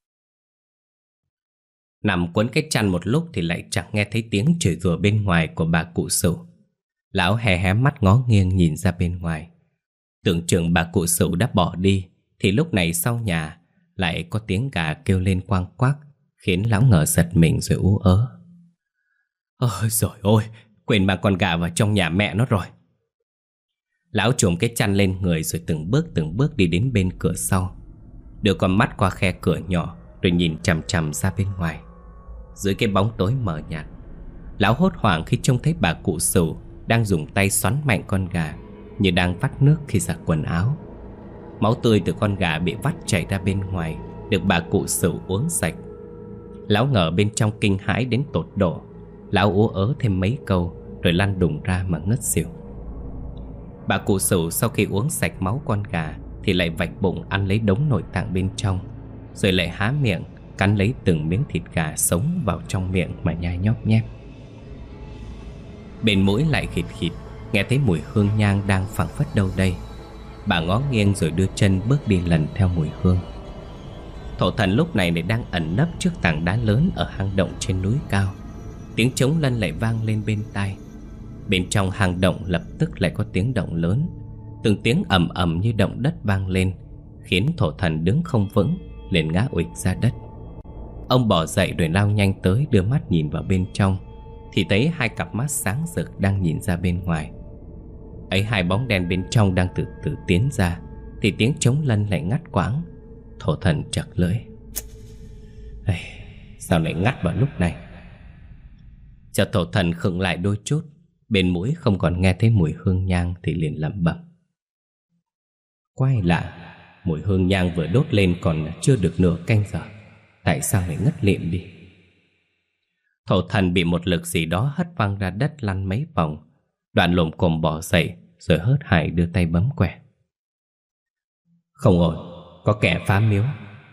Nằm quấn cái chăn một lúc thì lại chẳng nghe thấy tiếng chửi rủa bên ngoài của bà cụ Sửu. Lão hé hé mắt ngó nghiêng nhìn ra bên ngoài. Tưởng chừng bà cụ Sửu đã bỏ đi, thì lúc này sau nhà lại có tiếng gà kêu lên quang quác, khiến lão Ngờ giật mình rồi ú ớ. Ôi dồi ôi, Quên mang con gà vào trong nhà mẹ nó rồi. Lão trùm cái chăn lên người rồi từng bước đi đến bên cửa sau, đưa con mắt qua khe cửa nhỏ rồi nhìn chằm chằm ra bên ngoài. Dưới cái bóng tối mờ nhạt, lão hốt hoảng khi trông thấy bà cụ Sửu đang dùng tay xoắn mạnh con gà như đang vắt nước khi giặt quần áo. Máu tươi từ con gà bị vắt chảy ra bên ngoài được bà cụ Sửu uống sạch. Lão ngờ bên trong kinh hãi đến tột độ. Lão ú ớ thêm mấy câu rồi lăn đùng ra mà ngất xỉu. Bà cụ Sửu sau khi uống sạch máu con gà thì lại vạch bụng ăn lấy đống nội tạng bên trong, rồi lại há miệng cắn lấy từng miếng thịt gà sống vào trong miệng mà nhai nhóp nhép. Bên mũi lại khịt khịt, nghe thấy mùi hương nhang đang phảng phất đâu đây. Bà ngó nghiêng rồi đưa chân bước đi lần theo mùi hương. Thổ thần lúc này đang ẩn nấp trước tảng đá lớn ở hang động trên núi cao. Tiếng trống lân lại vang lên bên tai. Bên trong hang động lập tức lại có tiếng động lớn. Từng tiếng ầm ầm như động đất vang lên, khiến thổ thần đứng không vững, liền ngã uịch ra đất. Ông bỏ dậy rồi lao nhanh tới, đưa mắt nhìn vào bên trong thì thấy hai cặp mắt sáng rực đang nhìn ra bên ngoài. Ấy hai bóng đen bên trong đang từ từ tiến ra thì tiếng trống lân lại ngắt quãng. Thổ thần chật lưỡi. Sao lại ngắt vào lúc này? Chợt thổ thần khựng lại đôi chút. Bên mũi không còn nghe thấy mùi hương nhang thì liền lẩm bẩm. Quái lạ, mùi hương nhang vừa đốt lên còn chưa được nửa canh giờ, tại sao lại ngất lịm đi? Thổ thần bị một lực gì đó hất văng ra đất lăn mấy vòng. Đoạn lồm cồm bỏ dậy rồi hớt hải đưa tay bấm quẹt. Không ổn, có kẻ phá miếu.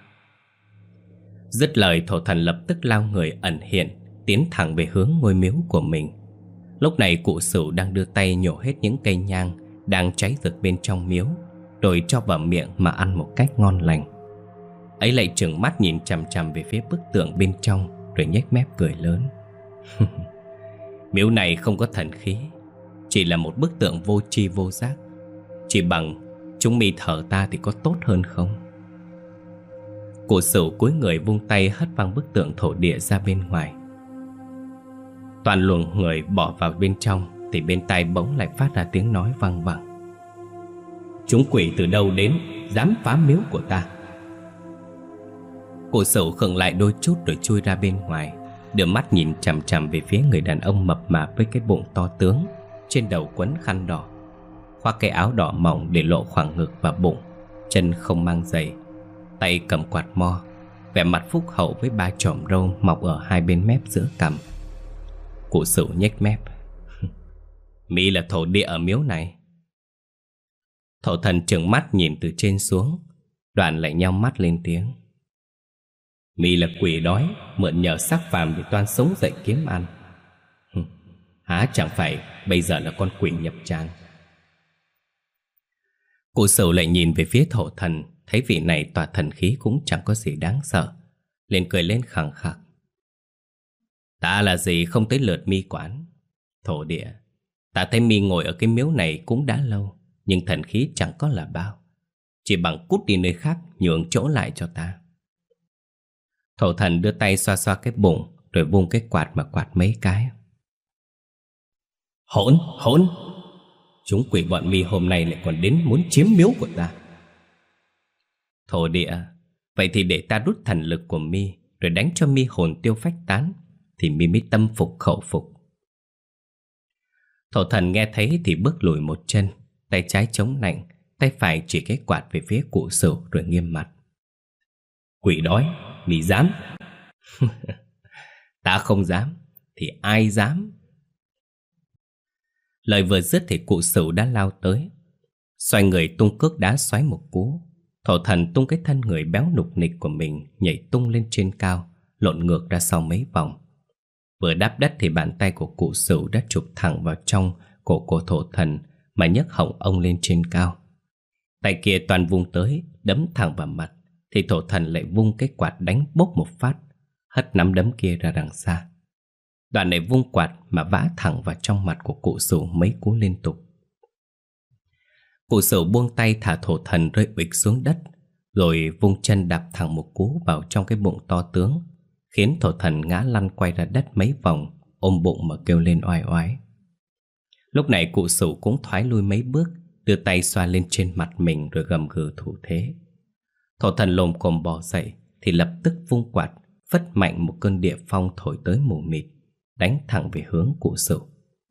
Dứt lời, thổ thần lập tức lao người ẩn hiện, tiến thẳng về hướng ngôi miếu của mình. Lúc này cụ Sửu đang đưa tay nhổ hết những cây nhang đang cháy rực bên trong miếu, rồi cho vào miệng mà ăn một cách ngon lành. Ấy lại trừng mắt nhìn chằm chằm về phía bức tượng bên trong, rồi nhếch mép cười lớn. Miếu này không có thần khí, chỉ là một bức tượng vô tri vô giác. Chỉ bằng chúng mi thờ ta thì có tốt hơn không? Cụ Sửu cúi người vung tay hất văng bức tượng thổ địa ra bên ngoài. Toàn luồng người bỏ vào bên trong thì bên tai bỗng lại phát ra tiếng nói vang vẳng. Chúng quỷ từ đâu đến dám phá miếu của ta? Cụ Sửu khựng lại đôi chút rồi chui ra bên ngoài, đưa mắt nhìn chằm chằm về phía người đàn ông mập mạp với cái bụng to tướng, trên đầu quấn khăn đỏ, khoác cái áo đỏ mỏng để lộ khoảng ngực và bụng, chân không mang giày, tay cầm quạt mo, vẻ mặt phúc hậu với ba chòm râu mọc ở hai bên mép giữa cằm. Cụ Sửu nhếch mép. Mi là thổ địa ở miếu này. Thổ thần trừng mắt nhìn từ trên xuống, đoạn lại nheo mắt lên tiếng. Mi là quỷ đói, mượn nhờ xác phàm để toan sống dậy kiếm ăn. Há chẳng phải bây giờ là con quỷ nhập tràng. Cụ Sửu lại nhìn về phía thổ thần, thấy vị này tỏa thần khí cũng chẳng có gì đáng sợ, liền cười lên khẳng khặc. Ta là gì không tới lượt mi quản. Thổ địa, ta thấy mi ngồi ở cái miếu này cũng đã lâu, nhưng thần khí chẳng có là bao. Chỉ bằng cút đi nơi khác, nhường chỗ lại cho ta. Thổ thần đưa tay xoa xoa cái bụng, rồi vung cái quạt mà quạt mấy cái. Hỗn! Chúng quỷ bọn mi hôm nay lại còn đến muốn chiếm miếu của ta. Thổ địa, vậy thì để ta rút thần lực của mi, rồi đánh cho mi hồn tiêu phách tán, thì mi mới tâm phục khẩu phục. Thổ thần nghe thấy thì bước lùi một chân, tay trái chống nạnh, tay phải chỉ cái quạt về phía cụ Sửu rồi nghiêm mặt. Quỷ đói, mi dám? Ta không dám, thì ai dám? Lời vừa dứt thì cụ Sửu đã lao tới, xoay người tung cước đá xoáy một cú. Thổ thần tung cái thân người béo nục nịch của mình nhảy tung lên trên cao, lộn ngược ra sau mấy vòng. Vừa đáp đất thì bàn tay của cụ Sửu đã chụp thẳng vào trong cổ của thổ thần mà nhấc họng ông lên trên cao. Tay kia toàn vung tới, đấm thẳng vào mặt, thì thổ thần lại vung cái quạt đánh bốp một phát, hất nắm đấm kia ra đằng xa. Đoạn này vung quạt mà vã thẳng vào trong mặt của cụ Sửu mấy cú liên tục. Cụ Sửu buông tay thả thổ thần rơi ụịch xuống đất, rồi vung chân đạp thẳng một cú vào trong cái bụng to tướng, khiến thổ thần ngã lăn quay ra đất mấy vòng, ôm bụng mà kêu lên oai oái. Lúc này cụ Sửu cũng thoái lui mấy bước, đưa tay xoa lên trên mặt mình rồi gầm gừ thủ thế. Thổ thần lồm cồm bò dậy thì lập tức vung quạt, phất mạnh một cơn địa phong thổi tới mù mịt, đánh thẳng về hướng cụ Sửu.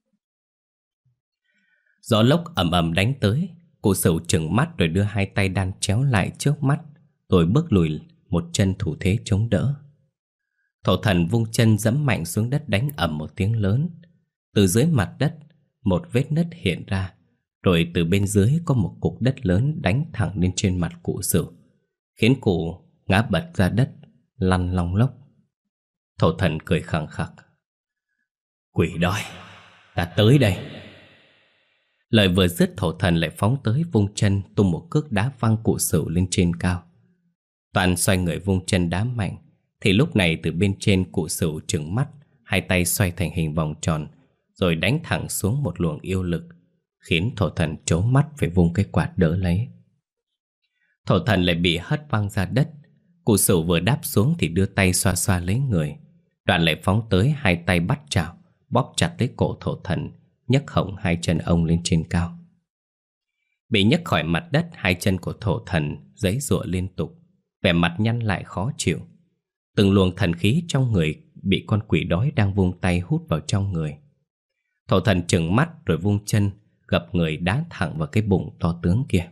Gió lốc ầm ầm đánh tới. Cụ Sửu trừng mắt rồi đưa hai tay đan chéo lại trước mắt, rồi bước lùi một chân thủ thế chống đỡ. Thổ thần vung chân giẫm mạnh xuống đất, đánh ầm một tiếng lớn. Từ dưới mặt đất một vết nứt hiện ra, rồi từ bên dưới có một cục đất lớn đánh thẳng lên trên mặt cụ Sửu, khiến cụ ngã bật ra đất, lăn long lóc. Thổ thần cười khẳng khặc: "Quỷ đói, ta tới đây." Lời vừa dứt, thổ thần lại phóng tới vung chân tung một cước đá văng cụ Sửu lên trên cao. Toàn xoay người vung chân đá mạnh, thì lúc này từ bên trên cụ Sửu trừng mắt, hai tay xoay thành hình vòng tròn, rồi đánh thẳng xuống một luồng yêu lực, khiến thổ thần trố mắt phải vung cái quạt đỡ lấy. Thổ thần lại bị hất văng ra đất. Cụ Sửu vừa đáp xuống thì đưa tay xoa xoa lấy người, đoạn lại phóng tới, hai tay bắt chảo, bóp chặt lấy cổ thổ thần, nhấc hổng hai chân ông lên trên cao. Bị nhấc khỏi mặt đất, hai chân của thổ thần giãy giụa liên tục, vẻ mặt nhăn lại khó chịu. Từng luồng thần khí trong người bị con quỷ đói đang vung tay hút vào trong người. Thổ thần trừng mắt rồi vung chân gập người đá thẳng vào cái bụng to tướng kia.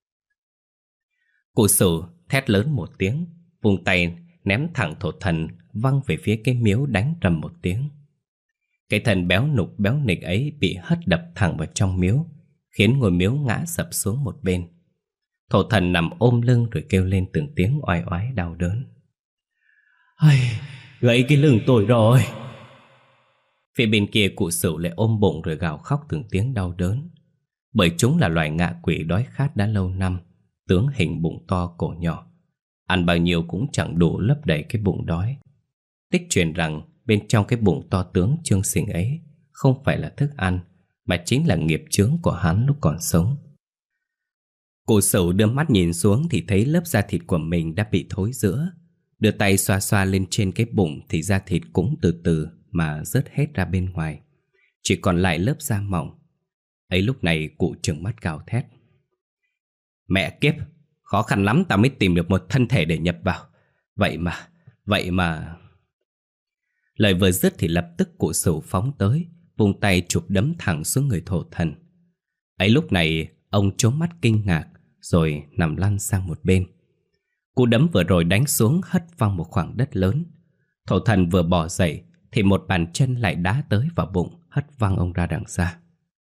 Cụ Sửu thét lớn một tiếng, vung tay ném thẳng thổ thần văng về phía cái miếu, đánh rầm một tiếng. Cái thần béo nục béo nịch ấy bị hất đập thẳng vào trong miếu, khiến ngôi miếu ngã sập xuống một bên. Thổ thần nằm ôm lưng rồi kêu lên từng tiếng oai oái đau đớn: "Ai, gãy cái lưng tôi rồi." Phía bên kia cụ Sửu lại ôm bụng rồi gào khóc từng tiếng đau đớn. Bởi chúng là loài ngạ quỷ đói khát đã lâu năm, tướng hình bụng to cổ nhỏ, ăn bao nhiêu cũng chẳng đủ lấp đầy cái bụng đói. Tích truyền rằng bên trong cái bụng to tướng trương sình ấy không phải là thức ăn, mà chính là nghiệp chướng của hắn lúc còn sống. Cụ Sửu đưa mắt nhìn xuống thì thấy lớp da thịt của mình đã bị thối rữa. Đưa tay xoa xoa lên trên cái bụng thì da thịt cũng từ từ mà rớt hết ra bên ngoài, chỉ còn lại lớp da mỏng. Ấy lúc này cụ trừng mắt gào thét: "Mẹ kiếp, khó khăn lắm ta mới tìm được một thân thể để nhập vào. Vậy mà... Lời vừa dứt thì lập tức cụ Sửu phóng tới, vung tay chụp đấm thẳng xuống người thổ thần. Ấy lúc này ông trố mắt kinh ngạc rồi nằm lăn sang một bên. Cú đấm vừa rồi đánh xuống hất văng một khoảng đất lớn. Thổ thần vừa bò dậy thì một bàn chân lại đá tới vào bụng, hất văng ông ra đằng xa.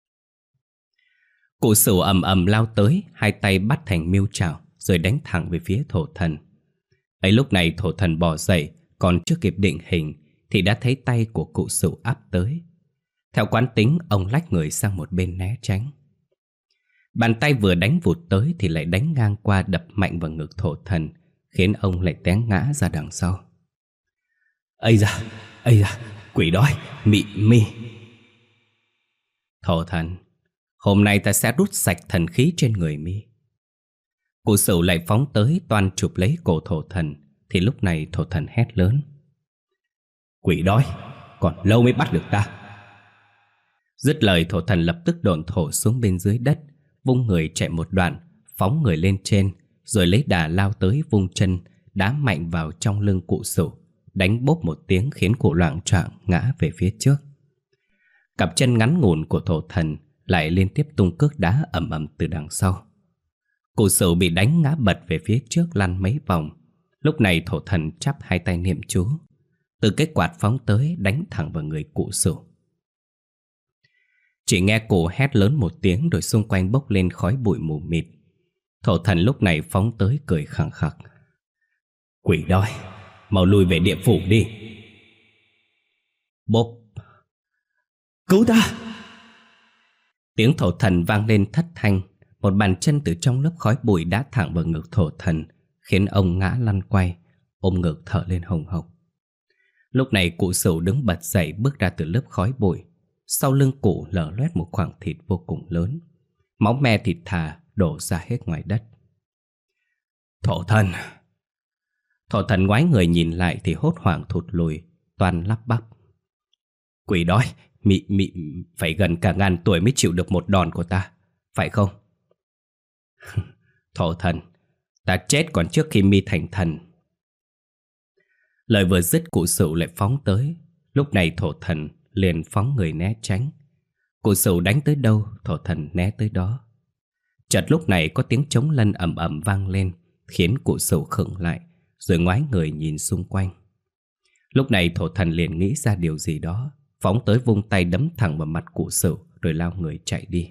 Cụ Sửu ầm ầm lao tới, hai tay bắt thành miêu trảo rồi đánh thẳng về phía thổ thần. Ấy lúc này thổ thần bò dậy, còn chưa kịp định hình thì đã thấy tay của cụ Sửu áp tới. Theo quán tính, ông lách người sang một bên né tránh. Bàn tay vừa đánh vụt tới thì lại đánh ngang qua, đập mạnh vào ngực thổ thần, khiến ông lại té ngã ra đằng sau. Ây da, quỷ đói, mị mi. Thổ thần, hôm nay ta sẽ rút sạch thần khí trên người mi. Cụ Sửu lại phóng tới, toan chụp lấy cổ thổ thần, thì lúc này thổ thần hét lớn: Quỷ đói, còn lâu mới bắt được ta. Dứt lời, thổ thần lập tức độn thổ xuống bên dưới đất, vung người chạy một đoạn, phóng người lên trên, rồi lấy đà lao tới, vung chân đá mạnh vào trong lưng cụ Sửu, đánh bốp một tiếng khiến cụ loạng choạng ngã về phía trước. Cặp chân ngắn ngủn của thổ thần lại liên tiếp tung cước đá ầm ầm từ đằng sau. Cụ Sửu bị đánh ngã bật về phía trước, lăn mấy vòng. Lúc này thổ thần chắp hai tay niệm chú, từ cái quạt phóng tới đánh thẳng vào người cụ Sửu. Chỉ nghe cụ hét lớn một tiếng, rồi xung quanh bốc lên khói bụi mù mịt. Thổ thần lúc này phóng tới cười khẳng khặc: Quỷ đói, mau lui về địa phủ đi. Bốp! Cứu ta! Tiếng thổ thần vang lên thất thanh. Một bàn chân từ trong lớp khói bụi đá thẳng vào ngực thổ thần, khiến ông ngã lăn quay, ôm ngực thở lên hồng hộc. Lúc này cụ Sửu đứng bật dậy, bước ra từ lớp khói bụi. Sau lưng cụ lở loét một khoảng thịt vô cùng lớn, máu me thịt thà đổ ra hết ngoài đất. Thổ thần ngoái người nhìn lại thì hốt hoảng thụt lùi, toan lắp bắp: Quỷ đói, Mị phải gần cả ngàn tuổi mới chịu được một đòn của ta, phải không? Thổ thần, ta chết còn trước khi mi thành thần. Lời vừa dứt, cụ Sửu lại phóng tới. Lúc này thổ thần liền phóng người né tránh. Cụ Sửu đánh tới đâu, thổ thần né tới đó. Chợt lúc này có tiếng trống lân ầm ầm vang lên, khiến cụ Sửu khựng lại, rồi ngoái người nhìn xung quanh. Lúc này thổ thần liền nghĩ ra điều gì đó, phóng tới vung tay đấm thẳng vào mặt cụ Sửu, rồi lao người chạy đi.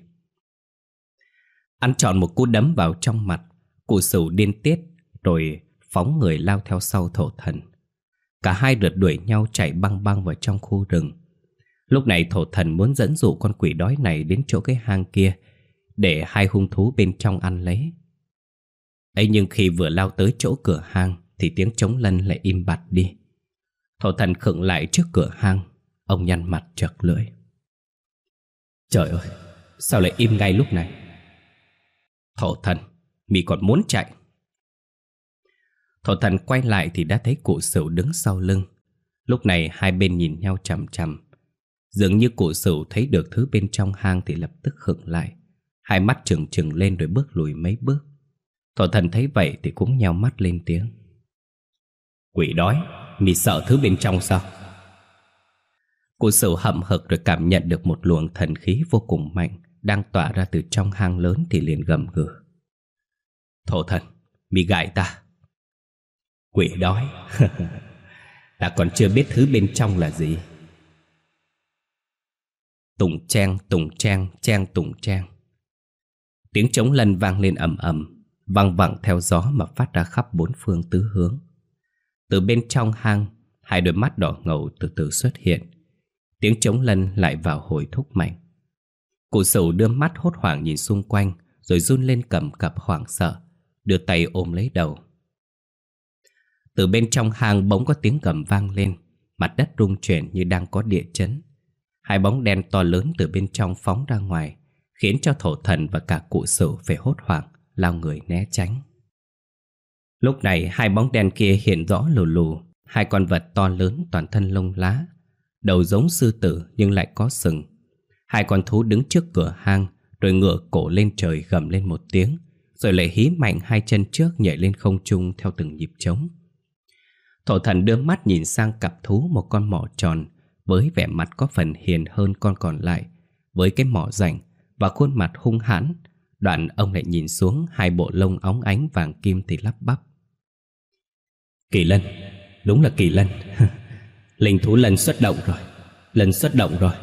Ăn trọn một cú đấm vào trong mặt, cụ Sửu điên tiết, rồi phóng người lao theo sau thổ thần. Cả hai rượt đuổi nhau chạy băng băng vào trong khu rừng. Lúc này thổ thần muốn dẫn dụ con quỷ đói này đến chỗ cái hang kia, để hai hung thú bên trong ăn lấy. Ấy nhưng khi vừa lao tới chỗ cửa hang thì tiếng trống lân lại im bặt đi. Thổ thần khựng lại trước cửa hang. Ông nhăn mặt chật lưỡi. Trời ơi, sao lại im ngay lúc này? Thổ thần, mị còn muốn chạy? Thổ thần quay lại thì đã thấy cụ Sửu đứng sau lưng. Lúc này hai bên nhìn nhau chằm chằm. Dường như cụ Sửu thấy được thứ bên trong hang thì lập tức khựng lại, hai mắt trừng trừng lên rồi bước lùi mấy bước. Thổ thần thấy vậy thì cũng nheo mắt lên tiếng. Quỷ đói, mị sợ thứ bên trong sao? Cụ Sửu hậm hực rồi cảm nhận được một luồng thần khí vô cùng mạnh đang tỏa ra từ trong hang lớn thì liền gầm gừ. Thổ thần, mị gài ta. Quỷ đói, ta còn chưa biết thứ bên trong là gì. Tùng trang, tùng trang, trang tùng trang. Tiếng trống lân vang lên ầm ầm, văng vẳng theo gió mà phát ra khắp bốn phương tứ hướng. Từ bên trong hang, hai đôi mắt đỏ ngầu từ từ xuất hiện. Tiếng trống lân lại vào hồi thúc mạnh. Cụ Sửu đưa mắt hốt hoảng nhìn xung quanh, rồi run lên cầm cập hoảng sợ, đưa tay ôm lấy đầu. Từ bên trong hang bỗng có tiếng gầm vang lên, mặt đất rung chuyển như đang có địa chấn. Hai bóng đen to lớn từ bên trong phóng ra ngoài, khiến cho thổ thần và cả cụ Sửu phải hốt hoảng, lao người né tránh. Lúc này hai bóng đen kia hiện rõ lù lù, hai con vật to lớn toàn thân lông lá, đầu giống sư tử nhưng lại có sừng. Hai con thú đứng trước cửa hang, rồi ngửa cổ lên trời gầm lên một tiếng, rồi lại hí mạnh hai chân trước nhảy lên không trung theo từng nhịp trống. Thổ thần đưa mắt nhìn sang cặp thú, một con mỏ tròn với vẻ mặt có phần hiền hơn con còn lại, với cái mỏ rảnh và khuôn mặt hung hãn. Đoạn ông lại nhìn xuống hai bộ lông óng ánh vàng kim thì lắp bắp. Kỳ lân, đúng là kỳ lân. Linh thú lân xuất động rồi, lân xuất động rồi.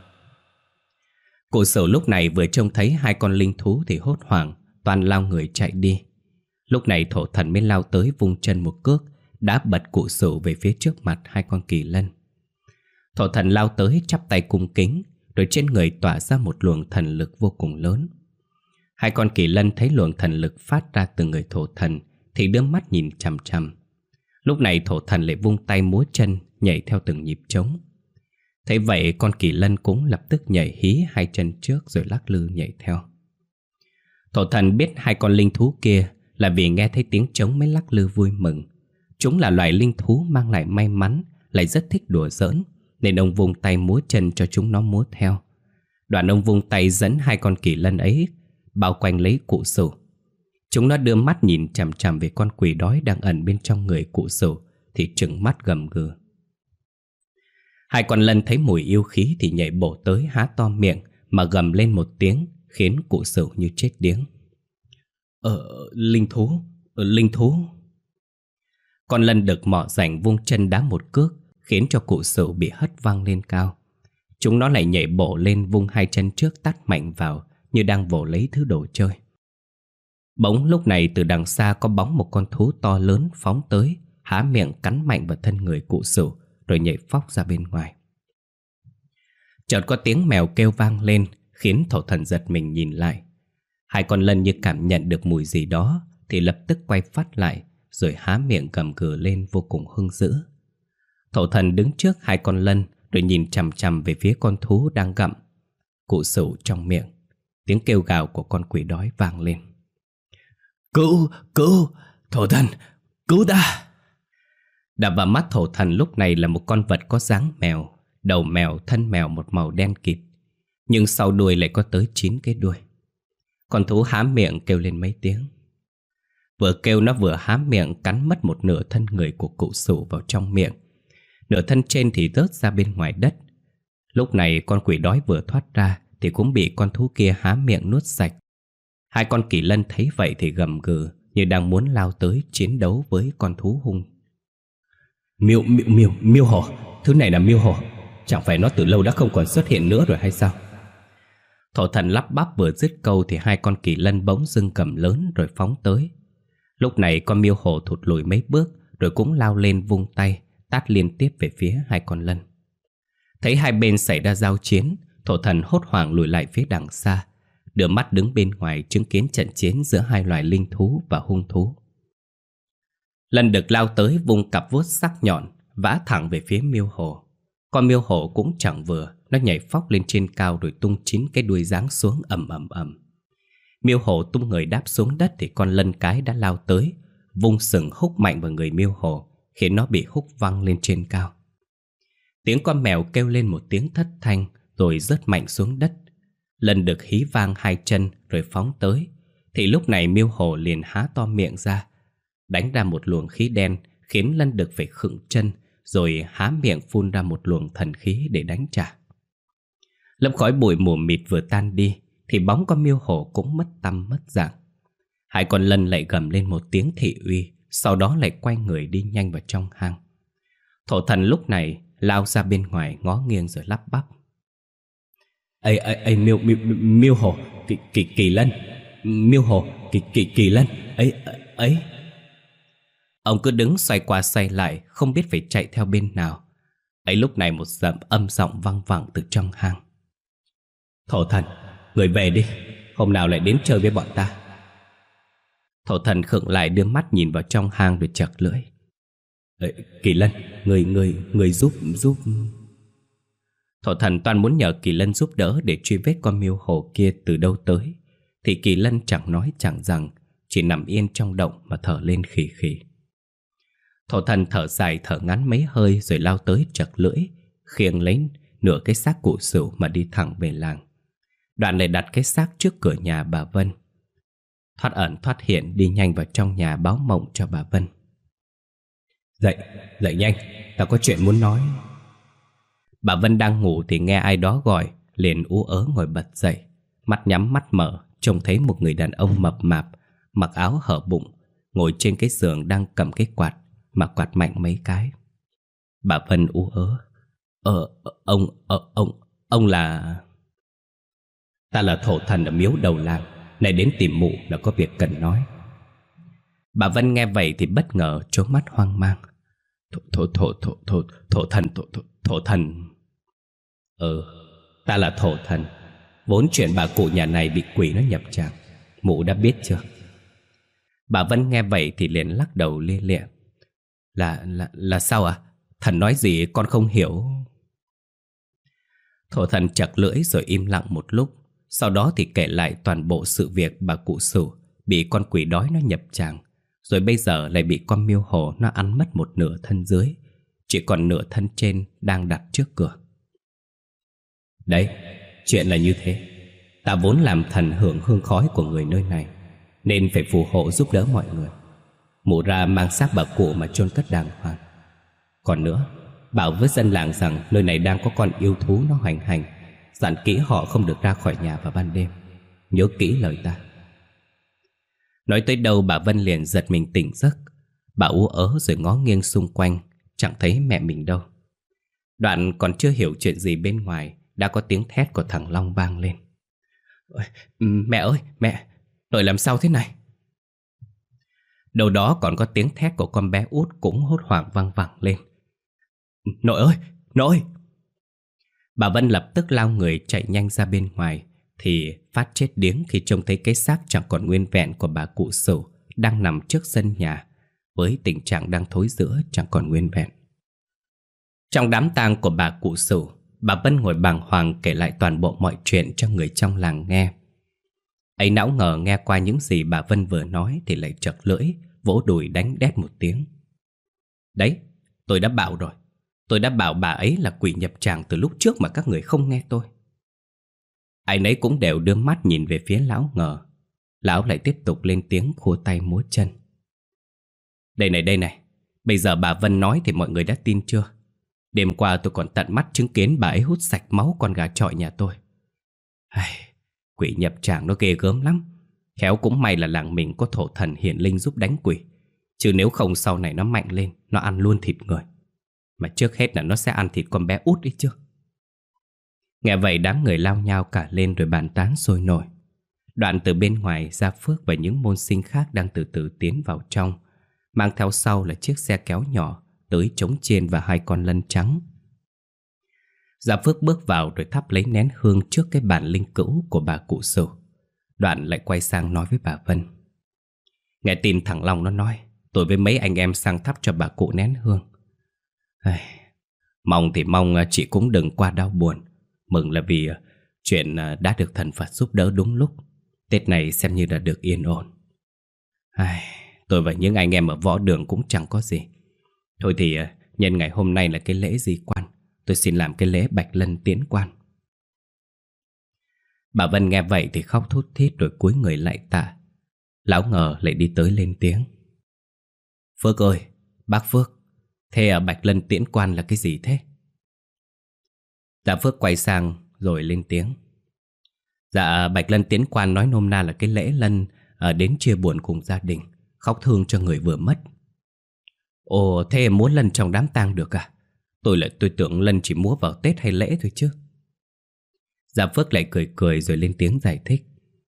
Cụ Sửu lúc này vừa trông thấy hai con linh thú thì hốt hoảng, toàn lao người chạy đi. Lúc này thổ thần mới lao tới vung chân một cước, đã bật cụ Sửu về phía trước mặt hai con kỳ lân. Thổ thần lao tới chắp tay cung kính, rồi trên người tỏa ra một luồng thần lực vô cùng lớn. Hai con kỳ lân thấy luồng thần lực phát ra từ người thổ thần thì đưa mắt nhìn chằm chằm. Lúc này thổ thần lại vung tay múa chân nhảy theo từng nhịp trống. Thế vậy con kỳ lân cũng lập tức nhảy hí hai chân trước rồi lắc lư nhảy theo. Thổ thần biết hai con linh thú kia là vì nghe thấy tiếng trống mới lắc lư vui mừng. Chúng là loài linh thú mang lại may mắn, lại rất thích đùa giỡn, nên ông vung tay múa chân cho chúng nó múa theo. Đoạn ông vung tay dẫn hai con kỳ lân ấy bao quanh lấy cụ Sửu. Chúng nó đưa mắt nhìn chằm chằm về con quỷ đói đang ẩn bên trong người cụ Sửu thì trừng mắt gầm gừ. Hai con lân thấy mùi yêu khí thì nhảy bổ tới há to miệng mà gầm lên một tiếng, khiến cụ Sửu như chết điếng. Linh thú, linh thú. Con lân đực mỏ rảnh vung chân đá một cước, khiến cho cụ Sửu bị hất văng lên cao. Chúng nó lại nhảy bổ lên vung hai chân trước tát mạnh vào, như đang vồ lấy thứ đồ chơi. Bỗng lúc này từ đằng xa có bóng một con thú to lớn phóng tới, há miệng cắn mạnh vào thân người cụ Sửu, rồi nhảy phóc ra bên ngoài. Chợt có tiếng mèo kêu vang lên, khiến thổ thần giật mình nhìn lại. Hai con lân như cảm nhận được mùi gì đó thì lập tức quay phát lại, rồi há miệng gầm gừ lên vô cùng hung dữ. Thổ thần đứng trước hai con lân, rồi nhìn chằm chằm về phía con thú đang gặm cụ Sửu trong miệng. Tiếng kêu gào của con quỷ đói vang lên. Cứu, cứu, thổ thần, cứu ta! Đập vào mắt thổ thần lúc này là một con vật có dáng mèo, Đầu mèo, thân mèo một màu đen kịt, nhưng sau đuôi lại có tới 9 cái đuôi. Con thú há miệng kêu lên mấy tiếng. Vừa kêu nó vừa há miệng cắn mất một nửa thân người của cụ Sửu vào trong miệng. Nửa thân trên thì rớt ra bên ngoài đất. Lúc này con quỷ đói vừa thoát ra thì cũng bị con thú kia há miệng nuốt sạch. Hai con kỳ lân thấy vậy thì gầm gừ như đang muốn lao tới chiến đấu với con thú hung. Miêu hổ, thứ này là miêu hổ. Chẳng phải nó từ lâu đã không còn xuất hiện nữa rồi hay sao? Thổ thần lắp bắp vừa dứt câu thì hai con kỳ lân bỗng dưng cầm lớn rồi phóng tới. Lúc này con miêu hổ thụt lùi mấy bước rồi cũng lao lên vung tay tát liên tiếp về phía hai con lân. Thấy hai bên xảy ra giao chiến, thổ thần hốt hoảng lùi lại phía đằng xa, đưa mắt đứng bên ngoài chứng kiến trận chiến giữa hai loài linh thú và hung thú. Lân đực lao tới vung cặp vuốt sắc nhọn vã thẳng về phía miêu hổ. Con miêu hổ cũng chẳng vừa, nó nhảy phóc lên trên cao rồi tung 9 cái đuôi giáng xuống ầm ầm ầm. Miêu hổ tung người đáp xuống đất thì con lân cái đã lao tới, vung sừng húc mạnh vào người miêu hổ, khiến nó bị húc văng lên trên cao. Tiếng con mèo kêu lên một tiếng thất thanh rồi rớt mạnh xuống đất. Lân đực hí vang hai chân rồi phóng tới, thì lúc này miêu hổ liền há to miệng ra, đánh ra một luồng khí đen khiến lân đực phải khựng chân, rồi há miệng phun ra một luồng thần khí để đánh trả. Lớp khói bụi mù mịt vừa tan đi thì bóng con miêu hổ cũng mất tăm mất dạng. Hai con lân lại gầm lên một tiếng thị uy, sau đó lại quay người đi nhanh vào trong hang. Thổ thần lúc này lao ra bên ngoài ngó nghiêng rồi lắp bắp. Miêu hổ, kỳ lân, miêu hổ, kỳ lân, ấy. Ông cứ đứng xoay qua xoay lại, không biết phải chạy theo bên nào. Ấy lúc này một giọng âm giọng vang vẳng từ trong hang. Thổ thần, người về đi, hôm nào lại đến chơi với bọn ta. Thổ thần khựng lại đưa mắt nhìn vào trong hang rồi chật lưỡi. Kỳ lân, người giúp. Thổ thần toàn muốn nhờ kỳ lân giúp đỡ để truy vết con miêu hổ kia từ đâu tới, thì kỳ lân chẳng nói chẳng rằng, chỉ nằm yên trong động mà thở lên khì khì. Thổ thần thở dài thở ngắn mấy hơi rồi lao tới chật lưỡi, khiêng lấy nửa cái xác cụ Sửu mà đi thẳng về làng. Đoạn lại đặt cái xác trước cửa nhà bà Vân. Thoát ẩn thoát hiện đi nhanh vào trong nhà báo mộng cho bà Vân. Dậy nhanh, tao có chuyện muốn nói. Bà Vân đang ngủ thì nghe ai đó gọi, liền ú ớ ngồi bật dậy. Mắt nhắm mắt mở, trông thấy một người đàn ông mập mạp, mặc áo hở bụng, ngồi trên cái giường đang cầm cái quạt mà quạt mạnh mấy cái. Bà Vân ú ớ. Ông là... Ta là thổ thần ở miếu đầu làng, này đến tìm mụ là có việc cần nói. Bà Vân nghe vậy thì bất ngờ trố mắt hoang mang. Thổ thần. Ta là thổ thần. Vốn chuyện bà cụ nhà này bị quỷ nó nhập tràng, mụ đã biết chưa? Bà Vân nghe vậy thì liền lắc đầu lia lịa. Là sao ạ? Thần nói gì con không hiểu. Thổ thần chặt lưỡi rồi im lặng một lúc. Sau đó thì kể lại toàn bộ sự việc bà cụ Sửu bị con quỷ đói nó nhập tràng, rồi bây giờ lại bị con miêu hổ nó ăn mất một nửa thân dưới, chỉ còn nửa thân trên đang đặt trước cửa. Đấy, chuyện là như thế. Ta vốn làm thần hưởng hương khói của người nơi này, nên phải phù hộ giúp đỡ mọi người. Mụ ra mang xác bà cụ mà chôn cất đàng hoàng. Còn nữa, bảo với dân làng rằng nơi này đang có con yêu thú nó hoành hành, dặn kỹ họ không được ra khỏi nhà vào ban đêm. Nhớ kỹ lời ta. Nói tới đâu bà Vân liền giật mình tỉnh giấc. Bà ú ớ rồi ngó nghiêng xung quanh, chẳng thấy mẹ mình đâu. Đoạn còn chưa hiểu chuyện gì bên ngoài, đã có tiếng thét của thằng Long vang lên. Mẹ ơi, mẹ, nội làm sao thế này? Đâu đó còn có tiếng thét của con bé út cũng hốt hoảng vang vẳng lên. Nội ơi, nội! Bà Vân lập tức lao người chạy nhanh ra bên ngoài, thì phát chết điếng khi trông thấy cái xác chẳng còn nguyên vẹn của bà cụ Sửu đang nằm trước sân nhà, với tình trạng đang thối rữa chẳng còn nguyên vẹn. Trong đám tang của bà cụ Sửu, bà Vân ngồi bàng hoàng kể lại toàn bộ mọi chuyện cho người trong làng nghe. Ấy não ngờ nghe qua những gì bà Vân vừa nói thì lại chật lưỡi, vỗ đùi đánh đét một tiếng. Đấy, tôi đã bảo rồi, Tôi đã bảo bà ấy là quỷ nhập tràng từ lúc trước mà các người không nghe tôi. Ai nấy cũng đều đưa mắt nhìn về phía lão Ngờ. Lão lại tiếp tục lên tiếng khua tay múa chân. Đây này, bây giờ bà Vân nói thì mọi người đã tin chưa? Đêm qua tôi còn tận mắt chứng kiến bà ấy hút sạch máu con gà chọi nhà tôi. Quỷ nhập tràng nó ghê gớm lắm. Khéo cũng may là làng mình có thổ thần hiển linh giúp đánh quỷ. Chứ nếu không sau này nó mạnh lên, nó ăn luôn thịt người. Mà trước hết là nó sẽ ăn thịt con bé út ấy chứ. Nghe vậy đám người lao nhao cả lên rồi bàn tán sôi nổi. Đoạn từ bên ngoài, Gia Phước và những môn sinh khác đang từ từ tiến vào trong. Mang theo sau là chiếc xe kéo nhỏ tới trống chiên và 2 con lân trắng. Gia Phước bước vào rồi thắp lấy nén hương trước cái bàn linh cữu của bà cụ Sửu. Đoạn lại quay sang nói với bà Vân. Nghe tin thằng Long nó nói, tôi với mấy anh em sang thắp cho bà cụ nén hương. Mong thì mong chị cũng đừng qua đau buồn. Mừng là vì chuyện đã được thần Phật giúp đỡ đúng lúc. Tết này xem như đã được yên ổn. Tôi và những anh em ở võ đường cũng chẳng có gì. Thôi thì nhân ngày hôm nay là cái lễ di quan, tôi xin làm cái lễ Bạch Lân tiễn quan. Bà Vân nghe vậy thì khóc thút thít rồi cúi người lạy tạ. Lão Ngờ lại đi tới lên tiếng. Phước ơi, bác Phước, thế Bạch Lân tiễn quan là cái gì thế? Dạ Phước quay sang rồi lên tiếng. Dạ Bạch Lân tiễn quan nói nôm na là cái lễ lân đến chia buồn cùng gia đình, khóc thương cho người vừa mất. Ồ, thế em múa lân trong đám tang được à? Tôi tưởng lân chỉ múa vào Tết hay lễ thôi chứ. Dạ Phước lại cười cười rồi lên tiếng giải thích.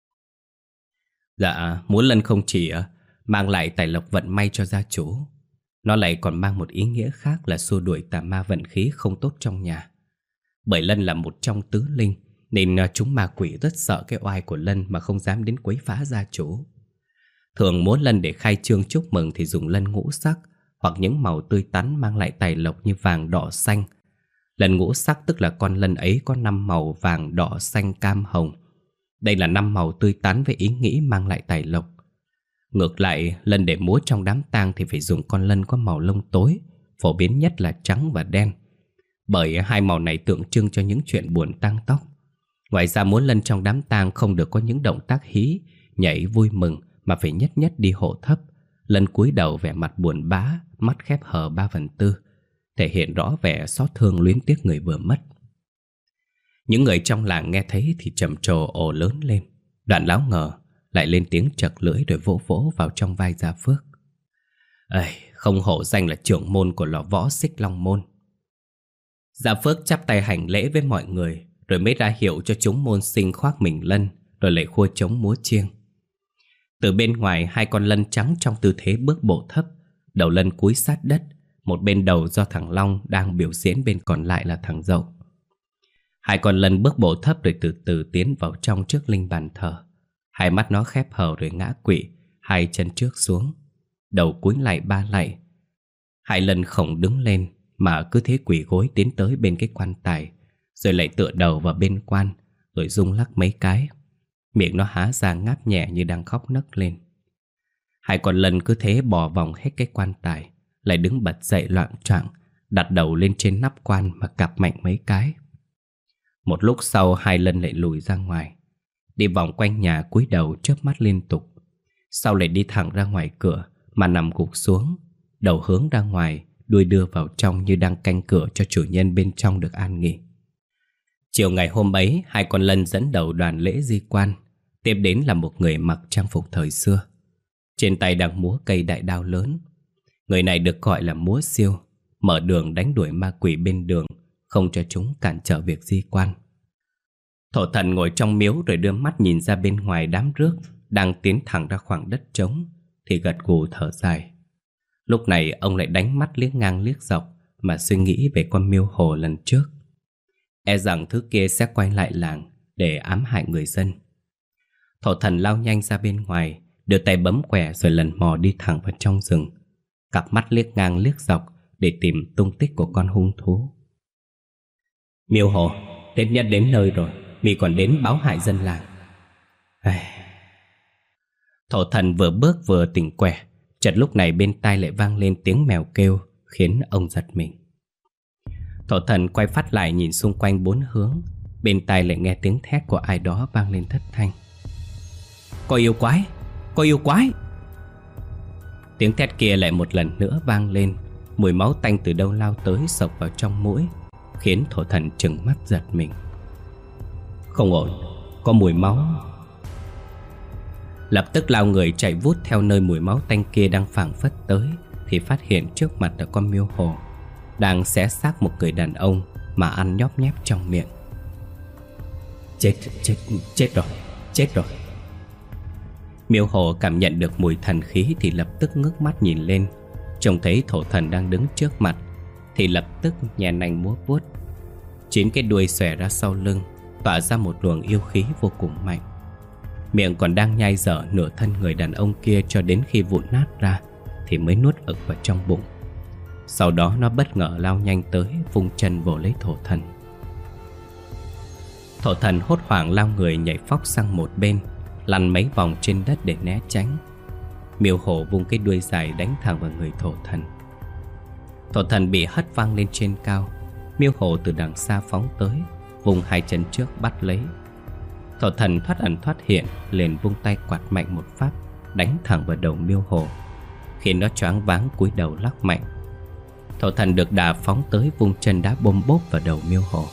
Dạ, múa lân không chỉ mang lại tài lộc vận may cho gia chủ, nó lại còn mang một ý nghĩa khác là xua đuổi tà ma vận khí không tốt trong nhà. Bởi lân là một trong tứ linh, nên chúng ma quỷ rất sợ cái oai của lân mà không dám đến quấy phá gia chủ. Thường múa lân để khai trương chúc mừng thì dùng lân ngũ sắc hoặc những màu tươi tắn mang lại tài lộc như vàng, đỏ, xanh. Lân ngũ sắc tức là con lân ấy có 5 màu vàng, đỏ, xanh, cam, hồng. Đây là 5 màu tươi tắn với ý nghĩ mang lại tài lộc. Ngược lại, lân để múa trong đám tang thì phải dùng con lân có màu lông tối, phổ biến nhất là trắng và đen. Bởi 2 màu này tượng trưng cho những chuyện buồn tang tóc. Ngoài ra múa lân trong đám tang không được có những động tác hí, nhảy vui mừng mà phải nhất nhất đi hộ thấp. Lân cúi đầu vẻ mặt buồn bã, mắt khép hờ 3/4, thể hiện rõ vẻ xót thương luyến tiếc người vừa mất. Những người trong làng nghe thấy thì trầm trồ ồ lớn lên. Đoạn Lão Ngờ lại lên tiếng chật lưỡi rồi vỗ vỗ vào trong vai Gia Phước. Không hổ danh là trưởng môn của lò võ Xích Long môn. Gia Phước chắp tay hành lễ với mọi người rồi mới ra hiệu cho chúng môn sinh khoác mình lân, rồi lại khua trống múa chiêng. Từ bên ngoài, 2 con lân trắng trong tư thế bước bộ thấp, đầu lân cúi sát đất, một bên đầu do thằng Long đang biểu diễn, bên còn lại là thằng Dậu. 2 con lân bước bộ thấp rồi từ từ tiến vào trong trước linh bàn thờ. 2 mắt nó khép hờ rồi ngã quỵ, 2 chân trước xuống, đầu cúi lại 3 lạy. 2 lân không đứng lên mà cứ thế quỳ gối tiến tới bên cái quan tài, rồi lại tựa đầu vào bên quan, rồi rung lắc mấy cái. Miệng nó há ra ngáp nhẹ như đang khóc nấc lên. 2 con lân cứ thế bò vòng hết cái quan tài, lại đứng bật dậy loạng choạng, đặt đầu lên trên nắp quan mà cặp mạnh mấy cái. Một lúc sau 2 lân lại lùi ra ngoài, đi vòng quanh nhà cúi đầu chớp mắt liên tục. Sau lại đi thẳng ra ngoài cửa mà nằm gục xuống, đầu hướng ra ngoài, đuôi đưa vào trong như đang canh cửa cho chủ nhân bên trong được an nghỉ. Chiều ngày hôm ấy, 2 con lân dẫn đầu đoàn lễ di quan. Tiếp đến là một người mặc trang phục thời xưa, trên tay đang múa cây đại đao lớn. Người này được gọi là múa siêu, mở đường đánh đuổi ma quỷ bên đường, không cho chúng cản trở việc di quan. Thổ thần ngồi trong miếu rồi đưa mắt nhìn ra bên ngoài đám rước đang tiến thẳng ra khoảng đất trống thì gật gù thở dài. Lúc này ông lại đánh mắt liếc ngang liếc dọc mà suy nghĩ về con miêu hồ lần trước. E rằng thứ kia sẽ quay lại làng để ám hại người dân. Thổ thần lao nhanh ra bên ngoài, đưa tay bấm quẻ rồi lần mò đi thẳng vào trong rừng, cặp mắt liếc ngang liếc dọc để tìm tung tích của con hung thú. Miêu hồ, Tết nhất đến nơi rồi, mi còn đến báo hại dân làng. Thổ thần vừa bước vừa tỉnh quẻ, chợt lúc này bên tai lại vang lên tiếng mèo kêu khiến ông giật mình. Thổ thần quay phát lại nhìn xung quanh bốn hướng. Bên tai lại nghe tiếng thét của ai đó vang lên thất thanh. Có yêu quái! Có yêu quái! Tiếng thét kia lại một lần nữa vang lên. Mùi máu tanh từ đâu lao tới xộc vào trong mũi, khiến thổ thần trừng mắt giật mình. Không ổn, có mùi máu. Lập tức lao người chạy vút theo nơi mùi máu tanh kia đang phảng phất tới, thì phát hiện trước mặt là con miêu hồ đang xé xác một người đàn ông mà ăn nhóp nhép trong miệng. Chết rồi. Miêu hồ cảm nhận được mùi thần khí thì lập tức ngước mắt nhìn lên. Trông thấy thổ thần đang đứng trước mặt thì lập tức nhè nành múa vuốt. 9 cái đuôi xòe ra sau lưng, tỏa ra một luồng yêu khí vô cùng mạnh. Miệng còn đang nhai dở nửa thân người đàn ông kia cho đến khi vụn nát ra thì mới nuốt ực vào trong bụng. Sau đó nó bất ngờ lao nhanh tới, vung chân vồ lấy thổ thần. Thổ thần hốt hoảng lao người nhảy phóc sang một bên, lăn mấy vòng trên đất để né tránh. Miêu hổ vung cái đuôi dài đánh thẳng vào người thổ thần. Thổ thần bị hất văng lên trên cao. Miêu hổ từ đằng xa phóng tới, vùng hai chân trước bắt lấy. Thổ thần thoát ẩn thoát hiện, liền vung tay quạt mạnh một phát, đánh thẳng vào đầu miêu hổ, khiến nó choáng váng cúi đầu lắc mạnh. Thổ thần được đà phóng tới, vung chân đá bôm bốp vào đầu miêu hổ.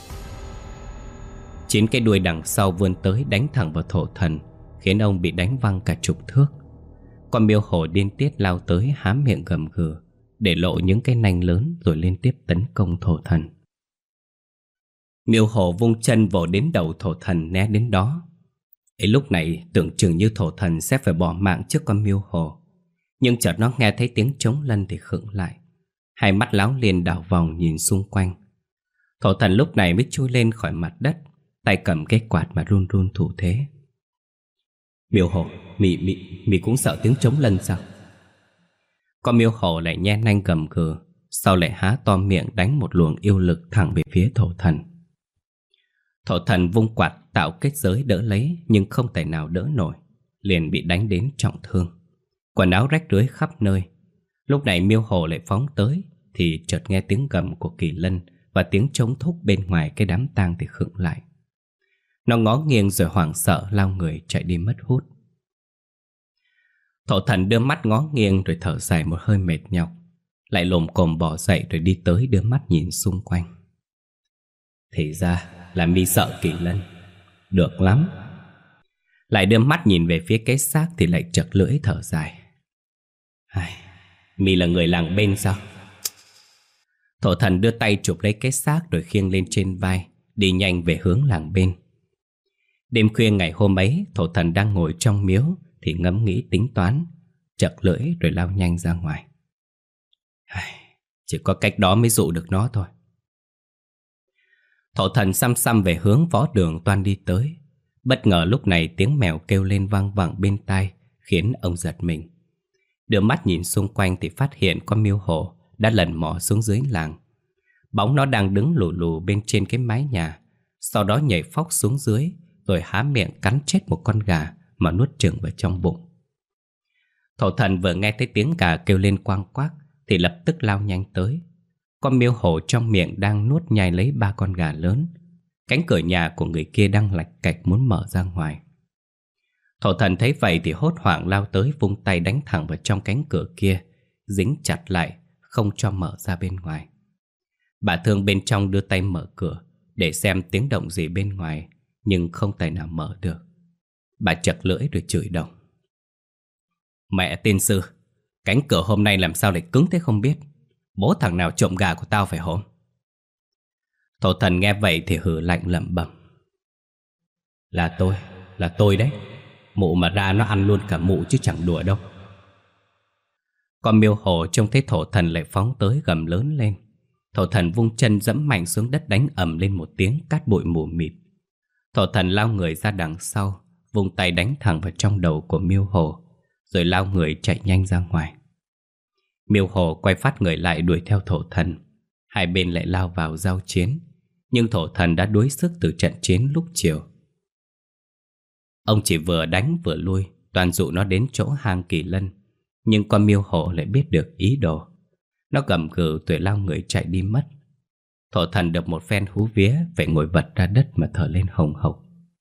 9 cái đuôi đằng sau vươn tới đánh thẳng vào thổ thần, khiến ông bị đánh văng cả chục thước. Con miêu hổ điên tiết lao tới, há miệng gầm gừ, để lộ những cái nanh lớn rồi liên tiếp tấn công thổ thần. Miêu hổ vung chân vồ đến đầu thổ thần, né đến đó. Ấy lúc này tưởng chừng như thổ thần sẽ phải bỏ mạng trước con miêu hổ, nhưng chợt nó nghe thấy tiếng trống lân thì khựng lại, hai mắt láo liền đảo vòng nhìn xung quanh. Thổ thần lúc này mới chui lên khỏi mặt đất, tay cầm cái quạt mà run run thủ thế. Miêu hổ, mị cũng sợ tiếng trống lân sao? Con miêu hổ lại nhe nanh gầm gừ, sau lại há to miệng đánh một luồng yêu lực thẳng về phía thổ thần. Thổ thần vung quạt tạo kết giới đỡ lấy, nhưng không thể nào đỡ nổi, liền bị đánh đến trọng thương, quần áo rách rưới khắp nơi. Lúc này miêu hổ lại phóng tới, thì chợt nghe tiếng gầm của kỳ lân và tiếng trống thúc bên ngoài cái đám tang thì khựng lại. Nó ngó nghiêng rồi hoảng sợ lao người chạy đi mất hút. Thổ thần đưa mắt ngó nghiêng rồi thở dài một hơi mệt nhọc, lại lồm cồm bò dậy rồi đi tới đưa mắt nhìn xung quanh. Thì ra là mi sợ kỳ lân. Được lắm. Lại đưa mắt nhìn về phía cái xác thì lại chật lưỡi thở dài. Mi là người làng bên sao? Thổ thần đưa tay chụp lấy cái xác rồi khiêng lên trên vai, đi nhanh về hướng làng bên. Đêm khuya ngày hôm ấy, thổ thần đang ngồi trong miếu thì ngẫm nghĩ tính toán, chật lưỡi rồi lao nhanh ra ngoài. Chỉ có cách đó mới dụ được nó thôi. Thổ thần xăm xăm về hướng võ đường toan đi tới. Bất ngờ lúc này tiếng mèo kêu lên vang vẳng bên tai, khiến ông giật mình. Đưa mắt nhìn xung quanh thì phát hiện con miêu hổ đã lần mò xuống dưới làng. Bóng nó đang đứng lù lù bên trên cái mái nhà, sau đó nhảy phóc xuống dưới, rồi há miệng cắn chết một con gà mà nuốt chửng vào trong bụng. Thổ thần vừa nghe thấy tiếng gà kêu lên quang quác thì lập tức lao nhanh tới. Con miêu hổ trong miệng đang nuốt nhai lấy 3 con gà lớn. Cánh cửa nhà của người kia đang lạch cạch muốn mở ra ngoài. Thổ thần thấy vậy thì hốt hoảng lao tới, vung tay đánh thẳng vào trong cánh cửa kia, dính chặt lại, không cho mở ra bên ngoài. Bà Thương bên trong đưa tay mở cửa để xem tiếng động gì bên ngoài, nhưng không tài nào mở được. Bà chật lưỡi rồi chửi đồng. Mẹ tiên sư, cánh cửa hôm nay làm sao lại cứng thế không biết. Bố thằng nào trộm gà của tao phải hổm? Thổ thần nghe vậy thì hừ lạnh lẩm bẩm. Là tôi đấy. Mụ mà ra nó ăn luôn cả mụ chứ chẳng đùa đâu. Con miêu hổ trông thấy thổ thần lại phóng tới gầm lớn lên. Thổ thần vung chân dẫm mạnh xuống đất, đánh ầm lên một tiếng, cát bụi mù mịt. Thổ thần lao người ra đằng sau, vung tay đánh thẳng vào trong đầu của miêu hổ, rồi lao người chạy nhanh ra ngoài. Miêu hổ quay phát người lại đuổi theo thổ thần. Hai bên lại lao vào giao chiến, nhưng thổ thần đã đuối sức từ trận chiến lúc chiều. Ông chỉ vừa đánh vừa lui, toàn dụ nó đến chỗ hang kỳ lân. Nhưng con miêu hổ lại biết được ý đồ. Nó gầm gừ rồi lao người chạy đi mất. Thổ thần được một phen hú vía, phải ngồi vật ra đất mà thở lên hồng hộc.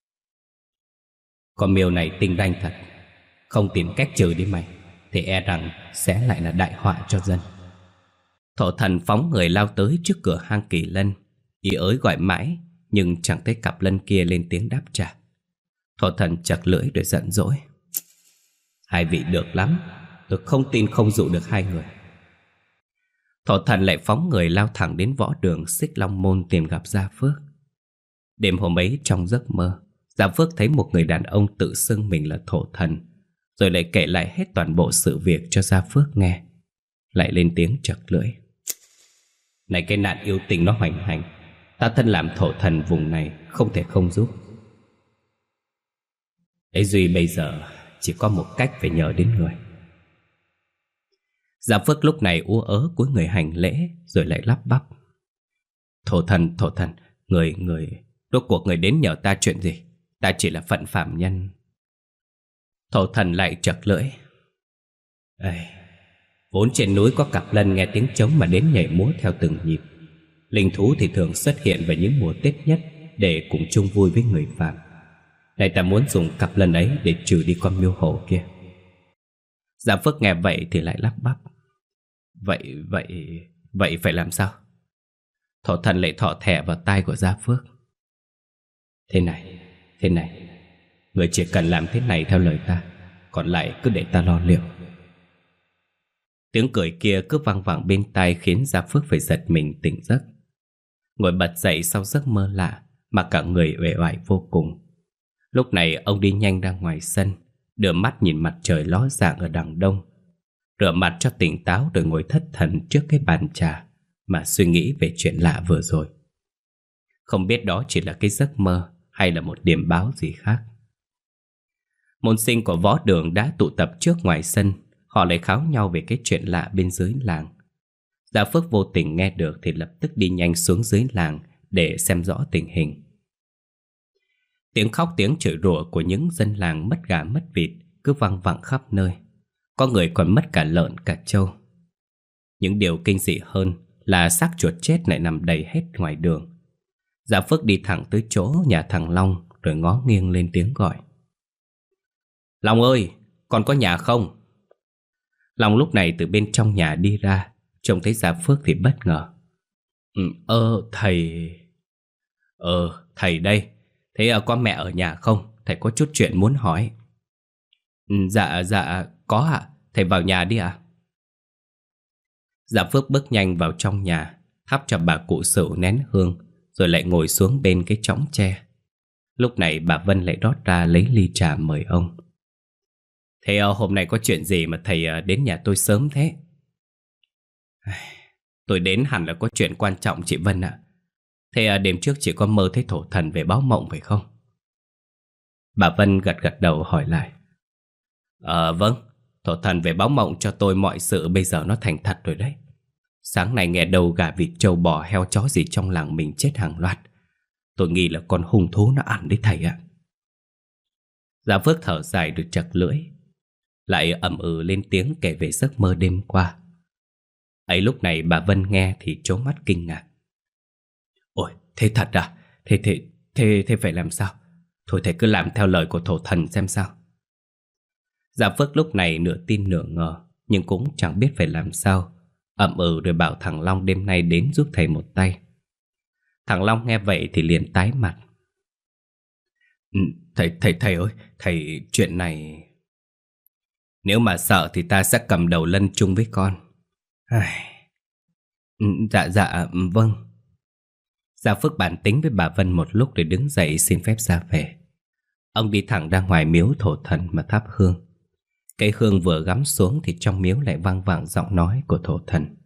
Con miêu này tinh ranh thật, không tìm cách trừ đi mày thì e rằng sẽ lại là đại họa cho dân. Thổ thần phóng người lao tới trước cửa hang Kỳ Lân, ý ới gọi mãi nhưng chẳng thấy cặp lân kia lên tiếng đáp trả. Thổ thần chặt lưỡi rồi giận dỗi: Hai vị được lắm, tôi không tin không dụ được hai người. Thổ thần lại phóng người lao thẳng đến võ đường Xích Long Môn tìm gặp Gia Phước. Đêm hôm ấy trong giấc mơ, Gia Phước thấy một người đàn ông tự xưng mình là thổ thần, rồi lại kể lại hết toàn bộ sự việc cho Gia Phước nghe. Lại lên tiếng chật lưỡi: Này cái nạn yêu tình nó hoành hành, ta thân làm thổ thần vùng này không thể không giúp. Ấy duy bây giờ chỉ có một cách phải nhờ đến người. Gia Phước lúc này ú ớ cúi người hành lễ, rồi lại lắp bắp: Thổ thần, người rốt cuộc người đến nhờ ta chuyện gì? Ta chỉ là phận phàm nhân. Thổ thần lại chật lưỡi: Vốn trên núi có cặp lân nghe tiếng trống mà đến nhảy múa theo từng nhịp. Linh thú thì thường xuất hiện vào những mùa Tết nhất để cùng chung vui với người phàm. Này ta muốn dùng cặp lân ấy để trừ đi con miêu hổ kia. Gia Phước nghe vậy thì lại lắp bắp: Vậy phải làm sao? Thổ thần lại thọ thẻ vào tai của Gia Phước: Thế này, người chỉ cần làm thế này theo lời ta, còn lại cứ để ta lo liệu. Tiếng cười kia cứ vang vẳng bên tai khiến Gia Phước phải giật mình tỉnh giấc. Ngồi bật dậy sau giấc mơ lạ mà cả người uể oải vô cùng. Lúc này ông đi nhanh ra ngoài sân, đưa mắt nhìn mặt trời ló dạng ở đằng đông, rửa mặt cho tỉnh táo rồi ngồi thất thần trước cái bàn trà mà suy nghĩ về chuyện lạ vừa rồi. Không biết đó chỉ là cái giấc mơ hay là một điểm báo gì khác. Môn sinh của võ đường đã tụ tập trước ngoài sân. Họ lại kháo nhau về cái chuyện lạ bên dưới làng. Gia Phước vô tình nghe được thì lập tức đi nhanh xuống dưới làng để xem rõ tình hình. Tiếng khóc tiếng chửi rủa của những dân làng mất gà mất vịt cứ văng vẳng khắp nơi. Có người còn mất cả lợn cả trâu. Những điều kinh dị hơn là xác chuột chết lại nằm đầy hết ngoài đường. Gia Phước đi thẳng tới chỗ nhà thằng Long rồi ngó nghiêng lên tiếng gọi: Long ơi, con có nhà không? Long lúc này từ bên trong nhà đi ra, trông thấy Gia Phước thì bất ngờ: Thầy đây. Thế có mẹ ở nhà không? Thầy có chút chuyện muốn hỏi. Dạ, có ạ. Thầy vào nhà đi ạ. Gia Phước bước nhanh vào trong nhà, thắp cho bà cụ Sửu nén hương, rồi lại ngồi xuống bên cái chõng tre. Lúc này bà Vân lại rót ra lấy ly trà mời ông. Thế hôm nay có chuyện gì mà thầy đến nhà tôi sớm thế? Tôi đến hẳn là có chuyện quan trọng chị Vân ạ. Thế đêm trước chị có mơ thấy thổ thần về báo mộng phải không? Bà Vân gật gật đầu hỏi lại: Vâng, thổ thần về báo mộng cho tôi mọi sự bây giờ nó thành thật rồi đấy. Sáng nay nghe đầu gà vịt trâu bò heo chó gì trong làng mình chết hàng loạt. Tôi nghĩ là con hung thú nó ăn đấy thầy ạ. Gia Phước thở dài được chật lưỡi, lại ậm ừ lên tiếng kể về giấc mơ đêm qua. Ấy lúc này bà Vân nghe thì trố mắt kinh ngạc: Ôi, thế thật à? Thế phải làm sao? Thôi thầy cứ làm theo lời của thổ thần xem sao. Gia Phước lúc này nửa tin nửa ngờ, nhưng cũng chẳng biết phải làm sao, ậm ừ rồi bảo thằng Long đêm nay đến giúp thầy một tay. Thằng Long nghe vậy thì liền tái mặt: Thầy ơi, thầy chuyện này... Nếu mà sợ thì ta sẽ cầm đầu lân chung với con. Dạ, vâng. Gia Phước bàn tính với bà Vân một lúc để đứng dậy xin phép ra về. Ông đi thẳng ra ngoài miếu thổ thần mà thắp hương. Cây hương vừa gắm xuống thì trong miếu lại vang vẳng giọng nói của thổ thần: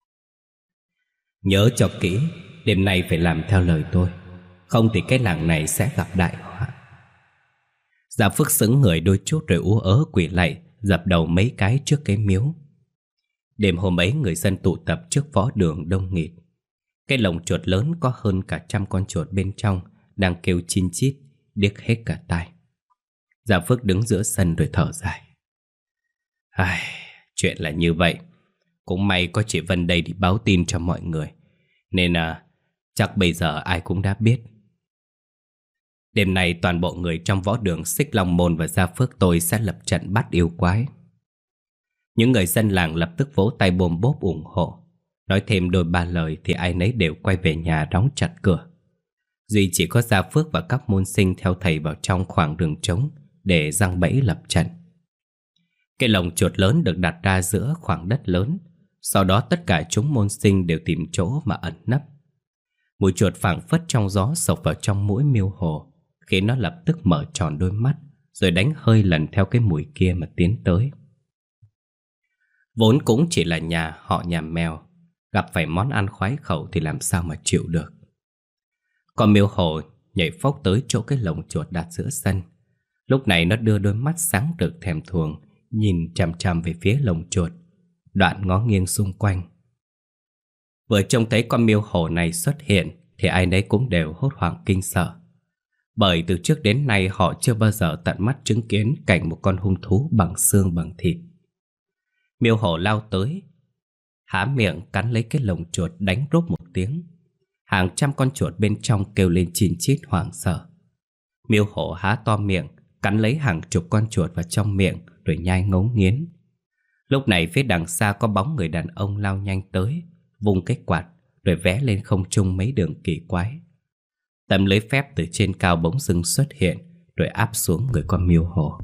Nhớ cho kỹ, đêm nay phải làm theo lời tôi, không thì cái làng này sẽ gặp đại họa. Gia Phước sững người đôi chút rồi ú ớ quỳ lạy, dập đầu mấy cái trước cái miếu. Đêm hôm ấy người dân tụ tập trước võ đường đông nghịt. Cái lồng chuột lớn có hơn cả 100 con chuột bên trong đang kêu chin chít, điếc hết cả tai. Gia Phước đứng giữa sân rồi thở dài: Chuyện là như vậy. Cũng may có chị Vân đây đi báo tin cho mọi người, nên Chắc bây giờ ai cũng đã biết. Đêm nay toàn bộ người trong võ đường Xích Long Môn và Gia Phước tôi sẽ lập trận bắt yêu quái. Những người dân làng lập tức vỗ tay bôm bốp ủng hộ. Nói thêm đôi ba lời thì ai nấy đều quay về nhà đóng chặt cửa. Duy chỉ có Gia Phước và các môn sinh theo thầy vào trong khoảng rừng trống để giăng bẫy lập trận. Cái lồng chuột lớn được đặt ra giữa khoảng đất lớn. Sau đó tất cả chúng môn sinh đều tìm chỗ mà ẩn nấp. Mùi chuột phảng phất trong gió xộc vào trong mũi Miêu Hồ, khiến nó lập tức mở tròn đôi mắt, rồi đánh hơi lần theo cái mùi kia mà tiến tới. Vốn cũng chỉ là nhà họ nhà mèo, gặp phải món ăn khoái khẩu thì làm sao mà chịu được. Con Miêu Hồ nhảy phóc tới chỗ cái lồng chuột đặt giữa sân. Lúc này nó đưa đôi mắt sáng rực thèm thuồng, nhìn chằm chằm về phía lồng chuột, đoạn ngó nghiêng xung quanh. Vừa trông thấy con Miêu Hồ này xuất hiện thì ai nấy cũng đều hốt hoảng kinh sợ. Bởi từ trước đến nay họ chưa bao giờ tận mắt chứng kiến cảnh một con hung thú bằng xương bằng thịt. Miêu Hồ lao tới, há miệng cắn lấy cái lồng chuột, đánh rốp một tiếng. Hàng trăm con chuột bên trong kêu lên chin chít hoảng sợ. Miêu Hồ há to miệng, cắn lấy hàng chục con chuột vào trong miệng rồi nhai ngấu nghiến. Lúc này phía đằng xa có bóng người đàn ông lao nhanh tới, vung cái quạt rồi vẽ lên không trung mấy đường kỳ quái. Tấm lưới phép từ trên cao bỗng dưng xuất hiện rồi áp xuống người con Miêu Hồ.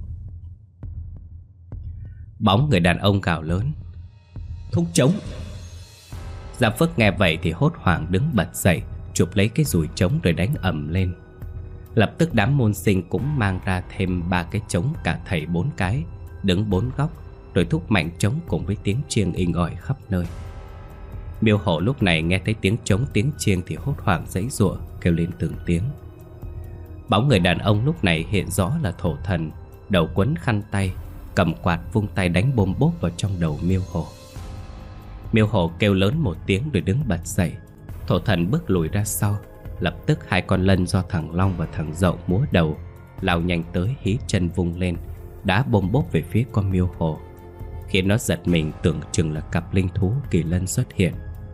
Bóng người đàn ông gào lớn: "Thúc trống!" Gia Phước nghe vậy thì hốt hoảng đứng bật dậy, chụp lấy cái dùi trống rồi đánh ầm lên. Lập tức đám môn sinh cũng mang ra thêm 3 cái trống, cả thầy 4 cái, đứng 4 góc, rồi thúc mạnh trống cùng với tiếng chiêng inh ỏi khắp nơi. Miêu Hồ lúc này nghe thấy tiếng trống tiếng chiêng thì hốt hoảng giãy giụa, kêu lên từng tiếng. Bóng người đàn ông lúc này hiện rõ là Thổ Thần, đầu quấn khăn tay, cầm quạt vung tay đánh bôm bốp vào trong đầu Miêu Hồ. Miêu Hồ kêu lớn một tiếng rồi đứng bật dậy. Thổ Thần bước lùi ra sau. Lập tức 2 con lân do thằng Long và thằng Dậu múa đầu lao nhanh tới, hí chân vung lên, đá bôm bốp về phía con Miêu Hồ, khiến nó giật mình tưởng chừng là cặp linh thú kỳ lân xuất hiện.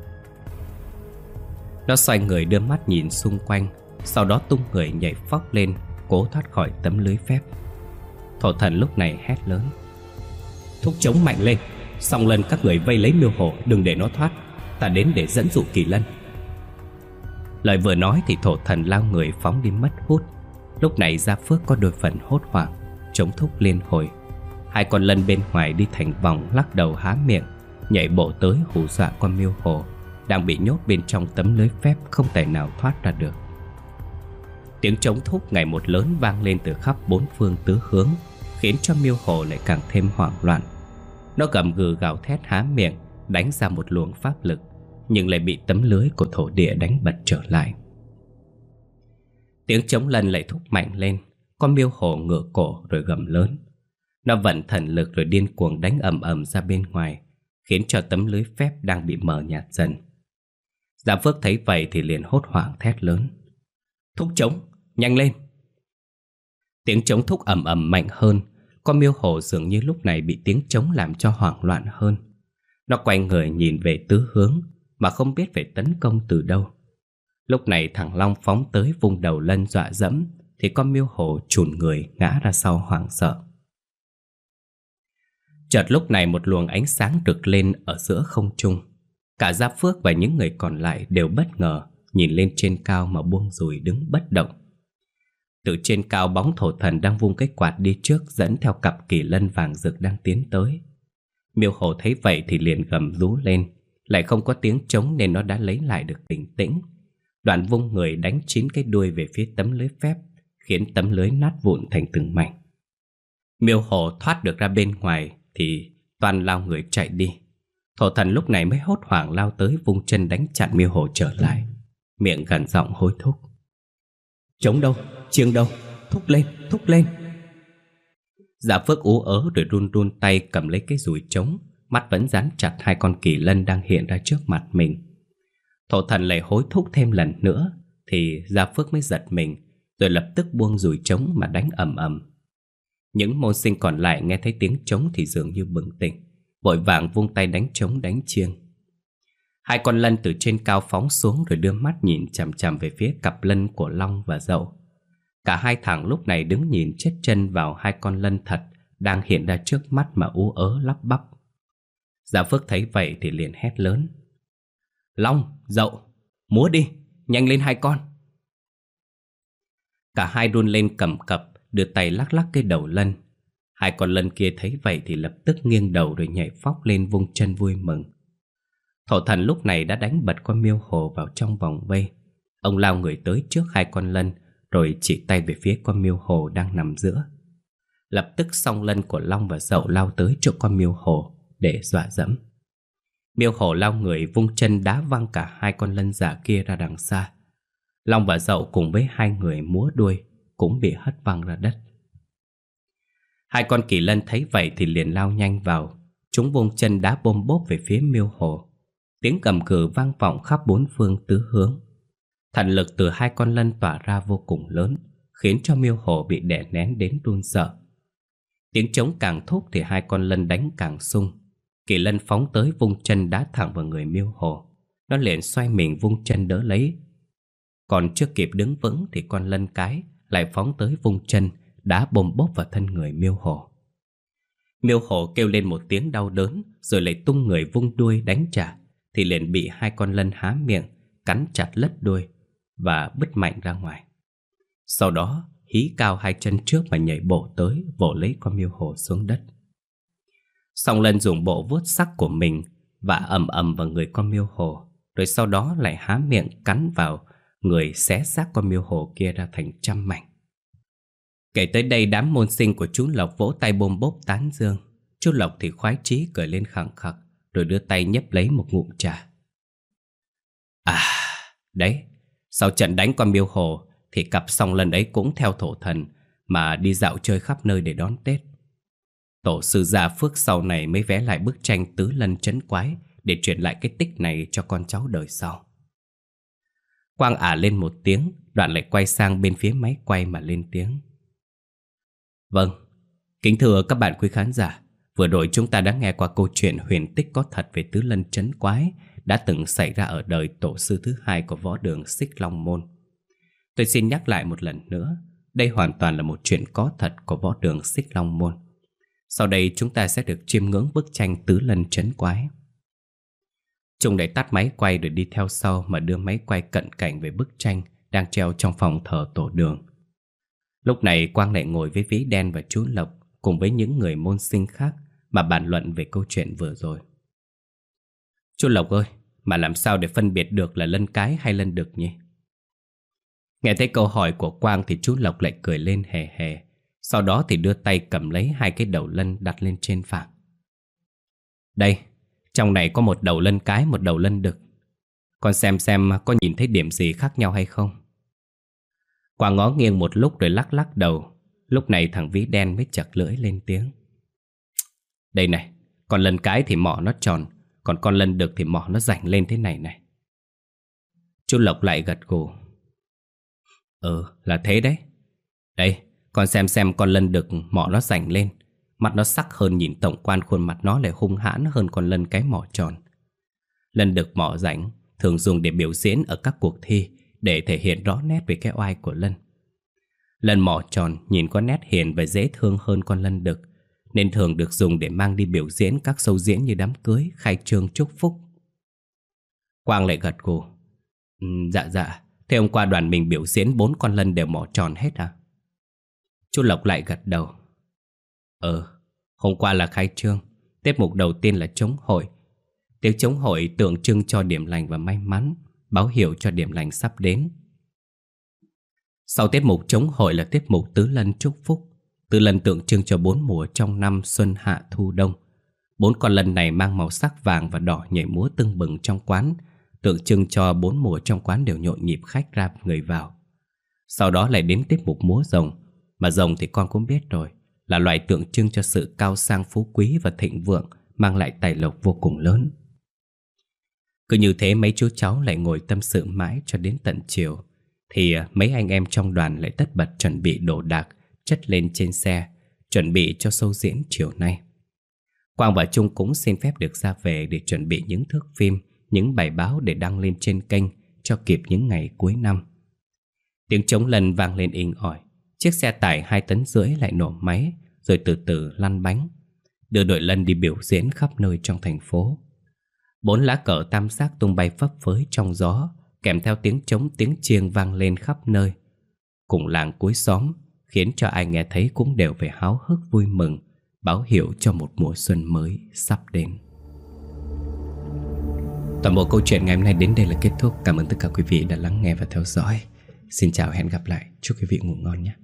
Nó xoay người đưa mắt nhìn xung quanh, sau đó tung người nhảy phóc lên, cố thoát khỏi tấm lưới phép. Thổ Thần lúc này hét lớn: "Thúc trống mạnh lên, song lân các người vây lấy Miêu Hồ, đừng để nó thoát. Ta đến để dẫn dụ kỳ lân." Lời vừa nói thì Thổ Thần lao người phóng đi mất hút. Lúc này Gia Phước có đôi phần hốt hoảng, chống thúc liên hồi. 2 con lân bên ngoài đi thành vòng, lắc đầu há miệng, nhảy bộ tới hù dọa con Miêu Hồ đang bị nhốt bên trong tấm lưới phép, không thể nào thoát ra được. Tiếng trống thúc ngày một lớn vang lên từ khắp 4 phương tứ hướng, khiến cho Miêu Hồ lại càng thêm hoảng loạn. Nó gầm gừ gào thét há miệng, đánh ra một luồng pháp lực, nhưng lại bị tấm lưới của thổ địa đánh bật trở lại. Tiếng trống lân lại thúc mạnh lên. Con Miêu Hồ ngửa cổ rồi gầm lớn. Nó vận thần lực rồi điên cuồng đánh ầm ầm ra bên ngoài, khiến cho tấm lưới phép đang bị mờ nhạt dần. Gia Phước thấy vậy thì liền hốt hoảng thét lớn: "Thúc trống, nhanh lên!" Tiếng trống thúc ầm ầm mạnh hơn. Con Miêu Hồ dường như lúc này bị tiếng trống làm cho hoảng loạn hơn. Nó quay người nhìn về tứ hướng mà không biết phải tấn công từ đâu. Lúc này thằng Long phóng tới vung đầu lân dọa dẫm, thì con Miêu Hồ chùn người ngã ra sau hoảng sợ. Chợt lúc này một luồng ánh sáng rực lên ở giữa không trung. Cả Gia Phước và những người còn lại đều bất ngờ nhìn lên trên cao mà buông dùi đứng bất động. Từ trên cao bóng Thổ Thần đang vung cái quạt đi trước, dẫn theo cặp kỳ lân vàng rực đang tiến tới. Miêu Hồ thấy vậy thì liền gầm rú lên. Lại không có tiếng trống nên nó đã lấy lại được bình tĩnh. Đoạn vung người đánh 9 cái đuôi về phía tấm lưới phép, khiến tấm lưới nát vụn thành từng mảnh. Miêu Hồ thoát được ra bên ngoài thì toàn lao người chạy đi. Thổ Thần lúc này mới hốt hoảng lao tới, vung chân đánh chặn Miêu Hồ trở lại, miệng gằn giọng hối thúc: "Trống đâu? Chiêng đâu? Thúc lên, thúc lên!" Dạ Phước ú ớ rồi run run tay cầm lấy cái dùi trống, mắt vẫn dán chặt 2 con kỳ lân đang hiện ra trước mặt mình. Thổ Thần lại hối thúc thêm lần nữa thì Gia Phước mới giật mình, rồi lập tức buông dùi trống mà đánh ầm ầm. Những môn sinh còn lại nghe thấy tiếng trống thì dường như bừng tỉnh, vội vàng vung tay đánh trống đánh chiêng. Hai con lân từ trên cao phóng xuống rồi đưa mắt nhìn chằm chằm về phía cặp lân của Long và Dậu. Cả hai thằng lúc này đứng nhìn chết chân vào hai con lân thật đang hiện ra trước mắt mà ú ớ lắp bắp. Dạ Phước thấy vậy thì liền hét lớn: Long, Dậu, múa đi, nhanh lên hai con. Cả hai run lên cầm cập, đưa tay lắc lắc cái đầu lân. Hai con lân kia thấy vậy thì lập tức nghiêng đầu rồi nhảy phóc lên vung chân vui mừng. Thổ thần lúc này đã đánh bật con miêu hồ vào trong vòng vây. Ông lao người tới trước hai con lân rồi chỉ tay về phía con miêu hồ đang nằm giữa. Lập tức song lân của Long và Dậu lao tới chỗ con miêu hồ để dọa dẫm. Miêu hồ lao người vung chân đá văng cả hai con lân giả kia ra đằng xa. Long và Dậu cùng với hai người múa đuôi cũng bị hất văng ra đất. Hai con kỳ lân thấy vậy thì liền lao nhanh vào. Chúng vung chân đá bôm bốp về phía miêu hồ. Tiếng cầm cừ vang vọng khắp bốn phương tứ hướng. Thần lực từ hai con lân tỏa ra vô cùng lớn, khiến cho miêu hồ bị đè nén đến run sợ. Tiếng trống càng thúc thì hai con lân đánh càng sung. Kỳ lân phóng tới vung chân đá thẳng vào người miêu hồ. Nó liền xoay mình vung chân đỡ lấy. Còn chưa kịp đứng vững thì con lân cái lại phóng tới vung chân đá bôm bốp vào thân người miêu hồ. Miêu hồ kêu lên một tiếng đau đớn rồi lại tung người vung đuôi đánh trả, thì liền bị hai con lân há miệng cắn chặt lất đuôi và bứt mạnh ra ngoài. Sau đó hí cao hai chân trước mà nhảy bộ tới vỗ lấy con miêu hồ xuống đất. Song lân dùng bộ vuốt sắc của mình và ầm ầm vào người con miêu hồ, rồi sau đó lại há miệng cắn vào người, xé xác con miêu hồ kia ra thành trăm mảnh. Kể tới đây đám môn sinh của chú Lộc vỗ tay bôm bốp tán dương. Chú Lộc thì khoái chí cười lên khẳng khặc, rồi đưa tay nhấp lấy một ngụm trà. À, đấy, sau trận đánh con miêu hồ thì cặp song lân ấy cũng theo thổ thần mà đi dạo chơi khắp nơi để đón Tết. Tổ sư Gia Phước sau này mới vẽ lại bức tranh tứ lân trấn quái để truyền lại cái tích này cho con cháu đời sau. Quang ả lên một tiếng, đoạn lại quay sang bên phía máy quay mà lên tiếng. Vâng, kính thưa các bạn quý khán giả, vừa rồi chúng ta đã nghe qua câu chuyện huyền tích có thật về tứ lân trấn quái đã từng xảy ra ở đời tổ sư thứ hai của võ đường Xích Long Môn. Tôi xin nhắc lại một lần nữa, đây hoàn toàn là một chuyện có thật của võ đường Xích Long Môn. Sau đây chúng ta sẽ được chiêm ngưỡng bức tranh tứ lân trấn quái. Trung lại tắt máy quay rồi đi theo sau mà đưa máy quay cận cảnh về bức tranh đang treo trong phòng thờ tổ đường. Lúc này Quang lại ngồi với Vĩ Đen và chú Lộc cùng với những người môn sinh khác mà bàn luận về câu chuyện vừa rồi. Chú Lộc ơi, mà làm sao để phân biệt được là lân cái hay lân đực nhỉ? Nghe thấy câu hỏi của Quang thì chú Lộc lại cười lên hề hề. Sau đó thì đưa tay cầm lấy hai cái đầu lân đặt lên trên phản. Đây, trong này có một đầu lân cái, một đầu lân đực. Con xem có nhìn thấy điểm gì khác nhau hay không? Quang ngó nghiêng một lúc rồi lắc lắc đầu. Lúc này thằng Vĩ Đen mới chật lưỡi lên tiếng. Đây này, con lân cái thì mỏ nó tròn, còn con lân đực thì mỏ nó rảnh lên thế này này. Chú Lộc lại gật gù. Là thế đấy. Đây, con xem con lân đực mỏ nó rảnh lên, mặt nó sắc hơn, nhìn tổng quan khuôn mặt nó lại hung hãn hơn con lân cái mỏ tròn. Lân đực mỏ rảnh thường dùng để biểu diễn ở các cuộc thi để thể hiện rõ nét về cái oai của lân. Lân mỏ tròn nhìn có nét hiền và dễ thương hơn con lân đực, nên thường được dùng để mang đi biểu diễn các show diễn như đám cưới, khai trương, chúc phúc. Quang lại gật gù. Dạ, thế hôm qua đoàn mình biểu diễn 4 con lân đều mỏ tròn hết à? Chú Lộc lại gật đầu. Hôm qua là khai trương. Tiết mục đầu tiên là trống hội. Tiếng trống hội tượng trưng cho điểm lành và may mắn, báo hiệu cho điểm lành sắp đến. Sau tiết mục trống hội là tiết mục tứ lân chúc phúc. Tứ lân tượng trưng cho 4 mùa trong năm xuân hạ thu đông. 4 con lân này mang màu sắc vàng và đỏ nhảy múa tưng bừng trong quán, tượng trưng cho 4 mùa trong quán đều nhộn nhịp khách ra người vào. Sau đó lại đến tiết mục múa rồng. Mà rồng thì con cũng biết rồi, là loài tượng trưng cho sự cao sang phú quý và thịnh vượng, mang lại tài lộc vô cùng lớn. Cứ như thế mấy chú cháu lại ngồi tâm sự mãi cho đến tận chiều. Thì mấy anh em trong đoàn lại tất bật chuẩn bị đồ đạc, chất lên trên xe, chuẩn bị cho show diễn chiều nay. Quang và Trung cũng xin phép được ra về để chuẩn bị những thước phim, những bài báo để đăng lên trên kênh cho kịp những ngày cuối năm. Tiếng trống lân vang lên inh ỏi. Chiếc xe tải 2,5 tấn lại nổ máy, rồi từ từ lăn bánh, đưa đội lân đi biểu diễn khắp nơi trong thành phố. 4 lá cờ tam giác tung bay phấp phới trong gió, kèm theo tiếng trống tiếng chiêng vang lên khắp nơi. Cùng làng cuối xóm, khiến cho ai nghe thấy cũng đều phải háo hức vui mừng, báo hiệu cho một mùa xuân mới sắp đến. Toàn bộ câu chuyện ngày hôm nay đến đây là kết thúc. Cảm ơn tất cả quý vị đã lắng nghe và theo dõi. Xin chào, hẹn gặp lại. Chúc quý vị ngủ ngon nhé.